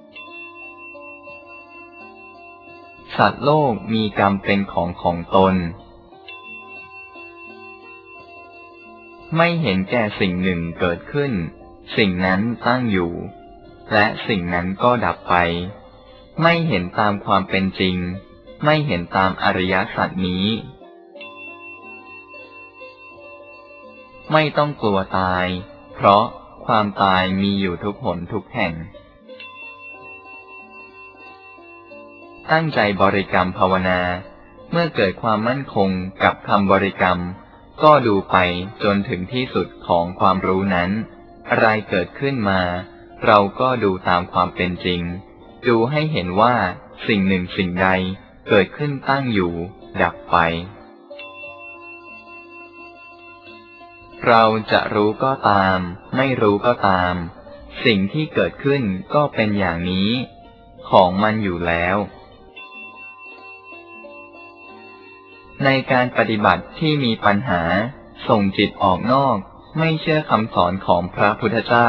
สัตว์โลกมีกรรมเป็นของของตนไม่เห็นแก่สิ่งหนึ่งเกิดขึ้นสิ่งนั้นตั้งอยู่และสิ่งนั้นก็ดับไปไม่เห็นตามความเป็นจริงไม่เห็นตามอริยสัจนี้ไม่ต้องกลัวตายเพราะความตายมีอยู่ทุกหนทุกแห่งตั้งใจบริกรรมภาวนาเมื่อเกิดความมั่นคงกับคำบริกรรมก็ดูไปจนถึงที่สุดของความรู้นั้นอะไรเกิดขึ้นมาเราก็ดูตามความเป็นจริงดูให้เห็นว่าสิ่งหนึ่งสิ่งใดเกิดขึ้นตั้งอยู่ดับไปเราจะรู้ก็ตามไม่รู้ก็ตามสิ่งที่เกิดขึ้นก็เป็นอย่างนี้ของมันอยู่แล้วในการปฏิบัติที่มีปัญหาส่งจิตออกนอกไม่เชื่อคำสอนของพระพุทธเจ้า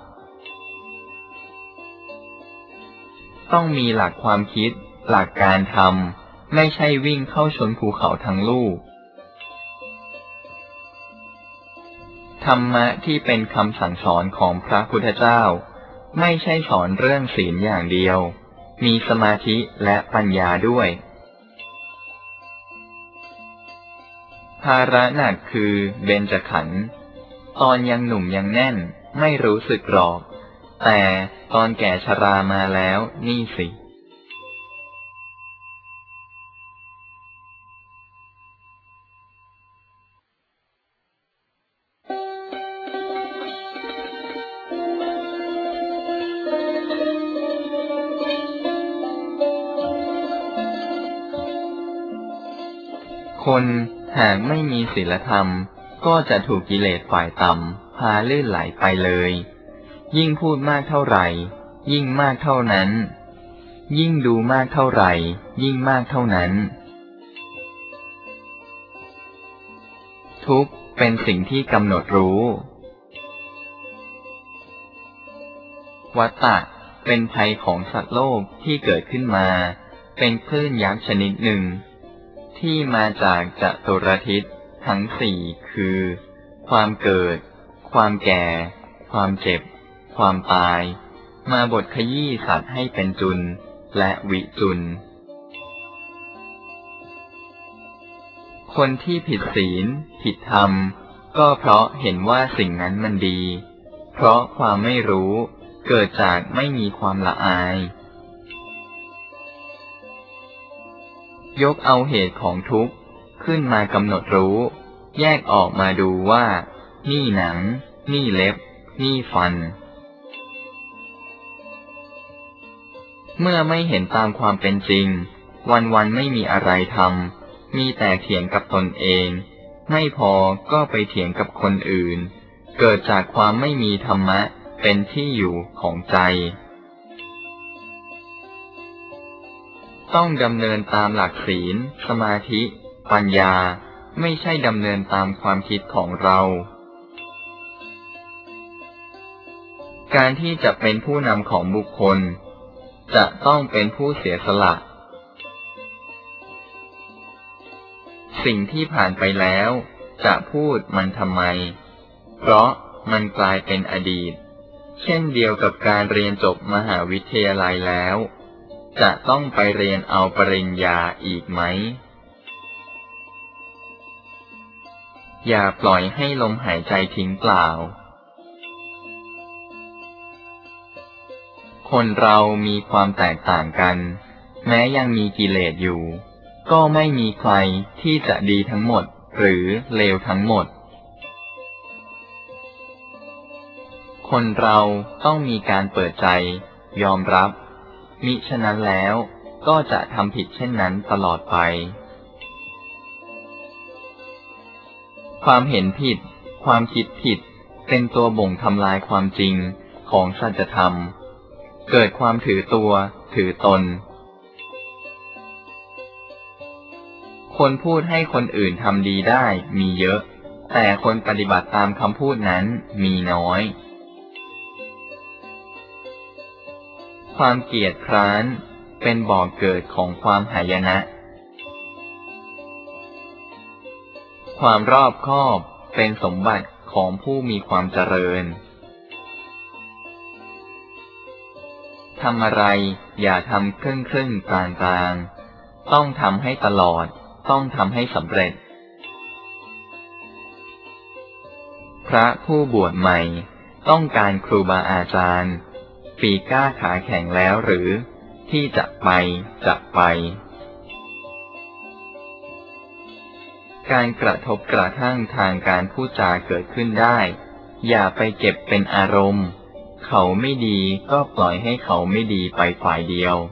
ต้องมีหลักความคิดหลักการทำไม่ใช่วิ่งเข้าชนภูเขาทั้งลูกธรรมะที่เป็นคำสั่งสอนของพระพุทธเจ้าไม่ใช่สอนเรื่องศีลอย่างเดียวมีสมาธิและปัญญาด้วยภาระหนักคือเบญจขันธ์ตอนยังหนุ่มยังแน่นไม่รู้สึกหรอกแต่ตอนแก่ชรามาแล้วนี่สิคนหากไม่มีศีลธรรมก็จะถูกกิเลสฝ่ายต่ำพาลื่นไหลไปเลยยิ่งพูดมากเท่าไหร่ยิ่งมากเท่านั้นยิ่งดูมากเท่าไหร่ยิ่งมากเท่านั้นทุกข์เป็นสิ่งที่กำหนดรู้วัฏฏะเป็นภัยของสัตว์โลกที่เกิดขึ้นมาเป็นคลื่นยักษ์ชนิดหนึ่งที่มาจากจัตุรทิศทั้งสี่คือความเกิดความแก่ความเจ็บความตายมาบดขยี้สัตว์ให้เป็นจุลและวิจุลคนที่ผิดศีลผิดธรรมก็เพราะเห็นว่าสิ่งนั้นมันดีเพราะความไม่รู้เกิดจากไม่มีความละอายยกเอาเหตุของทุกข์ขึ้นมากำหนดรู้แยกออกมาดูว่านี่หนังนี่เล็บนี่ฟันเมื่อไม่เห็นตามความเป็นจริงวันๆไม่มีอะไรทำมีแต่เถียงกับตนเองไม่พอก็ไปเถียงกับคนอื่นเกิดจากความไม่มีธรรมะเป็นที่อยู่ของใจต้องดำเนินตามหลักศีลสมาธิปัญญาไม่ใช่ดำเนินตามความคิดของเราการที่จะเป็นผู้นำของบุคคลจะต้องเป็นผู้เสียสละสิ่งที่ผ่านไปแล้วจะพูดมันทำไมเพราะมันกลายเป็นอดีตเช่นเดียวกับการเรียนจบมหาวิทยาลัยแล้วจะต้องไปเรียนเอาปริญญาอีกไหมอย่าปล่อยให้ลมหายใจทิ้งเปล่าคนเรามีความแตกต่างกันแม้ยังมีกิเลสอยู่ก็ไม่มีใครที่จะดีทั้งหมดหรือเลวทั้งหมดคนเราต้องมีการเปิดใจยอมรับมิฉะนั้นแล้วก็จะทำผิดเช่นนั้นตลอดไปความเห็นผิดความคิดผิดเป็นตัวบ่งทำลายความจริงของสัจธรรมเกิดความถือตัวถือตนคนพูดให้คนอื่นทำดีได้มีเยอะแต่คนปฏิบัติตามคำพูดนั้นมีน้อยความเกียจคร้านเป็นบ่อกเกิดของความหายนะความรอบคอบเป็นสมบัติของผู้มีความเจริญทำอะไรอย่าทำครึ่งครึ่งกลางกลางต้องทำให้ตลอดต้องทำให้สำเร็จพระผู้บวชใหม่ต้องการครูบาอาจารย์ปีกล้าขาแข็งแล้วหรือที่จะไปจะไปการกระทบกระทั่งทางการพูดจาเกิดขึ้นได้อย่าไปเก็บเป็นอารมณ์เขาไม่ดีก็ปล่อยให้เขาไม่ดีไปฝ่ายเดียว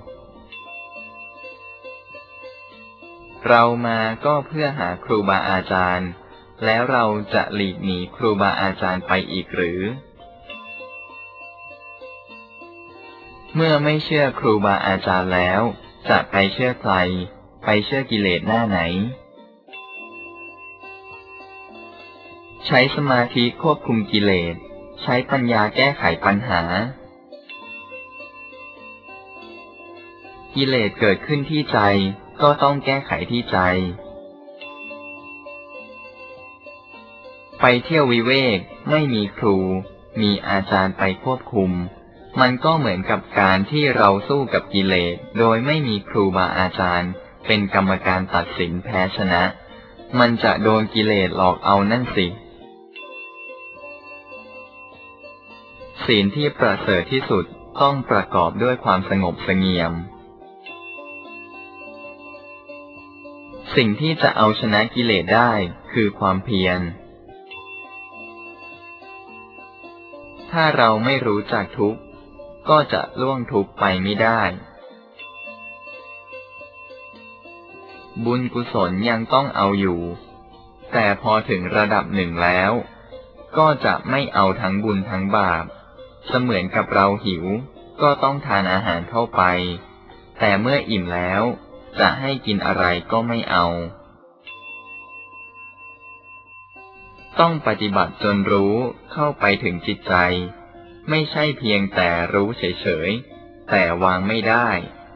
เรามาก็เพื่อหาครูบาอาจารย์แล้วเราจะหลีกหนีครูบาอาจารย์ไปอีกหรือเมื่อไม่เชื่อครูบาอาจารย์แล้วจะไปเชื่อใครไปเชื่อกิเลสหน้าไหนใช้สมาธิควบคุมกิเลสใช้ปัญญาแก้ไขปัญหากิเลสเกิดขึ้นที่ใจก็ต้องแก้ไขที่ใจไปเที่ยววิเวกไม่มีครูมีอาจารย์ไปควบคุมมันก็เหมือนกับการที่เราสู้กับกิเลสโดยไม่มีครูบาอาจารย์เป็นกรรมการตัดสินแพ้ชนะมันจะโดนกิเลสหลอกเอานั่นสิศีลที่ประเสริฐที่สุดต้องประกอบด้วยความสงบเสงี่ยมสิ่งที่จะเอาชนะกิเลสได้คือความเพียรถ้าเราไม่รู้จักทุกข์ก็จะล่วงทุกข์ไปไม่ได้บุญกุศลยังต้องเอาอยู่แต่พอถึงระดับหนึ่งแล้วก็จะไม่เอาทั้งบุญทั้งบาปเสมือนกับเราหิวก็ต้องทานอาหารเข้าไปแต่เมื่ออิ่มแล้วจะให้กินอะไรก็ไม่เอาต้องปฏิบัติจนรู้เข้าไปถึงจิตใจไม่ใช่เพียงแต่รู้เฉยๆแต่วางไม่ได้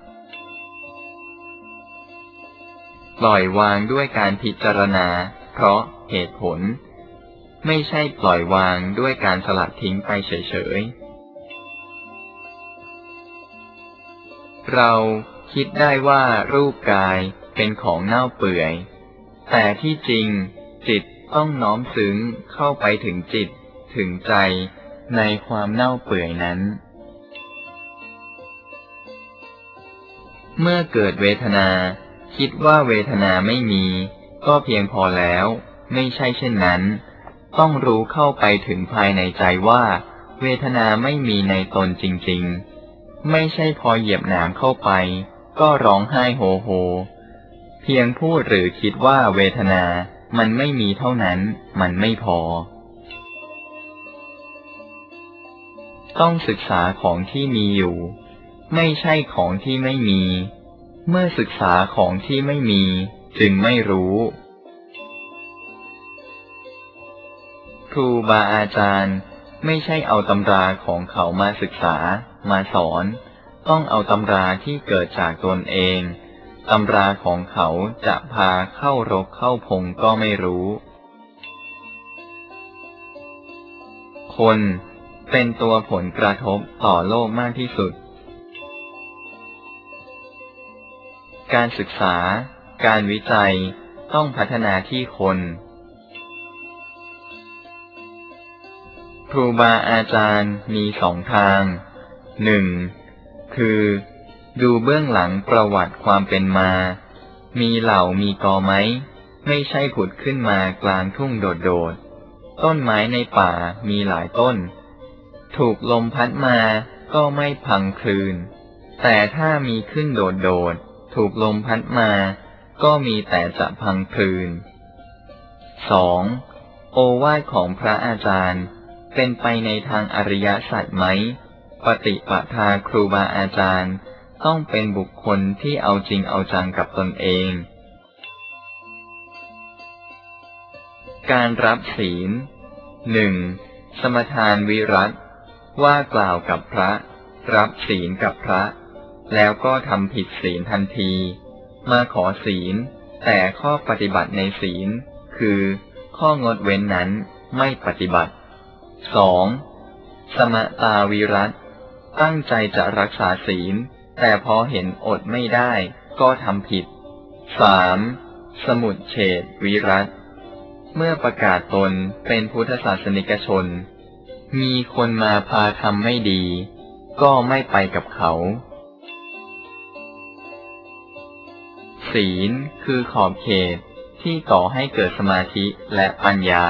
ปล่อยวางด้วยการพิจารณาเพราะเหตุผลไม่ใช่ปล่อยวางด้วยการสลัดทิ้งไปเฉยๆเราคิดได้ว่ารูปกายเป็นของเน่าเปื่อยแต่ที่จริงจิตต้องน้อมซึ้งเข้าไปถึงจิตถึงใจในความเน่าเปื่อยนั้นเมื่อเกิดเวทนาคิดว่าเวทนาไม่มีก็เพียงพอแล้วไม่ใช่เช่นนั้นต้องรู้เข้าไปถึงภายในใจว่าเวทนาไม่มีในตนจริงๆไม่ใช่พอเหยียบหนามเข้าไปก็ร้องไห้โฮโฮเพียงพูดหรือคิดว่าเวทนามันไม่มีเท่านั้นมันไม่พอต้องศึกษาของที่มีอยู่ไม่ใช่ของที่ไม่มีเมื่อศึกษาของที่ไม่มีจึงไม่รู้ครูบาอาจารย์ไม่ใช่เอาตำราของเขามาศึกษามาสอนต้องเอาตำราที่เกิดจากตนเองตำราของเขาจะพาเข้ารกเข้าพงก็ไม่รู้คนเป็นตัวผลกระทบต่อโลกมากที่สุดการศึกษาการวิจัยต้องพัฒนาที่คนครูบาอาจารย์มีสองทางหนึ่งคือดูเบื้องหลังประวัติความเป็นมามีเหล่ามีกอไม้ไม่ใช่ผุดขึ้นมากลางทุ่งโดดๆต้นไม้ในป่ามีหลายต้นถูกลมพัดมาก็ไม่พังคลืนแต่ถ้ามีขึ้นโดดๆถูกลมพัดมาก็มีแต่จะพังคลืนสองโอวาทของพระอาจารย์เป็นไปในทางอริยสัจไหมปฏิปทาครูบาอาจารย์ต้องเป็นบุคคลที่เอาจริงเอาจังกับตนเองการรับศีล หนึ่ง. สมทานวิรัติว่ากล่าวกับพระรับศีลกับพระแล้วก็ทำผิดศีลทันทีมาขอศีลแต่ข้อปฏิบัติในศีลคือข้องดเว้นนั้นไม่ปฏิบัติ สอง. สมตาวิรัติตั้งใจจะรักษาศีลแต่พอเห็นอดไม่ได้ก็ทำผิด สาม. สมุจเฉทวิรัติเมื่อประกาศตนเป็นพุทธศาสนิกชนมีคนมาพาทำไม่ดีก็ไม่ไปกับเขาศีลคือขอบเขตที่ก่อให้เกิดสมาธิและปัญญา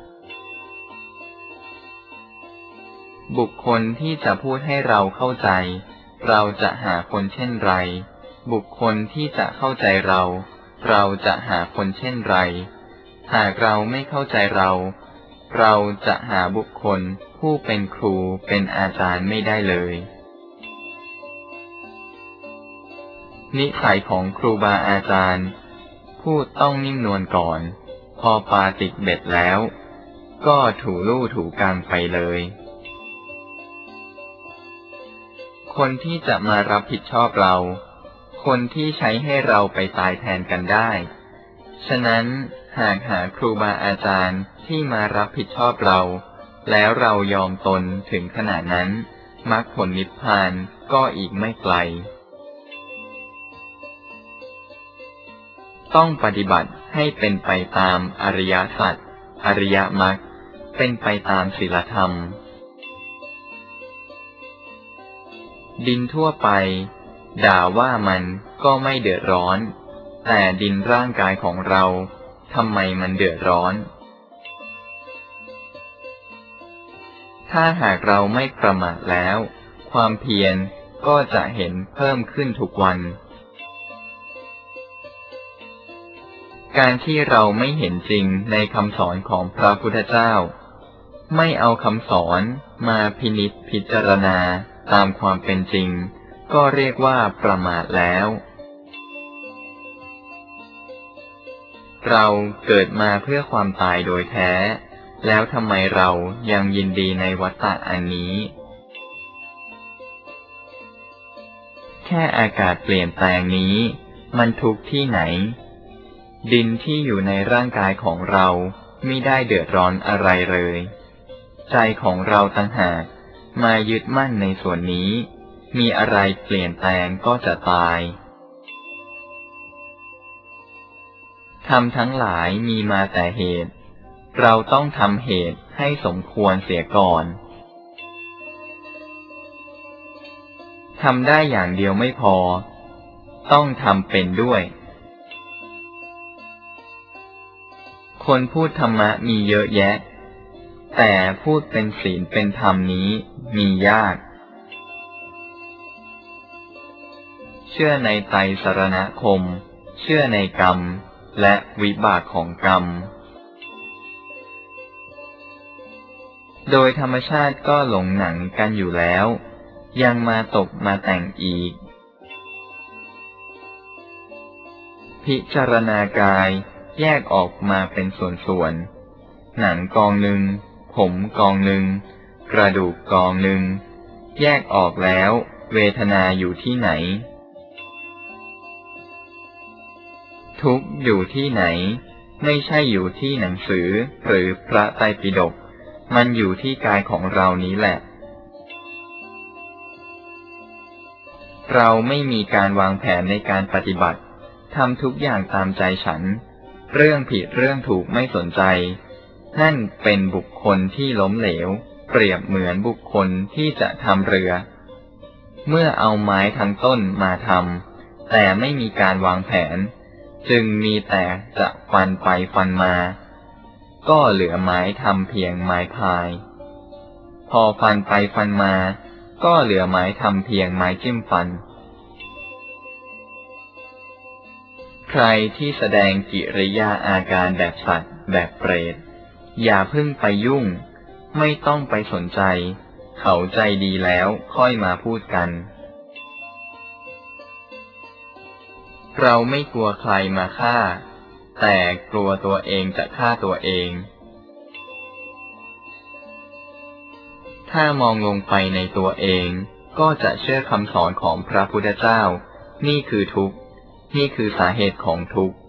บุคคลที่จะพูดให้เราเข้าใจเราจะหาคนเช่นไรบุคคลที่จะเข้าใจเราเราจะหาคนเช่นไรหากเราไม่เข้าใจเราเราจะหาบุคคลผู้เป็นครูเป็นอาจารย์ไม่ได้เลยนิสัยของครูบาอาจารย์พูดต้องนิ่มนวลก่อนพอปาติกเบ็ดแล้วก็ถูลู่ถูกลางไปเลยคนที่จะมารับผิดชอบเราคนที่ใช้ให้เราไปตายแทนกันได้ฉะนั้นหากหาครูบาอาจารย์ที่มารับผิดชอบเราแล้วเรายอมตนถึงขนาดนั้นมรรคผลนิพพานก็อีกไม่ไกลต้องปฏิบัติให้เป็นไปตามอริยสัจอริยมรรคเป็นไปตามศีลธรรมดินทั่วไปด่าว่ามันก็ไม่เดือดร้อนแต่ดินร่างกายของเราทำไมมันเดือดร้อนถ้าหากเราไม่ประมาทแล้วความเพียรก็จะเห็นเพิ่มขึ้นทุกวันการที่เราไม่เห็นจริงในคำสอนของพระพุทธเจ้าไม่เอาคำสอนมาพินิจพิจารณาตามความเป็นจริงก็เรียกว่าประมาทแล้วเราเกิดมาเพื่อความตายโดยแท้แล้วทำไมเรายังยินดีในวัฏฏะอันนี้แค่อากาศเปลี่ยนแปลงนี้มันทุกข์ที่ไหนดินที่อยู่ในร่างกายของเราไม่ได้เดือดร้อนอะไรเลยใจของเราต่างหากมายึดมั่นในส่วนนี้มีอะไรเปลี่ยนแปลงก็จะตายธรรมทั้งหลายมีมาแต่เหตุเราต้องทำเหตุให้สมควรเสียก่อนทำได้อย่างเดียวไม่พอต้องทำเป็นด้วยคนพูดธรรมะมีเยอะแยะแต่พูดเป็นศีลเป็นธรรมนี้มียากเชื่อในไตรสรณคมเชื่อในกรรมและวิบากของกรรมโดยธรรมชาติก็หลงหนังกันอยู่แล้วยังมาตกมาแต่งอีกพิจารณากายแยกออกมาเป็นส่วนๆหนังกองหนึ่งผมกองหนึ่งกระดูกกองหนึ่งแยกออกแล้วเวทนาอยู่ที่ไหนทุกข์อยู่ที่ไหนไม่ใช่อยู่ที่หนังสือหรือพระไตรปิฎกมันอยู่ที่กายของเรานี้แหละเราไม่มีการวางแผนในการปฏิบัติทำทุกอย่างตามใจฉันเรื่องผิดเรื่องถูกไม่สนใจนั่นเป็นบุคคลที่ล้มเหลวเปรียบเหมือนบุคคลที่จะทำเรือเมื่อเอาไม้ทั้งต้นมาทำแต่ไม่มีการวางแผนจึงมีแต่จะฟันไปฟันมาก็เหลือไม้ทำเพียงไม้พายพอฟันไปฟันมาก็เหลือไม้ทำเพียงไม้จิ้มฟันใครที่แสดงกิริยาอาการแบบสัตว์แบบเปรตอย่าเพิ่งไปยุ่งไม่ต้องไปสนใจเขาใจดีแล้วค่อยมาพูดกันเราไม่กลัวใครมาฆ่าแต่กลัวตัวเองจะฆ่าตัวเองถ้ามองลงไปในตัวเองก็จะเชื่อคำสอนของพระพุทธเจ้านี่คือทุกข์นี่คือสาเหตุของทุกข์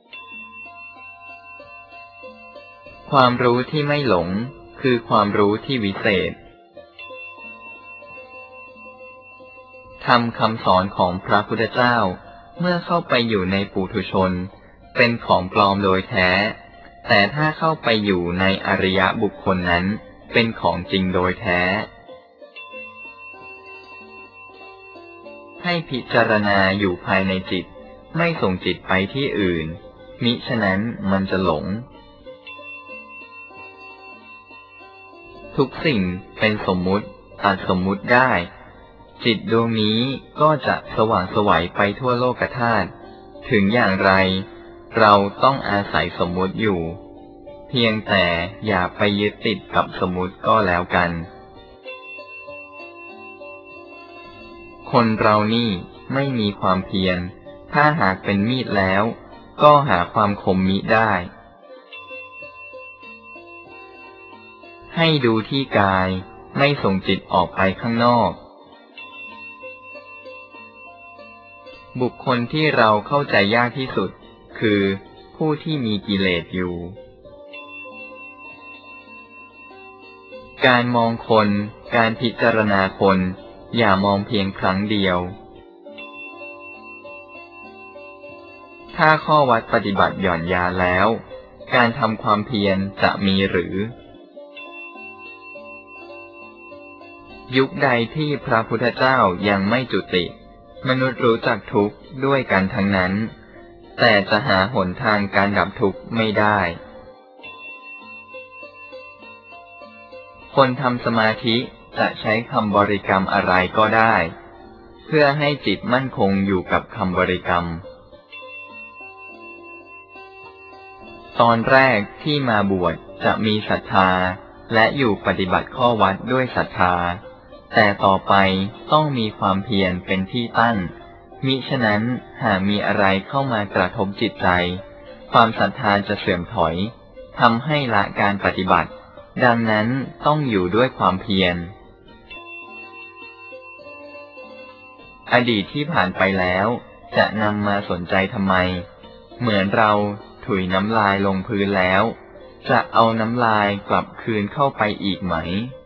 ความรู้ที่ไม่หลงคือความรู้ที่วิเศษธรรมคำสอนของพระพุทธเจ้าเมื่อเข้าไปอยู่ในปุถุชนเป็นของปลอมโดยแท้แต่ถ้าเข้าไปอยู่ในอริยบุคคลนั้นเป็นของจริงโดยแท้ให้พิจารณาอยู่ภายในจิตไม่ส่งจิตไปที่อื่นมิฉะนั้นมันจะหลงทุกสิ่งเป็นสมมุติตัดสมมุติได้จิตดวงนี้ก็จะสว่างไสวไปทั่วโลกธาตุถึงอย่างไรเราต้องอาศัยสมมุติอยู่เพียงแต่อย่าไปยึดติดกับสมมุติก็แล้วกันคนเรานี่ไม่มีความเพียรถ้าหากเป็นมีดแล้วก็หาความคมมิได้ให้ดูที่กายไม่ส่งจิตออกไปข้างนอกบุคคลที่เราเข้าใจยากที่สุดคือผู้ที่มีกิเลสอยู่การมองคนการพิจารณาคนอย่ามองเพียงครั้งเดียวถ้าข้อวัดปฏิบัติหย่อนยานแล้วการทำความเพียรจะมีหรือยุคใดที่พระพุทธเจ้ายังไม่จุติมนุษย์รู้จักทุกข์ด้วยกันทั้งนั้นแต่จะหาหนทางการดับทุกข์ไม่ได้คนทำสมาธิจะใช้คำบริกรรมอะไรก็ได้เพื่อให้จิตมั่นคงอยู่กับคำบริกรรมตอนแรกที่มาบวชจะมีศรัทธาและอยู่ปฏิบัติข้อวัดด้วยศรัทธาแต่ต่อไปต้องมีความเพียรเป็นที่ตั้งมิฉะนั้นหากมีอะไรเข้ามากระทบจิตใจความศรัทธาจะเสื่อมถอยทำให้ละการปฏิบัติดังนั้นต้องอยู่ด้วยความเพียรอดีตที่ผ่านไปแล้วจะนำมาสนใจทำไมเหมือนเราถุยน้ำลายลงพื้นแล้วจะเอาน้ำลายกลับคืนเข้าไปอีกไหม